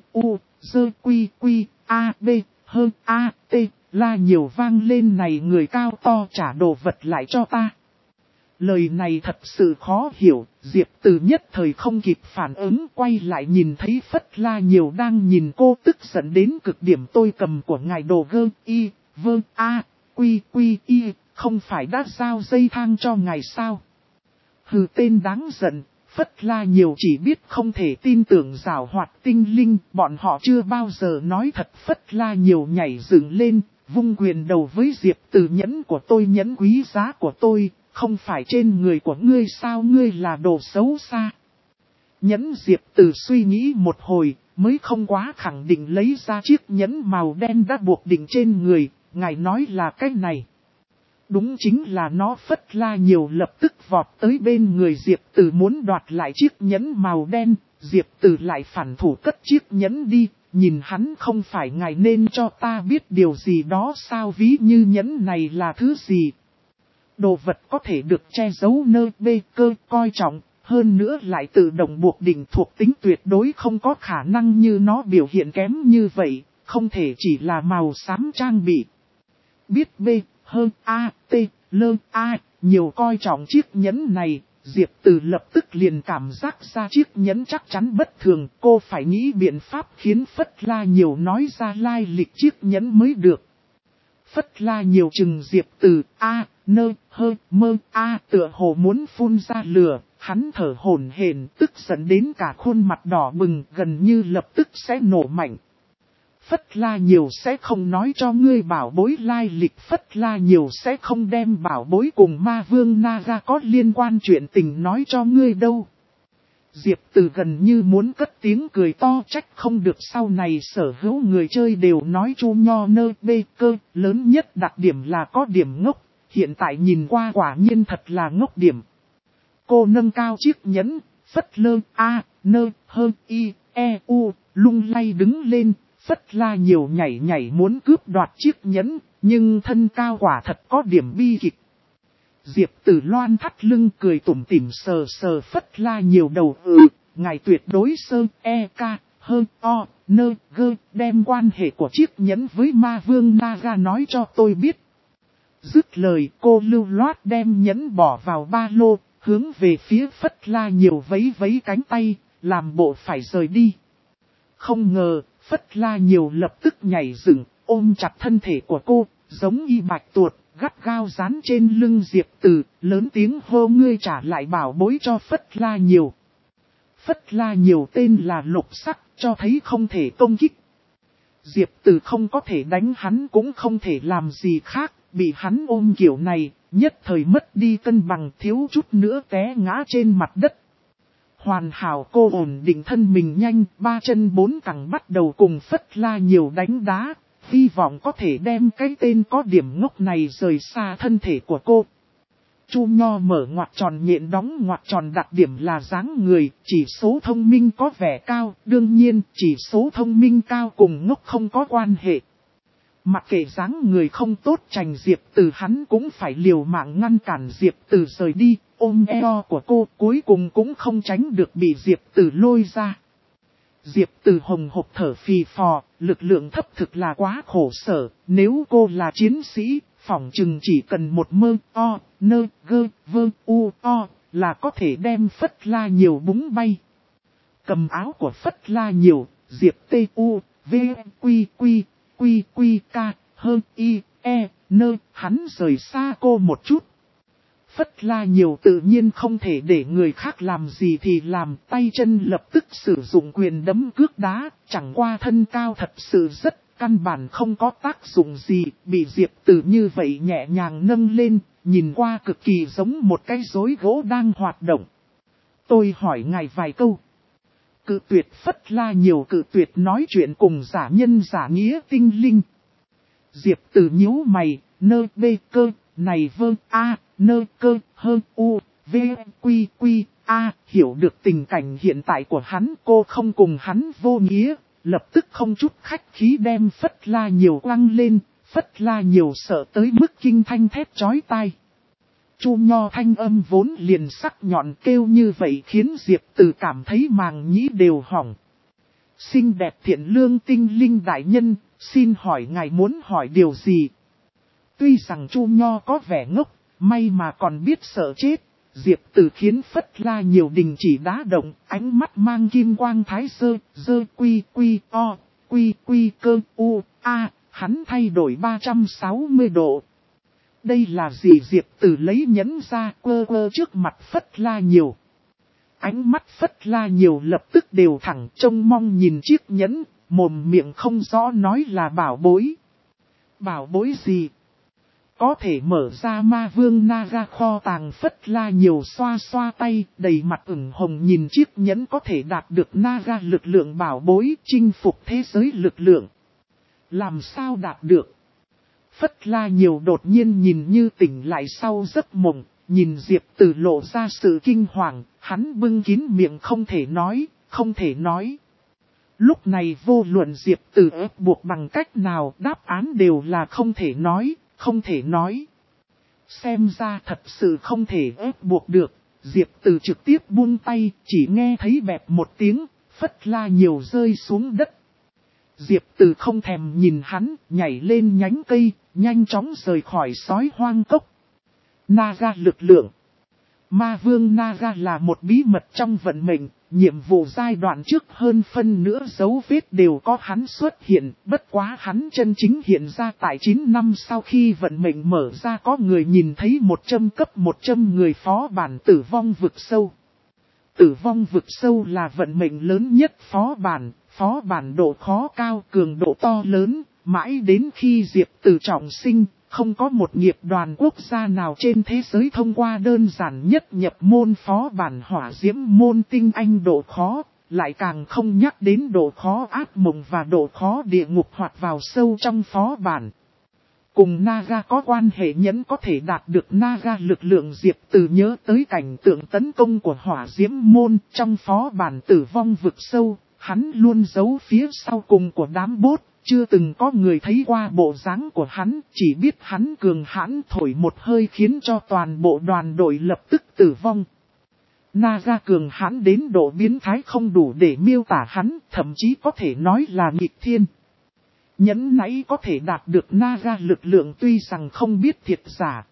La Nhiều vang lên, này người cao to trả đồ vật lại cho ta. Lời này thật sự khó hiểu, Diệp Từ nhất thời không kịp phản ứng, quay lại nhìn thấy Phất La Nhiều đang nhìn cô, tức giận đến cực điểm. Tôi cầm của ngài đồ không phải đã giao dây thang cho ngài sao? Hừ, tên đáng giận. Phất La Nhiều chỉ biết không thể tin tưởng giảo hoạt tinh linh, bọn họ chưa bao giờ nói thật. Phất La Nhiều nhảy dựng lên, vung quyền đầu với Diệp Từ, nhẫn của tôi, nhẫn quý giá của tôi, không phải trên người của ngươi sao, ngươi là đồ xấu xa. Nhẫn. Diệp Từ suy nghĩ một hồi, mới không quá khẳng định lấy ra chiếc nhẫn màu đen đã buộc định trên người, ngài nói là cái này. Đúng, chính là nó. Phất La Nhiều lập tức vọt tới bên người Diệp Từ muốn đoạt lại chiếc nhẫn màu đen. Diệp Từ lại phản thủ cất chiếc nhẫn đi, nhìn hắn, không phải ngài nên cho ta biết điều gì đó sao, ví như nhẫn này là thứ gì. Đồ vật có thể được che giấu nơi bê cơ coi trọng, hơn nữa lại tự động buộc định, thuộc tính tuyệt đối không có khả năng như nó biểu hiện kém như vậy, không thể chỉ là màu xám trang bị. Biết nhiều coi trọng chiếc nhẫn này, Diệp Từ lập tức liền cảm giác ra chiếc nhẫn chắc chắn bất thường, cô phải nghĩ biện pháp khiến Phất La Nhiều nói ra lai lịch chiếc nhẫn mới được. Phất La Nhiều chừng Diệp Từ, tựa hồ muốn phun ra lửa, hắn thở hổn hển, tức giận đến cả khuôn mặt đỏ bừng, gần như lập tức sẽ nổ mạnh. Phất La Nhiều sẽ không nói cho ngươi bảo bối lai lịch, Phất La Nhiều sẽ không đem bảo bối cùng ma vương Naga có liên quan chuyện tình nói cho ngươi đâu. Diệp Từ gần như muốn cất tiếng cười to, trách không được sau này sở hữu người chơi đều nói Chu Nho nơ bê cơ, lớn nhất đặc điểm là có điểm ngốc, hiện tại nhìn qua quả nhiên thật là ngốc điểm. Cô nâng cao chiếc nhẫn, Phất lung lay đứng lên. Phất La Nhiều nhảy muốn cướp đoạt chiếc nhẫn, nhưng thân cao quả thật có điểm bi kịch. Diệp Từ loan thắt lưng cười tủm tỉm sờ Phất La Nhiều đầu, ngài tuyệt đối đem quan hệ của chiếc nhẫn với ma vương Naga nói cho tôi biết. Dứt lời, cô lưu loát đem nhẫn bỏ vào ba lô, hướng về phía Phất La Nhiều vẫy cánh tay, làm bộ phải rời đi. Không ngờ, Phất La Nhiều lập tức nhảy dựng, ôm chặt thân thể của cô, giống y bạch tuột, gắt gao dán trên lưng Diệp Từ, lớn tiếng hô, ngươi trả lại bảo bối cho Phất La Nhiều. Phất La Nhiều tên là Lục Sắc, cho thấy không thể công kích. Diệp Từ không có thể đánh hắn, cũng không thể làm gì khác, bị hắn ôm kiểu này, nhất thời mất đi cân bằng, thiếu chút nữa té ngã trên mặt đất. Hoàn hảo, cô ổn định thân mình nhanh, 3 chân 4 cẳng bắt đầu cùng Phất La Nhiều đánh đá, hy vọng có thể đem cái tên có điểm ngốc này rời xa thân thể của cô. Chu Nho mở ngoặc tròn nhện đóng ngoặc tròn, đặc điểm là dáng người, chỉ số thông minh có vẻ cao, đương nhiên chỉ số thông minh cao cùng ngốc không có quan hệ. Mặc kệ dáng người không tốt chành Diệp Từ, hắn cũng phải liều mạng ngăn cản Diệp Từ rời đi, ôm eo của cô, cuối cùng cũng không tránh được bị Diệp Từ lôi ra. Diệp Từ hồng hộc thở phì phò, lực lượng thấp thực là quá khổ sở, nếu cô là chiến sĩ, phỏng chừng chỉ cần một là có thể đem Phất La Nhiều búng bay. Cầm áo của Phất La Nhiều, Diệp hắn rời xa cô một chút. Phất La Nhiều tự nhiên không thể để người khác làm gì thì làm, tay chân lập tức sử dụng quyền đấm cước đá, chẳng qua thân cao thật sự rất, căn bản không có tác dụng gì, bị Diệp Từ như vậy nhẹ nhàng nâng lên, nhìn qua cực kỳ giống một cái rối gỗ đang hoạt động. Tôi hỏi ngài vài câu. Cự tuyệt. Phất La Nhiều cự tuyệt nói chuyện cùng giả nhân giả nghĩa tinh linh. Diệp Từ nhíu mày, nơ bê cơ, này vơ a, nơ cơ, hơ u, v, quy quy, a, hiểu được tình cảnh hiện tại của hắn, cô không cùng hắn vô nghĩa, lập tức không chút khách khí đem Phất La Nhiều quăng lên, Phất La Nhiều sợ tới mức kinh thanh thét chói tai. Chu Nho thanh âm vốn liền sắc nhọn kêu như vậy khiến Diệp Từ cảm thấy màng nhĩ đều hỏng. Xinh đẹp thiện lương tinh linh đại nhân, xin hỏi ngài muốn hỏi điều gì? Tuy rằng Chu Nho có vẻ ngốc, may mà còn biết sợ chết, Diệp Từ khiến Phất La Nhiều đình chỉ đá động, ánh mắt mang kim quang thái dơ quy quy o, quy quy cơ u, a, hắn thay đổi 360 độ. Đây là gì? Diệp Từ lấy nhẫn ra quơ trước mặt Phất La Nhiều. Ánh mắt Phất La Nhiều lập tức đều thẳng trông mong nhìn chiếc nhẫn, mồm miệng không rõ nói là bảo bối. Bảo bối gì? Có thể mở ra ma vương Naga kho tàng. Phất La Nhiều xoa xoa tay, đầy mặt ửng hồng nhìn chiếc nhẫn có thể đạt được Naga lực lượng bảo bối, chinh phục thế giới lực lượng. Làm sao đạt được? Phất La Nhiều đột nhiên nhìn như tỉnh lại sau giấc mộng, nhìn Diệp Từ lộ ra sự kinh hoàng, hắn bưng kín miệng không thể nói, không thể nói. Lúc này vô luận Diệp Từ ép buộc bằng cách nào, đáp án đều là không thể nói, không thể nói. Xem ra thật sự không thể ép buộc được, Diệp Từ trực tiếp buông tay, chỉ nghe thấy bẹp một tiếng, Phất La Nhiều rơi xuống đất. Diệp Từ không thèm nhìn hắn, nhảy lên nhánh cây, nhanh chóng rời khỏi sói hoang cốc. Naga lực lượng. Ma vương Naga là một bí mật trong vận mệnh, nhiệm vụ giai đoạn trước hơn phân nữa dấu vết đều có hắn xuất hiện, bất quá hắn chân chính hiện ra tại 9 năm sau khi vận mệnh mở ra có người nhìn thấy 100 cấp 100 người phó bản tử vong vực sâu. Tử vong vực sâu là vận mệnh lớn nhất phó bản độ khó cao cường độ to lớn, mãi đến khi Diệp Từ trọng sinh. Không có một nghiệp đoàn quốc gia nào trên thế giới thông qua đơn giản nhất nhập môn phó bản hỏa diễm môn tinh anh độ khó, lại càng không nhắc đến độ khó ác mộng và độ khó địa ngục hoặc vào sâu trong phó bản. Cùng Naga có quan hệ nhẫn có thể đạt được Naga lực lượng. Diệp Từ nhớ tới cảnh tượng tấn công của hỏa diễm môn trong phó bản tử vong vực sâu, hắn luôn giấu phía sau cùng của đám bốt. Chưa từng có người thấy qua bộ dáng của hắn, chỉ biết hắn cường hãn thổi một hơi khiến cho toàn bộ đoàn đội lập tức tử vong. Naga cường hãn đến độ biến thái không đủ để miêu tả hắn, thậm chí có thể nói là nghịch thiên. Nhẫn nãy có thể đạt được Naga lực lượng tuy rằng không biết thiệt giả.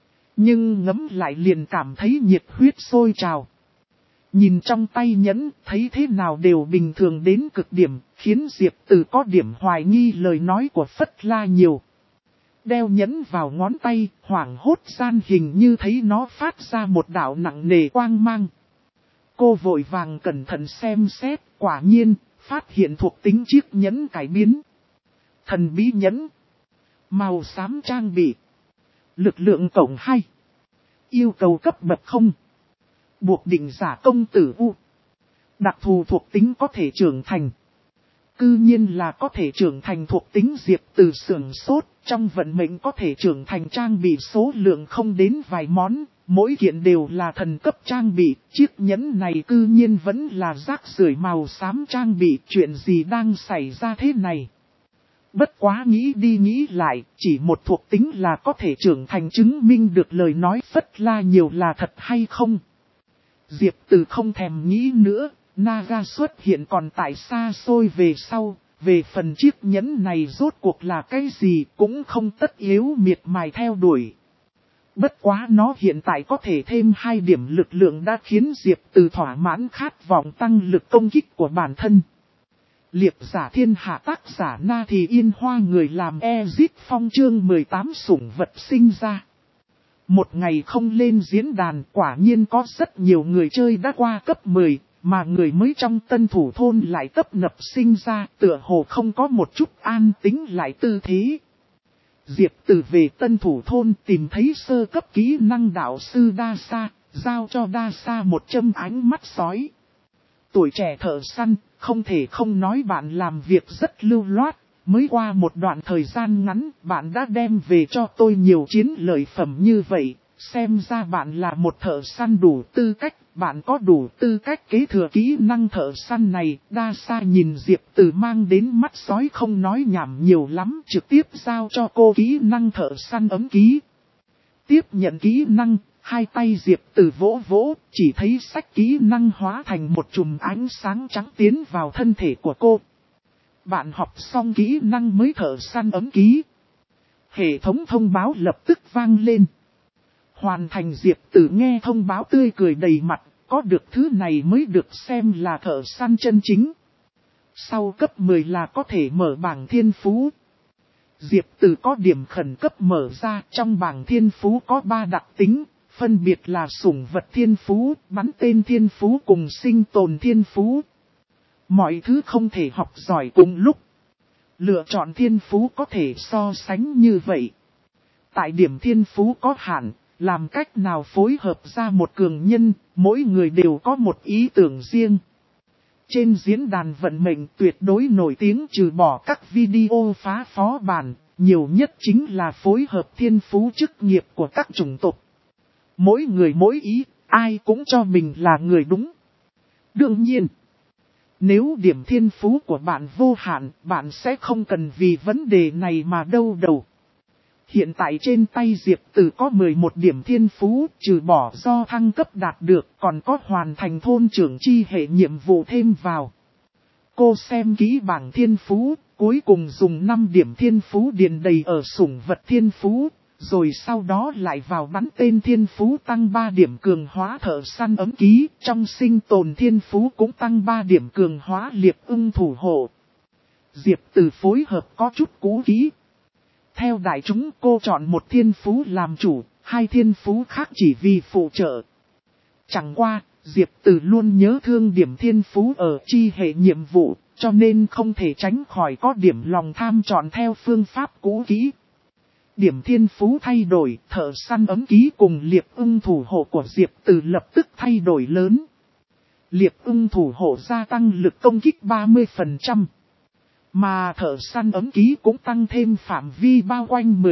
Nhưng ngẫm lại liền cảm thấy nhiệt huyết sôi trào. Nhìn trong tay nhẫn, thấy thế nào đều bình thường đến cực điểm, khiến Diệp Từ có điểm hoài nghi lời nói của Phất La Nhiều. Đeo nhẫn vào ngón tay, hoảng hốt gian hình như thấy nó phát ra một đạo nặng nề quang mang. Cô vội vàng cẩn thận xem xét, quả nhiên, phát hiện thuộc tính chiếc nhẫn cải biến. Thần bí nhẫn. Màu xám trang bị. Lực lượng cộng 2. Yêu cầu cấp bậc 0. Buộc định giả công tử U. Đặc thù thuộc tính có thể trưởng thành. Cư nhiên là có thể trưởng thành thuộc tính. Diệp Từ sưởng sốt, trong vận mệnh có thể trưởng thành trang bị số lượng không đến vài món, mỗi kiện đều là thần cấp trang bị, chiếc nhẫn này cư nhiên vẫn là rác rưởi màu xám trang bị, chuyện gì đang xảy ra thế này? Bất quá nghĩ đi nghĩ lại, chỉ một thuộc tính là có thể trưởng thành chứng minh được lời nói Phất La Nhiều là thật hay không? Diệp Từ không thèm nghĩ nữa, Naga xuất hiện còn tại xa xôi về sau, về phần chiếc nhẫn này rốt cuộc là cái gì cũng không tất yếu miệt mài theo đuổi. Bất quá nó hiện tại có thể thêm 2 điểm lực lượng đã khiến Diệp Từ thỏa mãn khát vọng tăng lực công kích của bản thân. Liệp giả thiên hạ tác giả Na Thì Yên Hoa người làm Ezit Phong chương 18 sủng vật sinh ra. Một ngày không lên diễn đàn quả nhiên có rất nhiều người chơi đã qua cấp 10, mà người mới trong tân thủ thôn lại tấp nập sinh ra, tựa hồ không có một chút an tĩnh lại tư thế. Diệp Từ về tân thủ thôn tìm thấy sơ cấp kỹ năng đạo sư Đa Sa, giao cho Đa Sa 100 ánh mắt sói. Tuổi trẻ thợ săn, không thể không nói bạn làm việc rất lưu loát, mới qua một đoạn thời gian ngắn, bạn đã đem về cho tôi nhiều chiến lợi phẩm như vậy, xem ra bạn là một thợ săn đủ tư cách, bạn có đủ tư cách kế thừa kỹ năng thợ săn này. Đa Sa nhìn Diệp Từ mang đến mắt sói không nói nhảm nhiều lắm, trực tiếp giao cho cô kỹ năng thợ săn ấm ký. Tiếp nhận kỹ năng, hai tay Diệp Từ vỗ vỗ, chỉ thấy sách kỹ năng hóa thành một chùm ánh sáng trắng tiến vào thân thể của cô. Bạn học xong kỹ năng mới thợ săn ấm ký. Hệ thống thông báo lập tức vang lên. Hoàn thành. Diệp Từ nghe thông báo tươi cười đầy mặt, có được thứ này mới được xem là thợ săn chân chính. Sau cấp 10 là có thể mở bảng thiên phú. Diệp Từ có điểm khẩn cấp mở ra, trong bảng thiên phú có 3 đặc tính, phân biệt là sủng vật thiên phú, bắn tên thiên phú cùng sinh tồn thiên phú. Mọi thứ không thể học giỏi cùng lúc. Lựa chọn thiên phú có thể so sánh như vậy. Tại điểm thiên phú có hạn, làm cách nào phối hợp ra một cường nhân, mỗi người đều có một ý tưởng riêng. Trên diễn đàn vận mệnh tuyệt đối nổi tiếng trừ bỏ các video phá phó bản, nhiều nhất chính là phối hợp thiên phú chức nghiệp của các chủng tộc. Mỗi người mỗi ý, ai cũng cho mình là người đúng. Đương nhiên, nếu điểm thiên phú của bạn vô hạn, bạn sẽ không cần vì vấn đề này mà đau đầu. Hiện tại trên tay Diệp Từ có 11 điểm thiên phú, trừ bỏ do thăng cấp đạt được, còn có hoàn thành thôn trưởng chi hệ nhiệm vụ thêm vào. Cô xem kỹ bảng thiên phú, cuối cùng dùng 5 điểm thiên phú điền đầy ở sủng vật thiên phú, rồi sau đó lại vào bắn tên thiên phú tăng 3 điểm cường hóa thợ săn ấm ký, trong sinh tồn thiên phú cũng tăng 3 điểm cường hóa liệp ưng thủ hộ. Diệp Từ phối hợp có chút cũ kỹ. Theo đại chúng cô chọn một thiên phú làm chủ, 2 thiên phú khác chỉ vì phụ trợ. Chẳng qua, Diệp Từ luôn nhớ thương điểm thiên phú ở chi hệ nhiệm vụ, cho nên không thể tránh khỏi có điểm lòng tham chọn theo phương pháp cũ kỹ. Điểm thiên phú thay đổi, thợ săn ấm ký cùng liệp ưng thủ hộ của Diệp Từ lập tức thay đổi lớn. Liệp ưng thủ hộ gia tăng lực công kích 30%. Mà thợ săn ấm ký cũng tăng thêm phạm vi bao quanh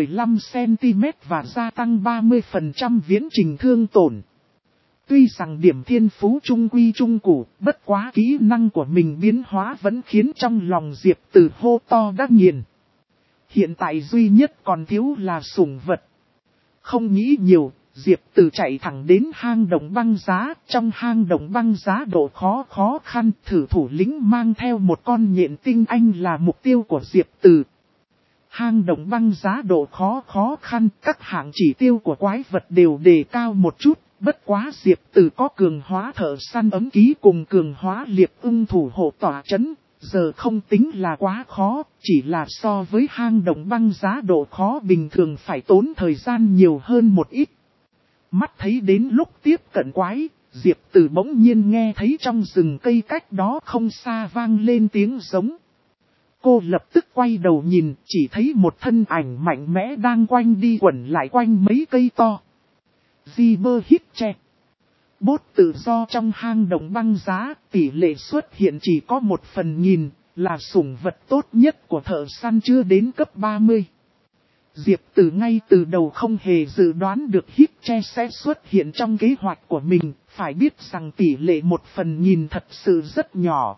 15cm và gia tăng 30% viễn trình thương tổn. Tuy rằng điểm thiên phú trung quy trung cụ, bất quá kỹ năng của mình biến hóa vẫn khiến trong lòng Diệp Từ hô to đắc nghiền. Hiện tại duy nhất còn thiếu là sủng vật. Không nghĩ nhiều, Diệp Từ chạy thẳng đến hang động băng giá. Trong hang động băng giá độ khó khăn, thử thủ lĩnh mang theo một con nhện tinh anh là mục tiêu của Diệp Từ. Hang động băng giá độ khó khăn, các hạng chỉ tiêu của quái vật đều đề cao một chút. Bất quá Diệp Từ có cường hóa thợ săn ấm ký cùng cường hóa liệp ưng thủ hộ tỏa chấn. Giờ không tính là quá khó, chỉ là so với hang động băng giá độ khó bình thường phải tốn thời gian nhiều hơn một ít. Mắt thấy đến lúc tiếp cận quái, Diệp Từ bỗng nhiên nghe thấy trong rừng cây cách đó không xa vang lên tiếng giống. Cô lập tức quay đầu nhìn, chỉ thấy một thân ảnh mạnh mẽ đang quanh đi quẩn lại quanh mấy cây to. Ziber Hitche. Bốt tự do trong hang động băng giá, tỷ lệ xuất hiện chỉ có 1/1000, là sủng vật tốt nhất của thợ săn chưa đến cấp 30. Diệp Từ ngay từ đầu không hề dự đoán được Hitche sẽ xuất hiện trong kế hoạch của mình, phải biết rằng tỷ lệ 1/1000 thật sự rất nhỏ.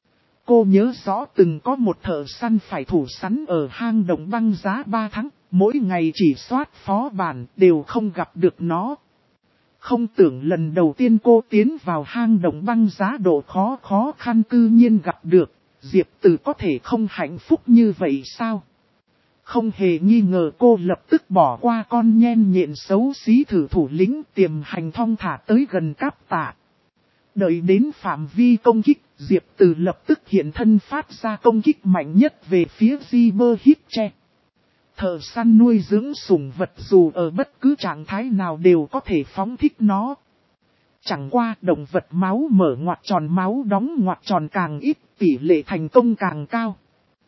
Cô nhớ rõ từng có một thợ săn phải thủ sắn ở hang động băng giá 3 tháng, mỗi ngày chỉ soát phó bản đều không gặp được nó. Không tưởng lần đầu tiên cô tiến vào hang động băng giá độ khó khăn cư nhiên gặp được, Diệp Từ có thể không hạnh phúc như vậy sao? Không hề nghi ngờ cô lập tức bỏ qua con nhen nhện xấu xí thử thủ lĩnh tiềm hành thong thả tới gần Cáp Tạ. Đợi đến phạm vi công kích, Diệp Từ lập tức hiện thân phát ra công kích mạnh nhất về phía Ziber Hitche. Thợ săn nuôi dưỡng sủng vật dù ở bất cứ trạng thái nào đều có thể phóng thích nó. Chẳng qua động vật máu mở ngoặc tròn máu đóng ngoặc tròn càng ít, tỷ lệ thành công càng cao.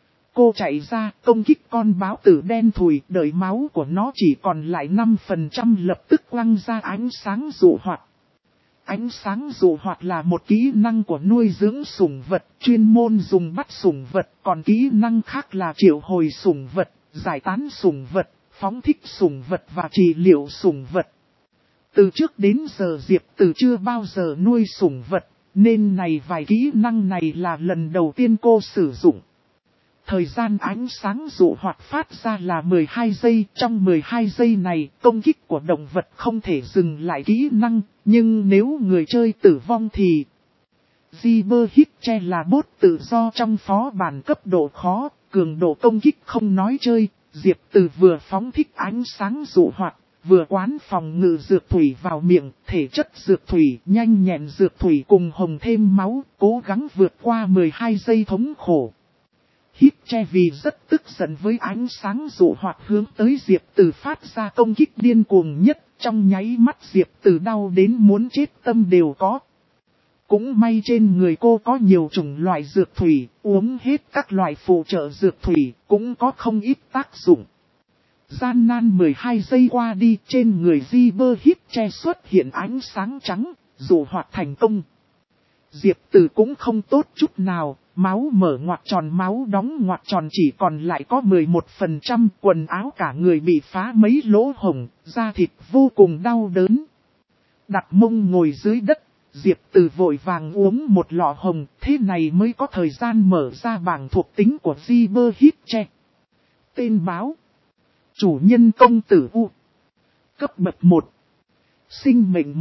Cô chạy ra công kích con báo tử đen thùi, đợi máu của nó chỉ còn lại 5% lập tức quăng ra ánh sáng dụ hoạt. Ánh sáng dụ hoạt là một kỹ năng của nuôi dưỡng sủng vật, chuyên môn dùng bắt sủng vật, còn kỹ năng khác là triệu hồi sủng vật, giải tán sủng vật, phóng thích sủng vật và trị liệu sủng vật. Từ trước đến giờ Diệp Từ chưa bao giờ nuôi sủng vật, nên vài kỹ năng này là lần đầu tiên cô sử dụng. Thời gian ánh sáng dụ hoạt phát ra là 12 giây, trong 12 giây này công kích của động vật không thể dừng lại kỹ năng, nhưng nếu người chơi tử vong thì... Ziber Hitche là bot tự do trong phó bản cấp độ khó, cường độ công kích không nói chơi, Diệp Từ vừa phóng thích ánh sáng dụ hoạt, vừa quán phòng ngự dược thủy vào miệng, thể chất dược thủy, nhanh nhẹn dược thủy cùng hồng thêm máu, cố gắng vượt qua 12 giây thống khổ. Hitche vì rất tức giận với ánh sáng dụ hoạt hướng tới Diệp Từ phát ra công kích điên cuồng nhất, trong nháy mắt Diệp Từ đau đến muốn chết tâm đều có. Cũng may trên người cô có nhiều chủng loại dược thủy, uống hết các loại phụ trợ dược thủy, cũng có không ít tác dụng. Gian nan 12 giây qua đi, trên người Ziber Hitche xuất hiện ánh sáng trắng, dụ hoạt thành công. Diệp Từ cũng không tốt chút nào, máu mở ngoặc tròn máu đóng ngoặc tròn chỉ còn lại có 11%, quần áo cả người bị phá mấy lỗ hổng, da thịt vô cùng đau đớn. Đặt mông ngồi dưới đất, Diệp Từ vội vàng uống một lọ hồng, thế này mới có thời gian mở ra bảng thuộc tính của Ziber Hitche. Tên báo: chủ nhân công tử U. Cấp bậc 1. Sinh mệnh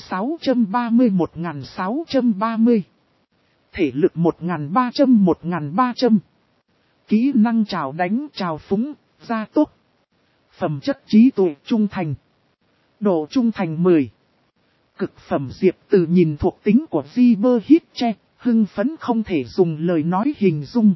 1630-1630. Thể lực 1300-1300. Kỹ năng chào đánh chào phúng, gia tốc. Phẩm chất trí tuệ trung thành. Độ trung thành 10. Cực phẩm. Diệp Từ nhìn thuộc tính của Ziber Hitche, hưng phấn không thể dùng lời nói hình dung.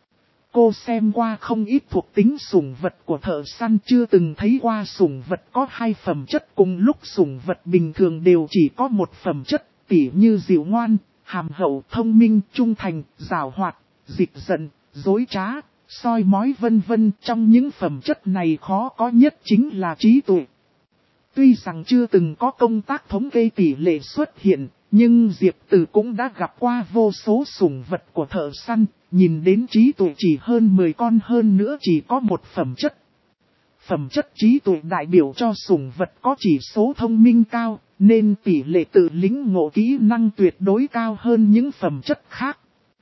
Cô xem qua không ít thuộc tính sủng vật của thợ săn, chưa từng thấy qua sủng vật có 2 phẩm chất, cùng lúc sủng vật bình thường đều chỉ có 1 phẩm chất, tỉ như dịu ngoan, hàm hậu, thông minh, trung thành, giàu hoạt, dịch giận, dối trá, soi mói vân vân. Trong những phẩm chất này khó có nhất chính là trí tuệ. Tuy rằng chưa từng có công tác thống kê tỷ lệ xuất hiện, nhưng Diệp Từ cũng đã gặp qua vô số sủng vật của thợ săn, nhìn đến trí tuệ chỉ hơn 10 con, hơn nữa chỉ có 1 phẩm chất. Phẩm chất trí tuệ đại biểu cho sủng vật có chỉ số thông minh cao, nên tỷ lệ tự lĩnh ngộ kỹ năng tuyệt đối cao hơn những phẩm chất khác.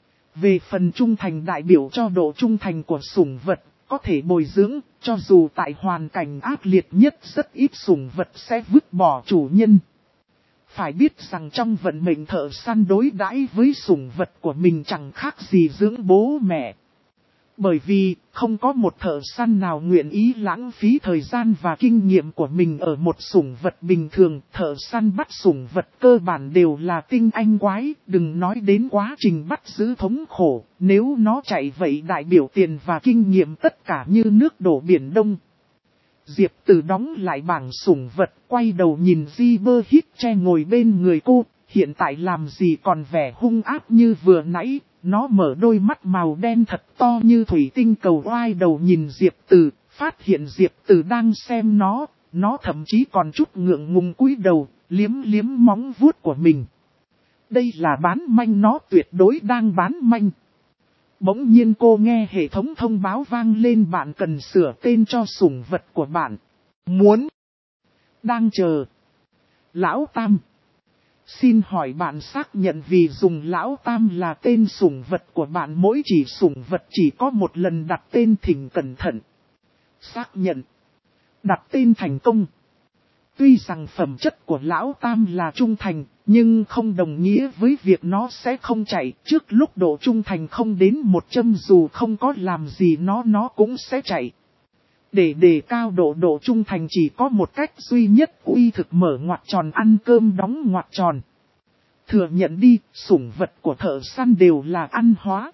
Về phần trung thành đại biểu cho độ trung thành của sủng vật, có thể bồi dưỡng, cho dù tại hoàn cảnh ác liệt nhất rất ít sủng vật sẽ vứt bỏ chủ nhân. Phải biết rằng trong vận mệnh thợ săn đối đãi với sủng vật của mình chẳng khác gì dưỡng bố mẹ. Bởi vì không có một thợ săn nào nguyện ý lãng phí thời gian và kinh nghiệm của mình ở một sủng vật bình thường. Thợ săn bắt sủng vật cơ bản đều là tinh anh quái, đừng nói đến quá trình bắt giữ thống khổ. Nếu nó chạy vậy đại biểu tiền và kinh nghiệm tất cả như nước đổ biển Đông. Diệp Từ đóng lại bảng sủng vật, quay đầu nhìn Ziber Hitche ngồi bên người cô, hiện tại làm gì còn vẻ hung ác như vừa nãy. Nó mở đôi mắt màu đen thật to như thủy tinh cầu, oai đầu nhìn Diệp Từ, phát hiện Diệp Từ đang xem nó thậm chí còn chút ngượng ngùng cúi đầu, liếm liếm móng vuốt của mình. Đây là bán manh, nó tuyệt đối đang bán manh. Bỗng nhiên cô nghe hệ thống thông báo vang lên, bạn cần sửa tên cho sủng vật của bạn. Muốn. Đang chờ. Lão Tam. Xin hỏi bạn xác nhận vì dùng Lão Tam là tên sủng vật của bạn, mỗi chỉ sủng vật chỉ có một lần đặt tên, thỉnh cẩn thận. Xác nhận. Đặt tên thành công. Tuy rằng phẩm chất của Lão Tam là trung thành, nhưng không đồng nghĩa với việc nó sẽ không chạy. Trước lúc độ trung thành không đến 100, dù không có làm gì nó cũng sẽ chạy. Để đề cao độ trung thành chỉ có một cách duy nhất, uy thực mở ngoặc tròn, ăn cơm đóng ngoặc tròn. Thừa nhận đi, sủng vật của thợ săn đều là ăn hóa.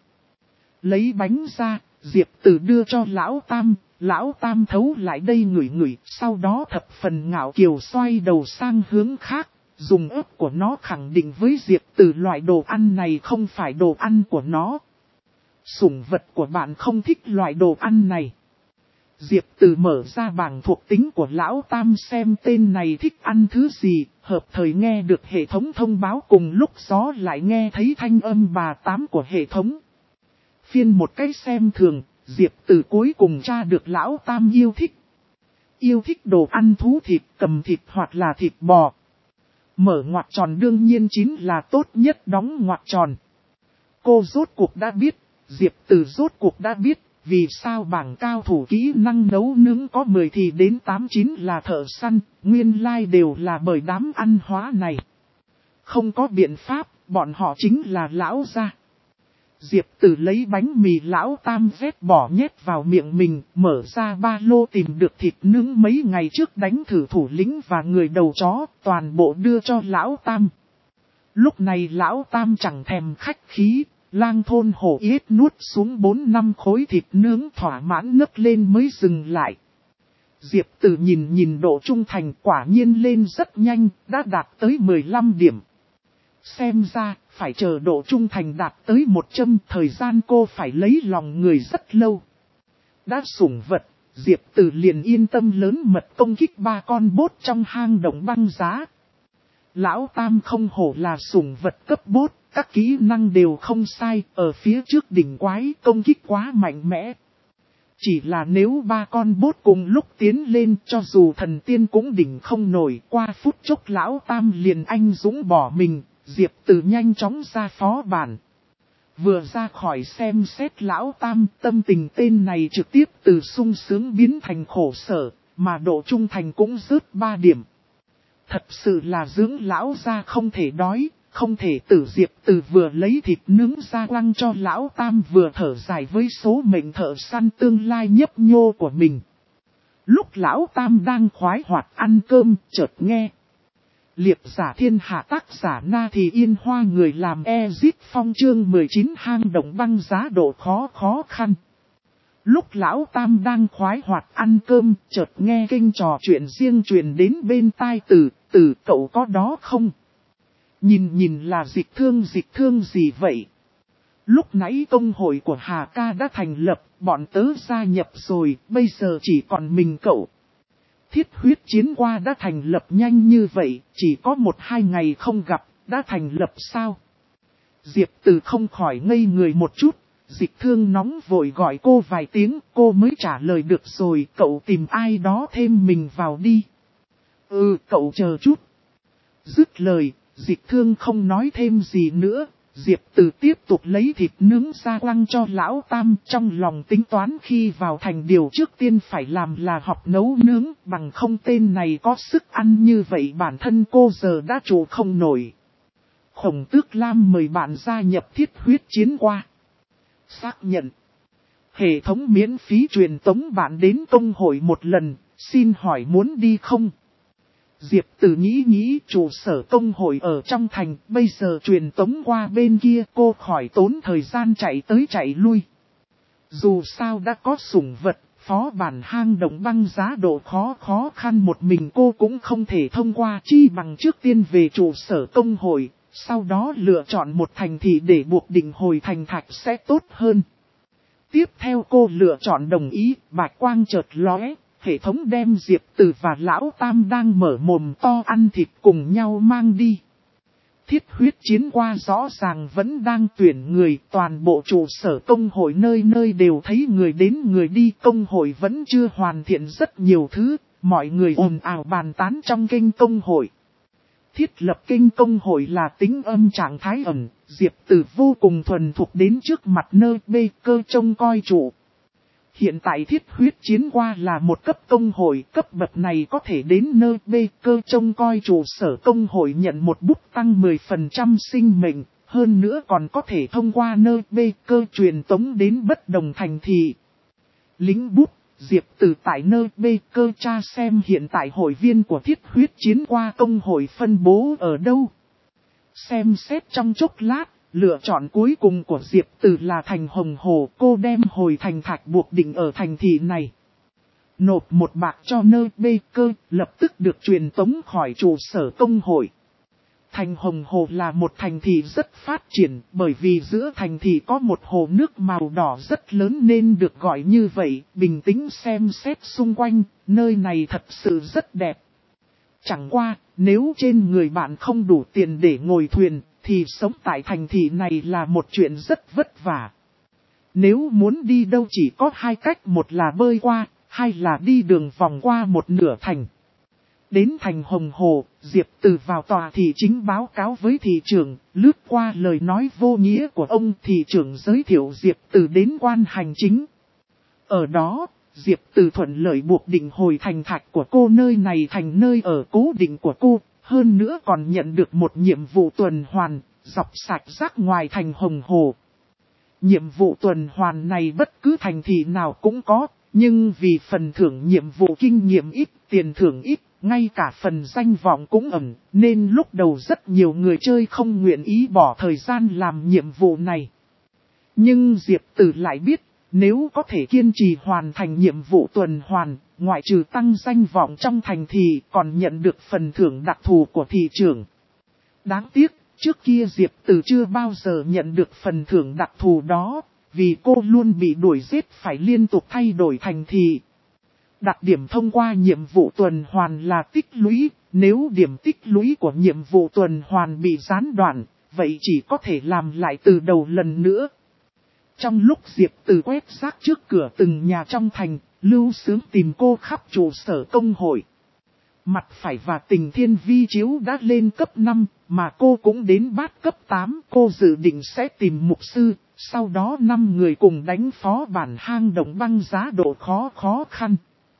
Lấy bánh ra, Diệp Từ đưa cho Lão Tam. Lão Tam thấu lại đây ngửi ngửi, sau đó thập phần ngạo kiều xoay đầu sang hướng khác, dùng ớt của nó khẳng định với Diệp Từ loại đồ ăn này không phải đồ ăn của nó. Sủng vật của bạn không thích loại đồ ăn này. Diệp Từ mở ra bảng thuộc tính của Lão Tam xem tên này thích ăn thứ gì, hợp thời nghe được hệ thống thông báo cùng lúc gió lại nghe thấy thanh âm bà tám của hệ thống. Phiên một cái xem thường, Diệp Từ cuối cùng tra được lão tam yêu thích. Yêu thích đồ ăn thú thịt, cầm thịt hoặc là thịt bò. Mở ngoặc tròn đương nhiên chính là tốt nhất đóng ngoặc tròn. Cô rốt cuộc đã biết, Diệp Từ rốt cuộc đã biết, vì sao bảng cao thủ kỹ năng nấu nướng có 10 thì đến 8-9 là thợ săn, nguyên lai đều là bởi đám ăn hóa này. Không có biện pháp, bọn họ chính là lão gia. Diệp Từ lấy bánh mì lão tam vét bỏ nhét vào miệng mình, mở ra ba lô tìm được thịt nướng mấy ngày trước đánh thử thủ lĩnh và người đầu chó, toàn bộ đưa cho lão tam. Lúc này lão tam chẳng thèm khách khí, lang thôn hổ yết nuốt xuống 4-5 khối thịt nướng thỏa mãn nấc lên mới dừng lại. Diệp Từ nhìn độ trung thành quả nhiên lên rất nhanh, đã đạt tới 15 điểm. Xem ra, phải chờ độ trung thành đạt tới 100, thời gian cô phải lấy lòng người rất lâu. Đã sủng vật, Diệp Từ liền yên tâm lớn mật công kích 3 con bốt trong hang động băng giá. Lão tam không hổ là sủng vật cấp bốt, các kỹ năng đều không sai, ở phía trước đỉnh quái công kích quá mạnh mẽ. Chỉ là nếu 3 con bốt cùng lúc tiến lên cho dù thần tiên cũng đỉnh không nổi, qua phút chốc lão tam liền anh dũng bỏ mình, Diệp Từ nhanh chóng ra phó bản. Vừa ra khỏi xem xét lão tam, tâm tình tên này trực tiếp từ sung sướng biến thành khổ sở, mà độ trung thành cũng rớt 3 điểm. Thật sự là dưỡng lão ra không thể đói, không thể tử. Diệp Từ vừa lấy thịt nướng ra quăng cho lão tam vừa thở dài với số mệnh thợ săn tương lai nhấp nhô của mình. Lúc lão tam đang khoái hoạt ăn cơm, chợt nghe Liệp giả thiên hạ tác giả Na Thì Yên Hoa người làm Ezit Phong chương 19 hang động băng giá độ khó khăn. Lúc lão tam đang khoái hoạt ăn cơm, chợt nghe kênh trò chuyện riêng truyền đến bên tai Từ cậu có đó không? Nhìn là dịch thương gì vậy? Lúc nãy công hội của Hà Ca đã thành lập, bọn tớ gia nhập rồi, bây giờ chỉ còn mình cậu. Thiết huyết chiến qua đã thành lập nhanh như vậy, chỉ có 1-2 ngày không gặp, đã thành lập sao? Diệp Từ không khỏi ngây người một chút, dịch thương nóng vội gọi cô vài tiếng, cô mới trả lời được rồi, cậu tìm ai đó thêm mình vào đi. Cậu chờ chút. Dứt lời, dịch thương không nói thêm gì nữa, Diệp Từ tiếp tục lấy thịt nướng ra quăng cho lão tam, trong lòng tính toán khi vào thành điều trước tiên phải làm là học nấu nướng, bằng không tên này có sức ăn như vậy bản thân cô giờ đã trụ không nổi. Khổng Tước Lam mời bạn gia nhập thiết huyết chiến qua. Xác nhận. Hệ thống miễn phí truyền tống bạn đến công hội một lần, xin hỏi muốn đi không? Diệp Từ nghĩ trụ sở công hội ở trong thành, bây giờ truyền tống qua bên kia cô khỏi tốn thời gian chạy tới chạy lui. Dù sao đã có sủng vật, phó bản hang động băng giá độ khó khăn một mình cô cũng không thể thông qua, chi bằng trước tiên về trụ sở công hội, sau đó lựa chọn một thành thị để buộc định hồi thành thạch sẽ tốt hơn. Tiếp theo cô lựa chọn đồng ý, bạch quang chợt lóe. Hệ thống đem Diệp Từ và lão tam đang mở mồm to ăn thịt cùng nhau mang đi. Thiết huyết chiến qua rõ ràng vẫn đang tuyển người, toàn bộ trụ sở công hội nơi nơi đều thấy người đến người đi, công hội vẫn chưa hoàn thiện rất nhiều thứ, mọi người ồn ào bàn tán trong kênh công hội. Thiết lập kênh công hội là tính âm trạng thái ẩn, Diệp Từ vô cùng thuần thục đến trước mặt nơi bê cơ trông coi trụ. Hiện tại thiết huyết chiến qua là một cấp công hội, cấp bậc này có thể đến nơi bê cơ trông coi trụ sở công hội nhận một bút tăng 10% sinh mệnh, hơn nữa còn có thể thông qua nơi bê cơ truyền tống đến bất đồng thành thị. Lính bút, Diệp Từ tại nơi bê cơ tra xem hiện tại hội viên của thiết huyết chiến qua công hội phân bố ở đâu. Xem xét trong chốc lát. Lựa chọn cuối cùng của Diệp Từ là thành Hồng Hồ, cô đem hồi thành thạch buộc định ở thành thị này. Nộp 1 bạc cho nơi bê cơ, lập tức được truyền tống khỏi trụ sở công hội. Thành Hồng Hồ là một thành thị rất phát triển, bởi vì giữa thành thị có một hồ nước màu đỏ rất lớn nên được gọi như vậy, bình tĩnh xem xét xung quanh, nơi này thật sự rất đẹp. Chẳng qua, nếu trên người bạn không đủ tiền để ngồi thuyền, thì sống tại thành thị này là một chuyện rất vất vả. Nếu muốn đi đâu chỉ có hai cách, một là bơi qua, hai là đi đường vòng qua một nửa thành. Đến thành Hồng Hồ, Diệp Từ vào tòa thị chính báo cáo với thị trưởng, lướt qua lời nói vô nghĩa của ông. Thị trưởng giới thiệu Diệp Từ đến quan hành chính. Ở đó, Diệp Từ thuận lợi buộc định hồi thành Thạch của cô, nơi này thành nơi ở cố định của cô. Hơn nữa còn nhận được một nhiệm vụ tuần hoàn, dọc sạch rác ngoài thành Hồng Hồ. Nhiệm vụ tuần hoàn này bất cứ thành thị nào cũng có, nhưng vì phần thưởng nhiệm vụ kinh nghiệm ít, tiền thưởng ít, ngay cả phần danh vọng cũng ẩn, nên lúc đầu rất nhiều người chơi không nguyện ý bỏ thời gian làm nhiệm vụ này. Nhưng Diệp Từ lại biết, nếu có thể kiên trì hoàn thành nhiệm vụ tuần hoàn, ngoại trừ tăng danh vọng trong thành thị, còn nhận được phần thưởng đặc thù của thị trưởng. Đáng tiếc, trước kia Diệp Từ chưa bao giờ nhận được phần thưởng đặc thù đó, vì cô luôn bị đuổi giết phải liên tục thay đổi thành thị. Đặc điểm thông qua nhiệm vụ tuần hoàn là tích lũy, nếu điểm tích lũy của nhiệm vụ tuần hoàn bị gián đoạn, vậy chỉ có thể làm lại từ đầu lần nữa. Trong lúc Diệp Từ quét rác trước cửa từng nhà trong thành, Lưu Sướng tìm cô khắp trụ sở công hội. Mặt phải và Tình Thiên Vi Chiếu đã lên cấp 5, mà cô cũng đến bát cấp 8. Cô dự định sẽ tìm mục sư, sau đó 5 người cùng đánh phó bản hang động băng giá độ khó khăn.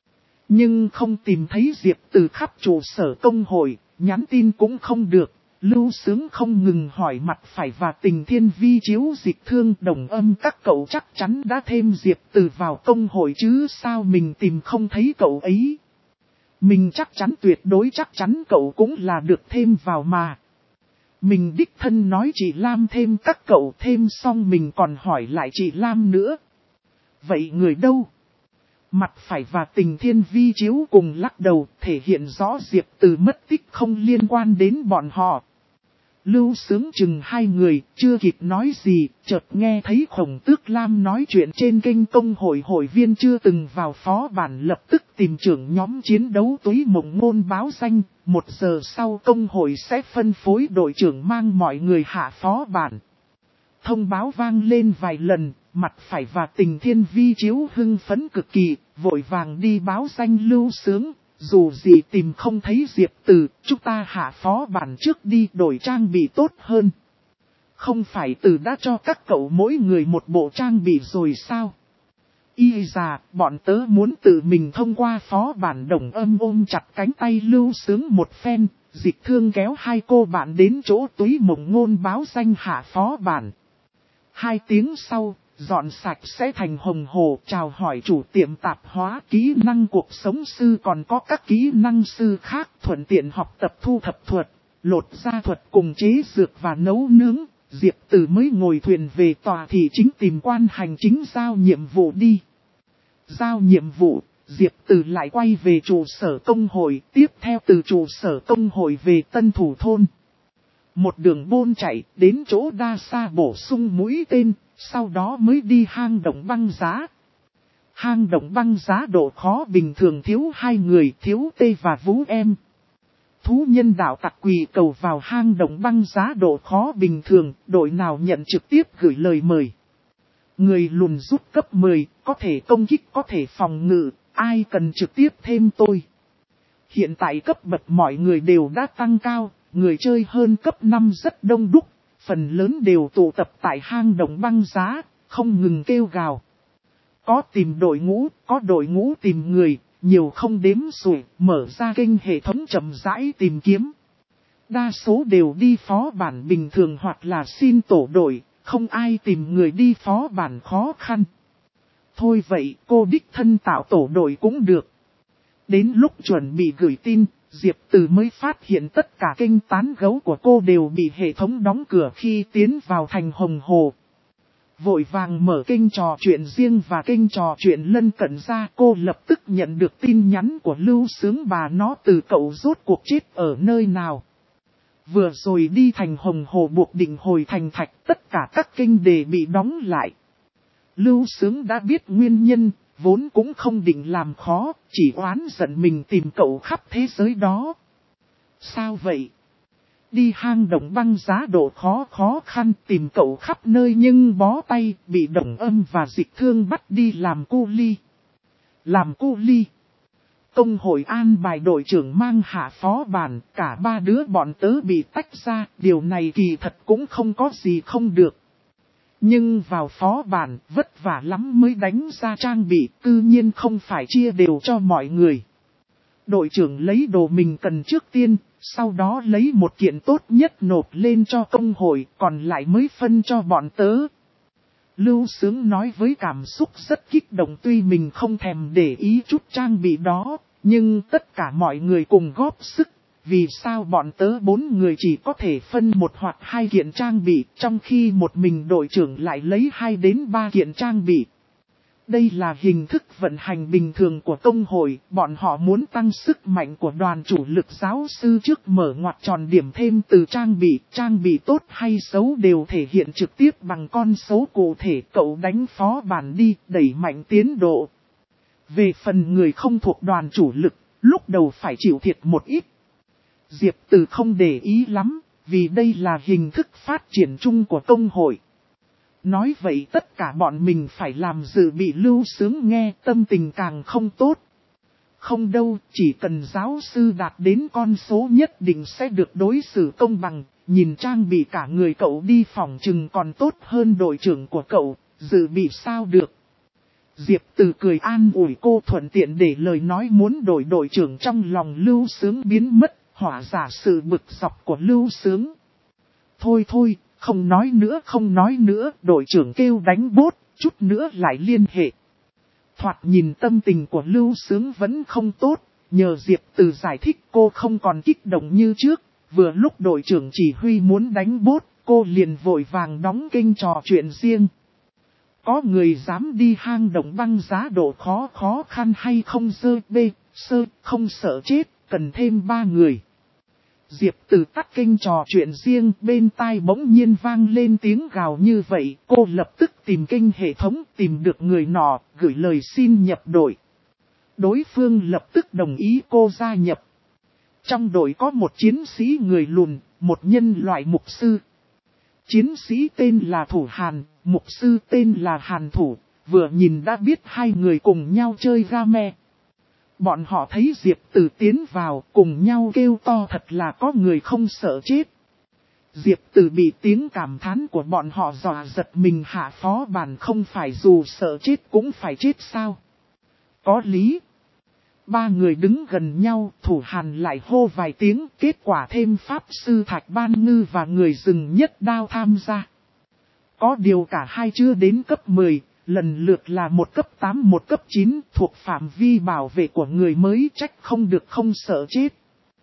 Nhưng không tìm thấy Diệp Từ khắp trụ sở công hội, nhắn tin cũng không được. Lưu Sướng không ngừng hỏi mặt phải và Tình Thiên Vi Chiếu dịch thương đồng âm, các cậu chắc chắn đã thêm Diệp Từ vào công hội chứ sao mình tìm không thấy cậu ấy. Mình chắc chắn, tuyệt đối chắc chắn cậu cũng là được thêm vào mà. Mình đích thân nói chị Lam thêm các cậu, thêm xong mình còn hỏi lại chị Lam nữa. Vậy người đâu? Mặt phải và Tình Thiên Vi Chiếu cùng lắc đầu, thể hiện rõ Diệp Từ mất tích không liên quan đến bọn họ. Lưu Sướng chừng 2 người, chưa kịp nói gì, chợt nghe thấy Khổng Tước Lam nói chuyện trên kênh công hội. Hội viên chưa từng vào phó bản lập tức tìm trưởng nhóm chiến đấu Túy Mộng Ngôn báo danh. 1 giờ sau công hội sẽ phân phối đội trưởng mang mọi người hạ phó bản. Thông báo vang lên vài lần, mặt phải và Tình Thiên Vi Chiếu hưng phấn cực kỳ, vội vàng đi báo danh Lưu Sướng. Dù gì tìm không thấy Diệp Từ, chúng ta hạ phó bản trước đi, đổi trang bị tốt hơn. Không phải Từ đã cho các cậu mỗi người một bộ trang bị rồi sao? Y già, bọn tớ muốn tự mình thông qua phó bản. Đồng âm ôm chặt cánh tay Lưu Sướng một phen, dịch thương kéo 2 cô bạn đến chỗ Túy Mộng Ngôn báo danh hạ phó bản. 2 tiếng sau, dọn sạch sẽ thành Hồng Hồ, chào hỏi chủ tiệm tạp hóa, kỹ năng cuộc sống sư còn có các kỹ năng sư khác, thuận tiện học tập thu thập thuật, lột da thuật cùng chế dược và nấu nướng. Diệp Từ mới ngồi thuyền về tòa thị chính tìm quan hành chính giao nhiệm vụ đi. Giao nhiệm vụ, Diệp Từ lại quay về trụ sở công hội, tiếp theo từ trụ sở công hội về Tân Thủ Thôn. Một đường bôn chạy, đến chỗ đa xa bổ sung mũi tên, sau đó mới đi hang động băng giá. Hang động băng giá độ khó bình thường thiếu 2 người, Thiếu Tê và Vũ Em. Thú nhân đạo tặc quỳ cầu vào hang động băng giá độ khó bình thường, đội nào nhận trực tiếp gửi lời mời. Người lùn rút cấp 10, có thể công kích có thể phòng ngự, ai cần trực tiếp thêm tôi. Hiện tại cấp bậc mọi người đều đã tăng cao, người chơi hơn cấp 5 rất đông đúc, phần lớn đều tụ tập tại hang động băng giá, không ngừng kêu gào. Có tìm đội ngũ, có đội ngũ tìm người, nhiều không đếm xuể, mở ra kênh hệ thống chậm rãi tìm kiếm. Đa số đều đi phó bản bình thường hoặc là xin tổ đội, không ai tìm người đi phó bản khó khăn. Thôi vậy, cô đích thân tạo tổ đội cũng được. Đến lúc chuẩn bị gửi tin, Diệp Từ mới phát hiện tất cả kênh tán gấu của cô đều bị hệ thống đóng cửa khi tiến vào thành Hồng Hồ. Vội vàng mở kênh trò chuyện riêng và kênh trò chuyện lân cận ra, cô lập tức nhận được tin nhắn của Lưu Sướng, bà nó từ cậu rốt cuộc chết ở nơi nào. Vừa rồi đi thành Hồng Hồ buộc định hồi thành Thạch, tất cả các kênh đều bị đóng lại. Lưu Sướng đã biết nguyên nhân, vốn cũng không định làm khó, chỉ oán giận mình tìm cậu khắp thế giới đó. Sao vậy? Đi hang động băng giá độ khó khăn tìm cậu khắp nơi nhưng bó tay bị Đồng Âm và Dịch Thương bắt đi làm cu ly. Làm cu ly. Công hội an bài đội trưởng mang hạ phó bản, cả ba đứa bọn tớ bị tách ra, điều này kỳ thật cũng không có gì không được. Nhưng vào phó bản, vất vả lắm mới đánh ra trang bị, tự nhiên không phải chia đều cho mọi người. Đội trưởng lấy đồ mình cần trước tiên, sau đó lấy một kiện tốt nhất nộp lên cho công hội, còn lại mới phân cho bọn tớ. Lưu Sướng nói với cảm xúc rất kích động, tuy mình không thèm để ý chút trang bị đó, nhưng tất cả mọi người cùng góp sức. Vì sao bọn tớ 4 người chỉ có thể phân 1 hoặc 2 kiện trang bị, trong khi một mình đội trưởng lại lấy 2 đến 3 kiện trang bị. Đây là hình thức vận hành bình thường của công hội, bọn họ muốn tăng sức mạnh của đoàn chủ lực giáo sư trước mở ngoặc tròn điểm thêm từ trang bị tốt hay xấu đều thể hiện trực tiếp bằng con số cụ thể. Cậu đánh phó bản đi, đẩy mạnh tiến độ. Về phần người không thuộc đoàn chủ lực, lúc đầu phải chịu thiệt một ít. Diệp Từ không để ý lắm, vì đây là hình thức phát triển chung của công hội. Nói vậy tất cả bọn mình phải làm dự bị. Lưu Sướng nghe tâm tình càng không tốt. Không đâu, chỉ cần giáo sư đạt đến con số nhất định sẽ được đối xử công bằng. Nhìn trang bị cả người cậu đi phòng chừng còn tốt hơn đội trưởng của cậu, dự bị sao được. Diệp Từ cười an ủi cô, thuận tiện để lời nói muốn đổi đội trưởng trong lòng Lưu Sướng biến mất, hỏa giả sự bực dọc của Lưu Sướng. Thôi, không nói nữa, đội trưởng kêu đánh bốt, chút nữa lại liên hệ. Thoạt nhìn tâm tình của Lưu Sướng vẫn không tốt, nhờ Diệp Từ giải thích cô không còn kích động như trước, vừa lúc đội trưởng chỉ huy muốn đánh bốt, cô liền vội vàng đóng kênh trò chuyện riêng. Có người dám đi hang động băng giá độ khó khăn hay không không sợ chết, cần thêm 3 người. Diệp Từ tắt kênh trò chuyện riêng, bên tai bỗng nhiên vang lên tiếng gào như vậy, cô lập tức tìm kênh hệ thống, tìm được người nọ, gửi lời xin nhập đội. Đối phương lập tức đồng ý cô gia nhập. Trong đội có một chiến sĩ người lùn, một nhân loại mục sư. Chiến sĩ tên là Thủ Hàn, mục sư tên là Hàn Thủ, vừa nhìn đã biết hai người cùng nhau chơi game. Bọn họ thấy Diệp Từ tiến vào, cùng nhau kêu to thật là có người không sợ chết. Diệp Từ bị tiếng cảm thán của bọn họ dọa giật mình, hạ phó bản không phải dù sợ chết cũng phải chết sao? Có lý. 3 người đứng gần nhau, Thủ Hàn lại hô vài tiếng, kết quả thêm Pháp Sư Thạch Ban Ngư và người rừng nhất đao tham gia. Có điều cả hai chưa đến cấp 10. Lần lượt là một cấp 8, một cấp 9, thuộc phạm vi bảo vệ của người mới, trách không được không sợ chết.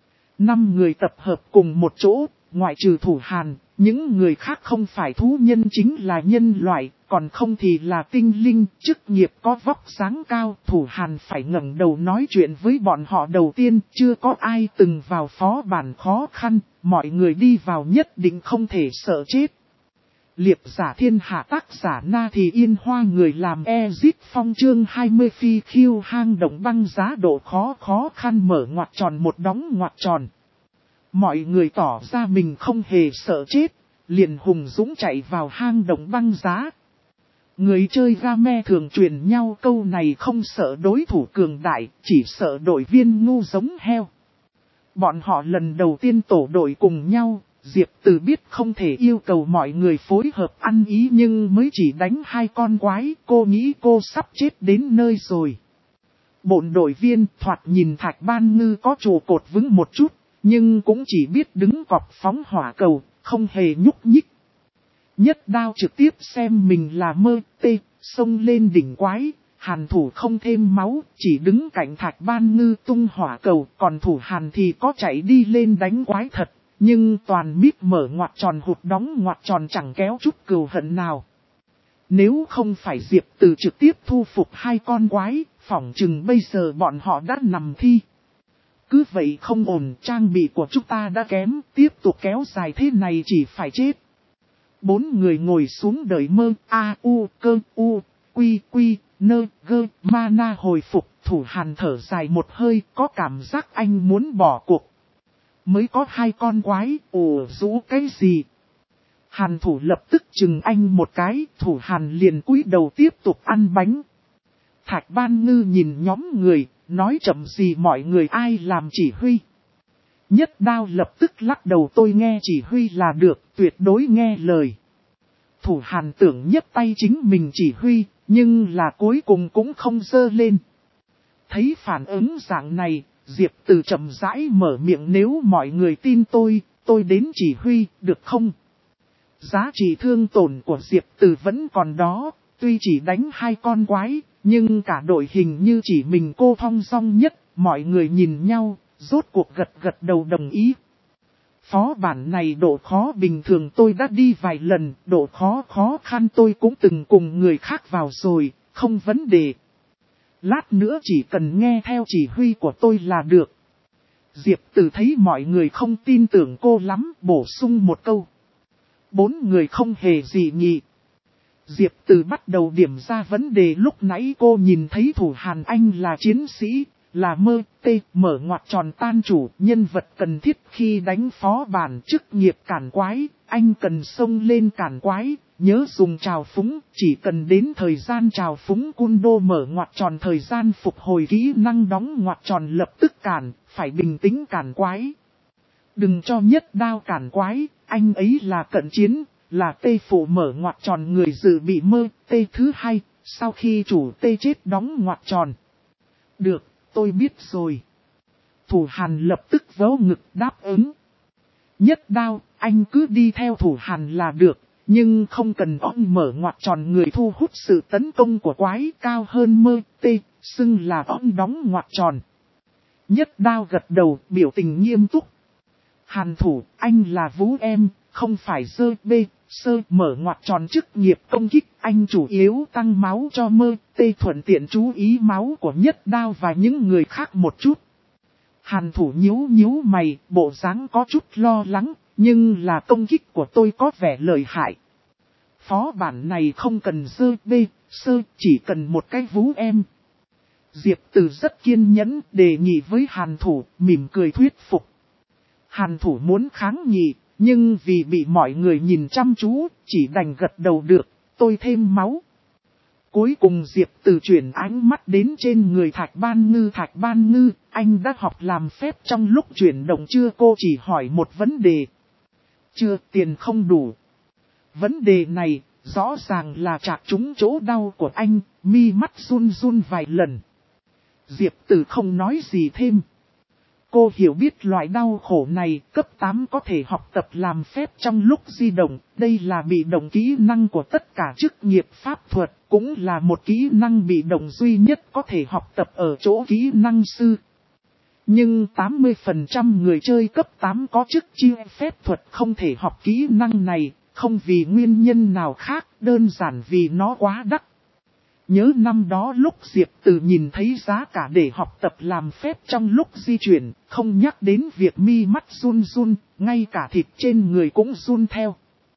5 người tập hợp cùng một chỗ, ngoại trừ Thủ Hàn, những người khác không phải thú nhân chính là nhân loại, còn không thì là tinh linh, chức nghiệp có vóc dáng cao. Thủ Hàn phải ngẩng đầu nói chuyện với bọn họ đầu tiên, chưa có ai từng vào phó bản khó khăn, mọi người đi vào nhất định không thể sợ chết. Liệp giả thiên hạ, tác giả Na Thì Yên Hoa, người làm Ezit Phong, chương 20 phi khiêu hang động băng giá độ khó khăn mở ngoặc tròn một đóng ngoặc tròn. Mọi người tỏ ra mình không hề sợ chết, liền hùng dũng chạy vào hang động băng giá. Người chơi game thường truyền nhau câu này, không sợ đối thủ cường đại, chỉ sợ đội viên ngu giống heo. Bọn họ lần đầu tiên tổ đội cùng nhau. Diệp Từ biết không thể yêu cầu mọi người phối hợp ăn ý nhưng mới chỉ đánh 2 con quái, cô nghĩ cô sắp chết đến nơi rồi. Bọn đội viên thoạt nhìn Thạch Ban Ngư có trụ cột vững một chút, nhưng cũng chỉ biết đứng cọp phóng hỏa cầu, không hề nhúc nhích. Nhất đao trực tiếp xem mình là mơ tê, xông lên đỉnh quái. Hàn Thủ không thêm máu, chỉ đứng cạnh Thạch Ban Ngư tung hỏa cầu, còn Thủ Hàn thì có chạy đi lên đánh quái thật. Nhưng toàn mít mở ngoặc tròn hụt đóng ngoặc tròn chẳng kéo chút cừu hận nào. Nếu không phải Diệp Từ trực tiếp thu phục 2 con quái, phỏng chừng bây giờ bọn họ đã nằm thi. Cứ vậy không ổn, trang bị của chúng ta đã kém, tiếp tục kéo dài thế này chỉ phải chết. 4 người ngồi xuống đợi mơ, mana hồi phục. Thủ Hàn thở dài một hơi, có cảm giác anh muốn bỏ cuộc. mới có 2 con quái, ồ rũ cái gì? Hàn thủ lập tức chừng anh một cái, thủ Hàn liền cúi đầu tiếp tục ăn bánh. Thạch Ban Ngư nhìn nhóm người, nói chậm gì mọi người ai làm chỉ huy. Nhất Đao lập tức lắc đầu, tôi nghe chỉ huy là được, tuyệt đối nghe lời. Thủ Hàn tưởng nhấc tay chính mình chỉ huy, nhưng là cuối cùng cũng không giơ lên. Thấy phản ứng dạng này, Diệp Từ chậm rãi mở miệng, nếu mọi người tin tôi đến chỉ huy, được không? Giá trị thương tổn của Diệp Từ vẫn còn đó, tuy chỉ đánh 2 con quái, nhưng cả đội hình như chỉ mình cô thong dong nhất, mọi người nhìn nhau, rốt cuộc gật đầu đồng ý. Phó bản này độ khó bình thường tôi đã đi vài lần, độ khó khăn tôi cũng từng cùng người khác vào rồi, không vấn đề. Lát nữa chỉ cần nghe theo chỉ huy của tôi là được. Diệp Từ thấy mọi người không tin tưởng cô lắm, bổ sung một câu. 4 người không hề dị nghị. Diệp Từ bắt đầu điểm ra vấn đề lúc nãy cô nhìn thấy thủ Hàn Anh là chiến sĩ, là mở ngoặc tròn tan chủ, nhân vật cần thiết khi đánh phó bản chức nghiệp cản quái, anh cần xông lên cản quái, nhớ dùng trào phúng, chỉ cần đến thời gian trào phúng Kundo mở ngoặc tròn thời gian phục hồi kỹ năng đóng ngoặc tròn lập tức cản, phải bình tĩnh cản quái. Đừng cho Nhất Đao cản quái, anh ấy là cận chiến, là tê phụ mở ngoặc tròn người dự bị tê thứ 2, sau khi chủ tê chết đóng ngoặc tròn. Được, tôi biết rồi. Thủ Hàn lập tức vớ ngực đáp ứng. Nhất Đao, anh cứ đi theo thủ Hàn là được, nhưng không cần ông mở ngoặc tròn người thu hút sự tấn công của quái cao hơn tê, xưng là ông đóng ngoặc tròn. Nhất Đao gật đầu, biểu tình nghiêm túc. Hàn thủ, anh là Vũ em, không phải mở ngoặc tròn chức nghiệp công kích, anh chủ yếu tăng máu cho tê thuận tiện chú ý máu của Nhất Đao và những người khác một chút. Hàn thủ nhíu mày, bộ dáng có chút lo lắng, nhưng là công kích của tôi có vẻ lợi hại. Phó bản này không cần chỉ cần một cái Vũ em. Diệp Từ rất kiên nhẫn, đề nghị với Hàn thủ, mỉm cười thuyết phục. Hàn thủ muốn kháng nghị, nhưng vì bị mọi người nhìn chăm chú, chỉ đành gật đầu được, tôi thêm máu. Cuối cùng Diệp Từ chuyển ánh mắt đến trên người Thạch Ban Ngư. Thạch Ban Ngư, anh đã học làm phép trong lúc chuyển động chưa? Cô chỉ hỏi một vấn đề. Chưa, tiền không đủ. Vấn đề này, rõ ràng là chạc trúng chỗ đau của anh, mi mắt run vài lần. Diệp Từ không nói gì thêm. Cô hiểu biết loại đau khổ này, cấp 8 có thể học tập làm phép trong lúc di động, đây là bị động kỹ năng của tất cả chức nghiệp pháp thuật, cũng là một kỹ năng bị động duy nhất có thể học tập ở chỗ kỹ năng sư. Nhưng 80% người chơi cấp 8 có chức chi phép thuật không thể học kỹ năng này, không vì nguyên nhân nào khác, đơn giản vì nó quá đắt. Nhớ năm đó lúc Diệp Từ nhìn thấy giá cả để học tập làm phép trong lúc di chuyển, không nhắc đến việc mi mắt run, ngay cả thịt trên người cũng run theo.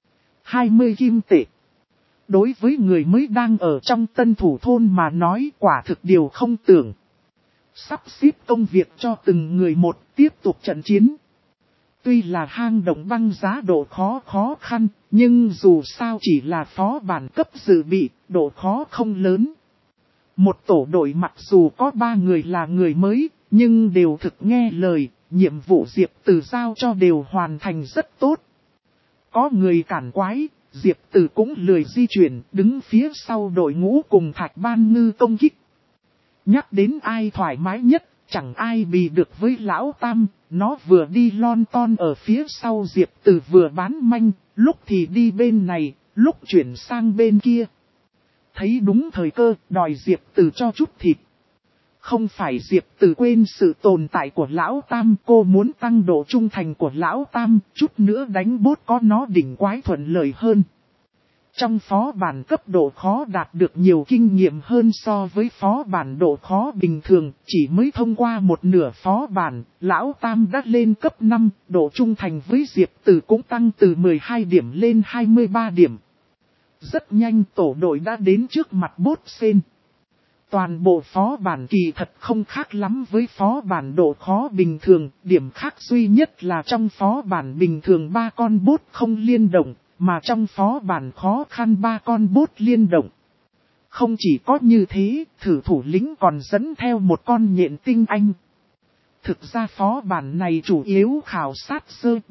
20 kim tệ. Đối với người mới đang ở trong Tân Thủ thôn mà nói, quả thực điều không tưởng. Sắp xếp công việc cho từng người một, tiếp tục trận chiến. Tuy là hang động băng giá độ khó khăn, nhưng dù sao chỉ là phó bản cấp dự bị, độ khó không lớn. Một tổ đội mặc dù có 3 người là người mới, nhưng đều thực nghe lời, nhiệm vụ Diệp Từ giao cho đều hoàn thành rất tốt. Có người cản quái, Diệp Từ cũng lười di chuyển, đứng phía sau đội ngũ cùng Thạch Ban Ngư công kích. Nhắc đến ai thoải mái nhất, chẳng ai bì được với Lão Tam, nó vừa đi lon ton ở phía sau Diệp Từ vừa bán manh, lúc thì đi bên này, lúc chuyển sang bên kia. Thấy đúng thời cơ, đòi Diệp Từ cho chút thịt. Không phải Diệp Từ quên sự tồn tại của Lão Tam, cô muốn tăng độ trung thành của Lão Tam, chút nữa đánh bốt có nó đỉnh quái thuận lợi hơn. Trong phó bản cấp độ khó đạt được nhiều kinh nghiệm hơn so với phó bản độ khó bình thường, chỉ mới thông qua một nửa phó bản, Lão Tam đã lên cấp 5, độ trung thành với Diệp Từ cũng tăng từ 12 điểm lên 23 điểm. Rất nhanh tổ đội đã đến trước mặt bốt sen. Toàn bộ phó bản kỳ thật không khác lắm với phó bản độ khó bình thường, điểm khác duy nhất là trong phó bản bình thường 3 con bốt không liên động, mà trong phó bản khó khăn 3 con bốt liên động. Không chỉ có như thế, thử thủ lĩnh còn dẫn theo một con nhện tinh anh. Thực ra phó bản này chủ yếu khảo sát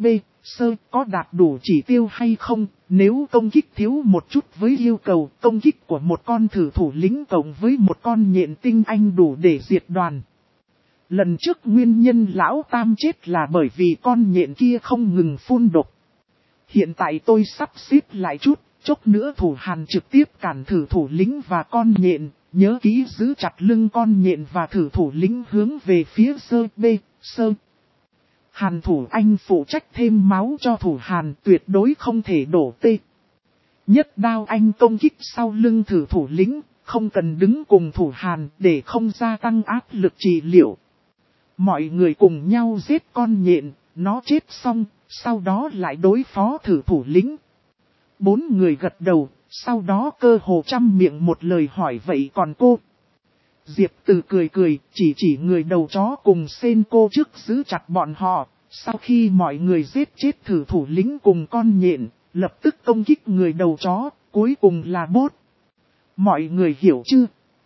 sơ có đạt đủ chỉ tiêu hay không, nếu công kích thiếu một chút với yêu cầu công kích của một con thử thủ lĩnh cộng với một con nhện tinh anh đủ để diệt đoàn. Lần trước nguyên nhân lão Tam chết là bởi vì con nhện kia không ngừng phun độc. Hiện tại tôi sắp xếp lại chút, chốc nữa thủ hàn trực tiếp cản thử thủ lĩnh và con nhện, nhớ kỹ giữ chặt lưng con nhện và thử thủ lĩnh hướng về phía sơ. Hàn thủ anh phụ trách thêm máu cho thủ hàn, tuyệt đối không thể đổ tê. Nhất đao anh công kích sau lưng thử thủ lĩnh, không cần đứng cùng thủ hàn để không gia tăng áp lực trị liệu. Mọi người cùng nhau giết con nhện, nó chết xong, sau đó lại đối phó thử thủ lĩnh. 4 người gật đầu, sau đó cơ hồ trăm miệng một lời hỏi vậy còn cô. Diệp Từ cười, chỉ người đầu chó cùng sen cô trước giữ chặt bọn họ. Sau khi mọi người giết chết thử thủ lĩnh cùng con nhện, lập tức công kích người đầu chó, cuối cùng là bốt. Mọi người hiểu chưa?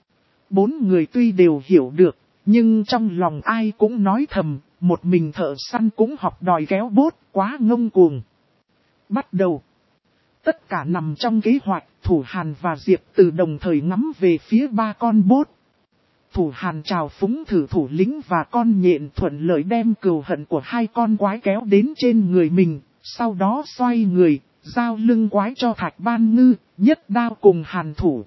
4 người tuy đều hiểu được, nhưng trong lòng ai cũng nói thầm, một mình thợ săn cũng học đòi kéo bốt, quá ngông cuồng. Bắt đầu. Tất cả nằm trong kế hoạch, Thủ Hàn và Diệp Từ đồng thời ngắm về phía 3 con bốt. Thủ Hàn chào phúng thử thủ lĩnh và con nhện thuận lợi đem cừu hận của 2 con quái kéo đến trên người mình, sau đó xoay người, giao lưng quái cho Thạch Ban Ngư, nhất đao cùng Hàn thủ.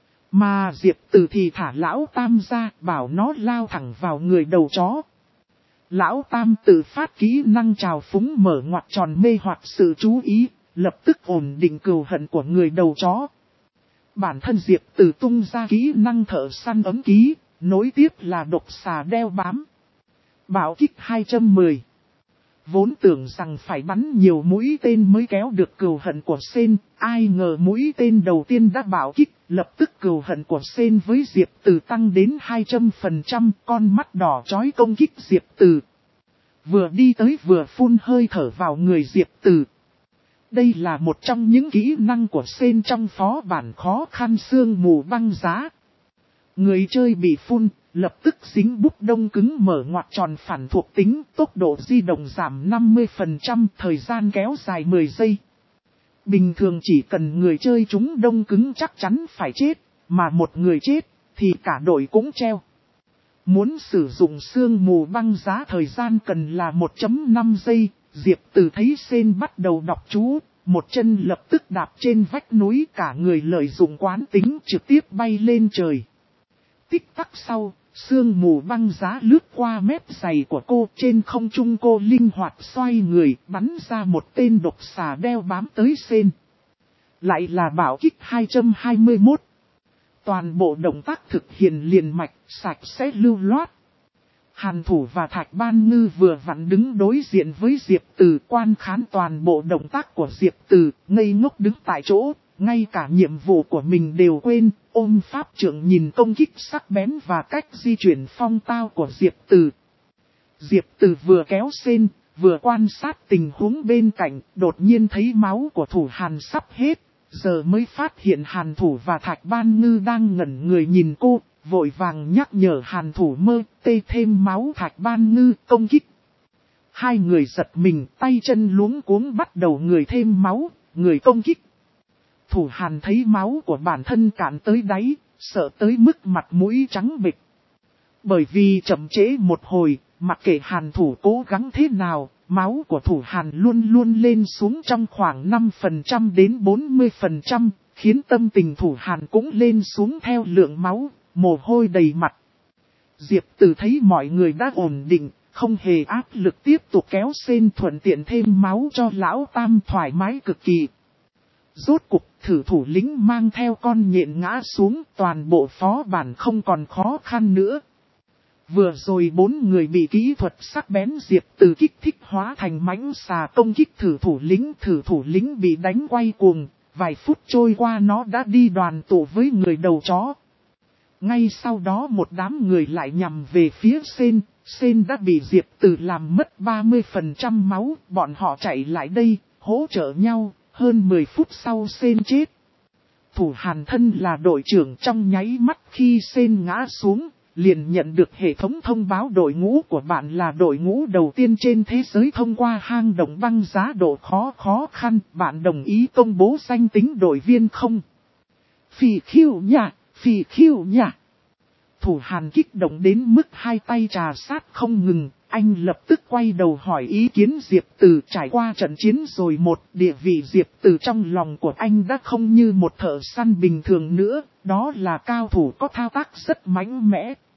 Mà Diệp Từ thì thả lão Tam ra, bảo nó lao thẳng vào người đầu chó. Lão Tam tự phát kỹ năng chào phúng mở ngoặc tròn mê hoặc sự chú ý, lập tức ổn định cừu hận của người đầu chó. Bản thân Diệp Từ tung ra kỹ năng thợ săn ấm ký, nối tiếp là độc xà đeo bám. Bảo kích 210. Vốn tưởng rằng phải bắn nhiều mũi tên mới kéo được cừu hận của Sen, ai ngờ mũi tên đầu tiên đã bảo kích, lập tức cừu hận của Sen với Diệp Từ tăng đến 200%, con mắt đỏ chói công kích Diệp Từ. Vừa đi tới vừa phun hơi thở vào người Diệp Từ. Đây là một trong những kỹ năng của Sen trong phó bản khó khăn sương mù băng giá. Người chơi bị phun, lập tức dính bút đông cứng mở ngoặc tròn phản thuộc tính, tốc độ di động giảm 50%, thời gian kéo dài 10 giây. Bình thường chỉ cần người chơi trúng đông cứng chắc chắn phải chết, mà một người chết, thì cả đội cũng treo. Muốn sử dụng sương mù băng giá thời gian cần là 1.5 giây, Diệp Từ thấy Sen bắt đầu đọc chú, một chân lập tức đạp trên vách núi, cả người lợi dụng quán tính trực tiếp bay lên trời. Tích tắc sau, sương mù băng giá lướt qua mép giày của cô, trên không trung cô linh hoạt xoay người, bắn ra một tên độc xà đeo bám tới Sen. Lại là bảo kích 221. Toàn bộ động tác thực hiện liền mạch, sạch sẽ lưu loát. Hàn thủ và Thạch Ban Ngư vừa vặn đứng đối diện với Diệp Từ, quan khán toàn bộ động tác của Diệp Từ, ngây ngốc đứng tại chỗ, ngay cả nhiệm vụ của mình đều quên, ôm pháp trượng nhìn công kích sắc bén và cách di chuyển phong tao của Diệp Từ. Diệp Từ vừa kéo Sen, vừa quan sát tình huống bên cạnh, đột nhiên thấy máu của Thủ Hàn sắp hết, giờ mới phát hiện Hàn thủ và Thạch Ban Ngư đang ngẩn người nhìn cô. Vội vàng nhắc nhở Hàn thủ mơ tê thêm máu Thạch Ban Ngư công kích. Hai người giật mình, tay chân luống cuống bắt đầu người thêm máu, người công kích. Thủ Hàn thấy máu của bản thân cạn tới đáy, sợ tới mức mặt mũi trắng bệch. Bởi vì chậm trễ một hồi, mặc kệ Hàn thủ cố gắng thế nào, máu của Thủ Hàn luôn luôn lên xuống trong khoảng 5% đến 40%, khiến tâm tình Thủ Hàn cũng lên xuống theo lượng máu. Mồ hôi đầy mặt. Diệp Từ thấy mọi người đã ổn định, không hề áp lực tiếp tục kéo Sen thuận tiện thêm máu cho lão Tam thoải mái cực kỳ. Rốt cục thử thủ lĩnh mang theo con nhện ngã xuống, toàn bộ phó bản không còn khó khăn nữa. Vừa rồi 4 người bị kỹ thuật sắc bén Diệp Từ kích thích hóa thành mãnh xà công kích thử thủ lĩnh bị đánh quay cuồng, vài phút trôi qua nó đã đi đoàn tụ với người đầu chó. Ngay sau đó một đám người lại nhằm về phía Sen. Sen đã bị Diệp Từ làm mất 30% máu, bọn họ chạy lại đây, hỗ trợ nhau, hơn 10 phút sau Sen chết. Thủ Hàn Thân là đội trưởng, trong nháy mắt khi Sen ngã xuống, liền nhận được hệ thống thông báo đội ngũ của bạn là đội ngũ đầu tiên trên thế giới thông qua hang động băng giá độ khó khăn, bạn đồng ý công bố danh tính đội viên không? Phì khiêu nhả. Thủ Hàn kích động đến mức hai tay trà sát không ngừng, anh lập tức quay đầu hỏi ý kiến Diệp Từ. Trải qua trận chiến rồi một, địa vị Diệp Từ trong lòng của anh đã không như một thợ săn bình thường nữa, đó là cao thủ có thao tác rất mạnh mẽ.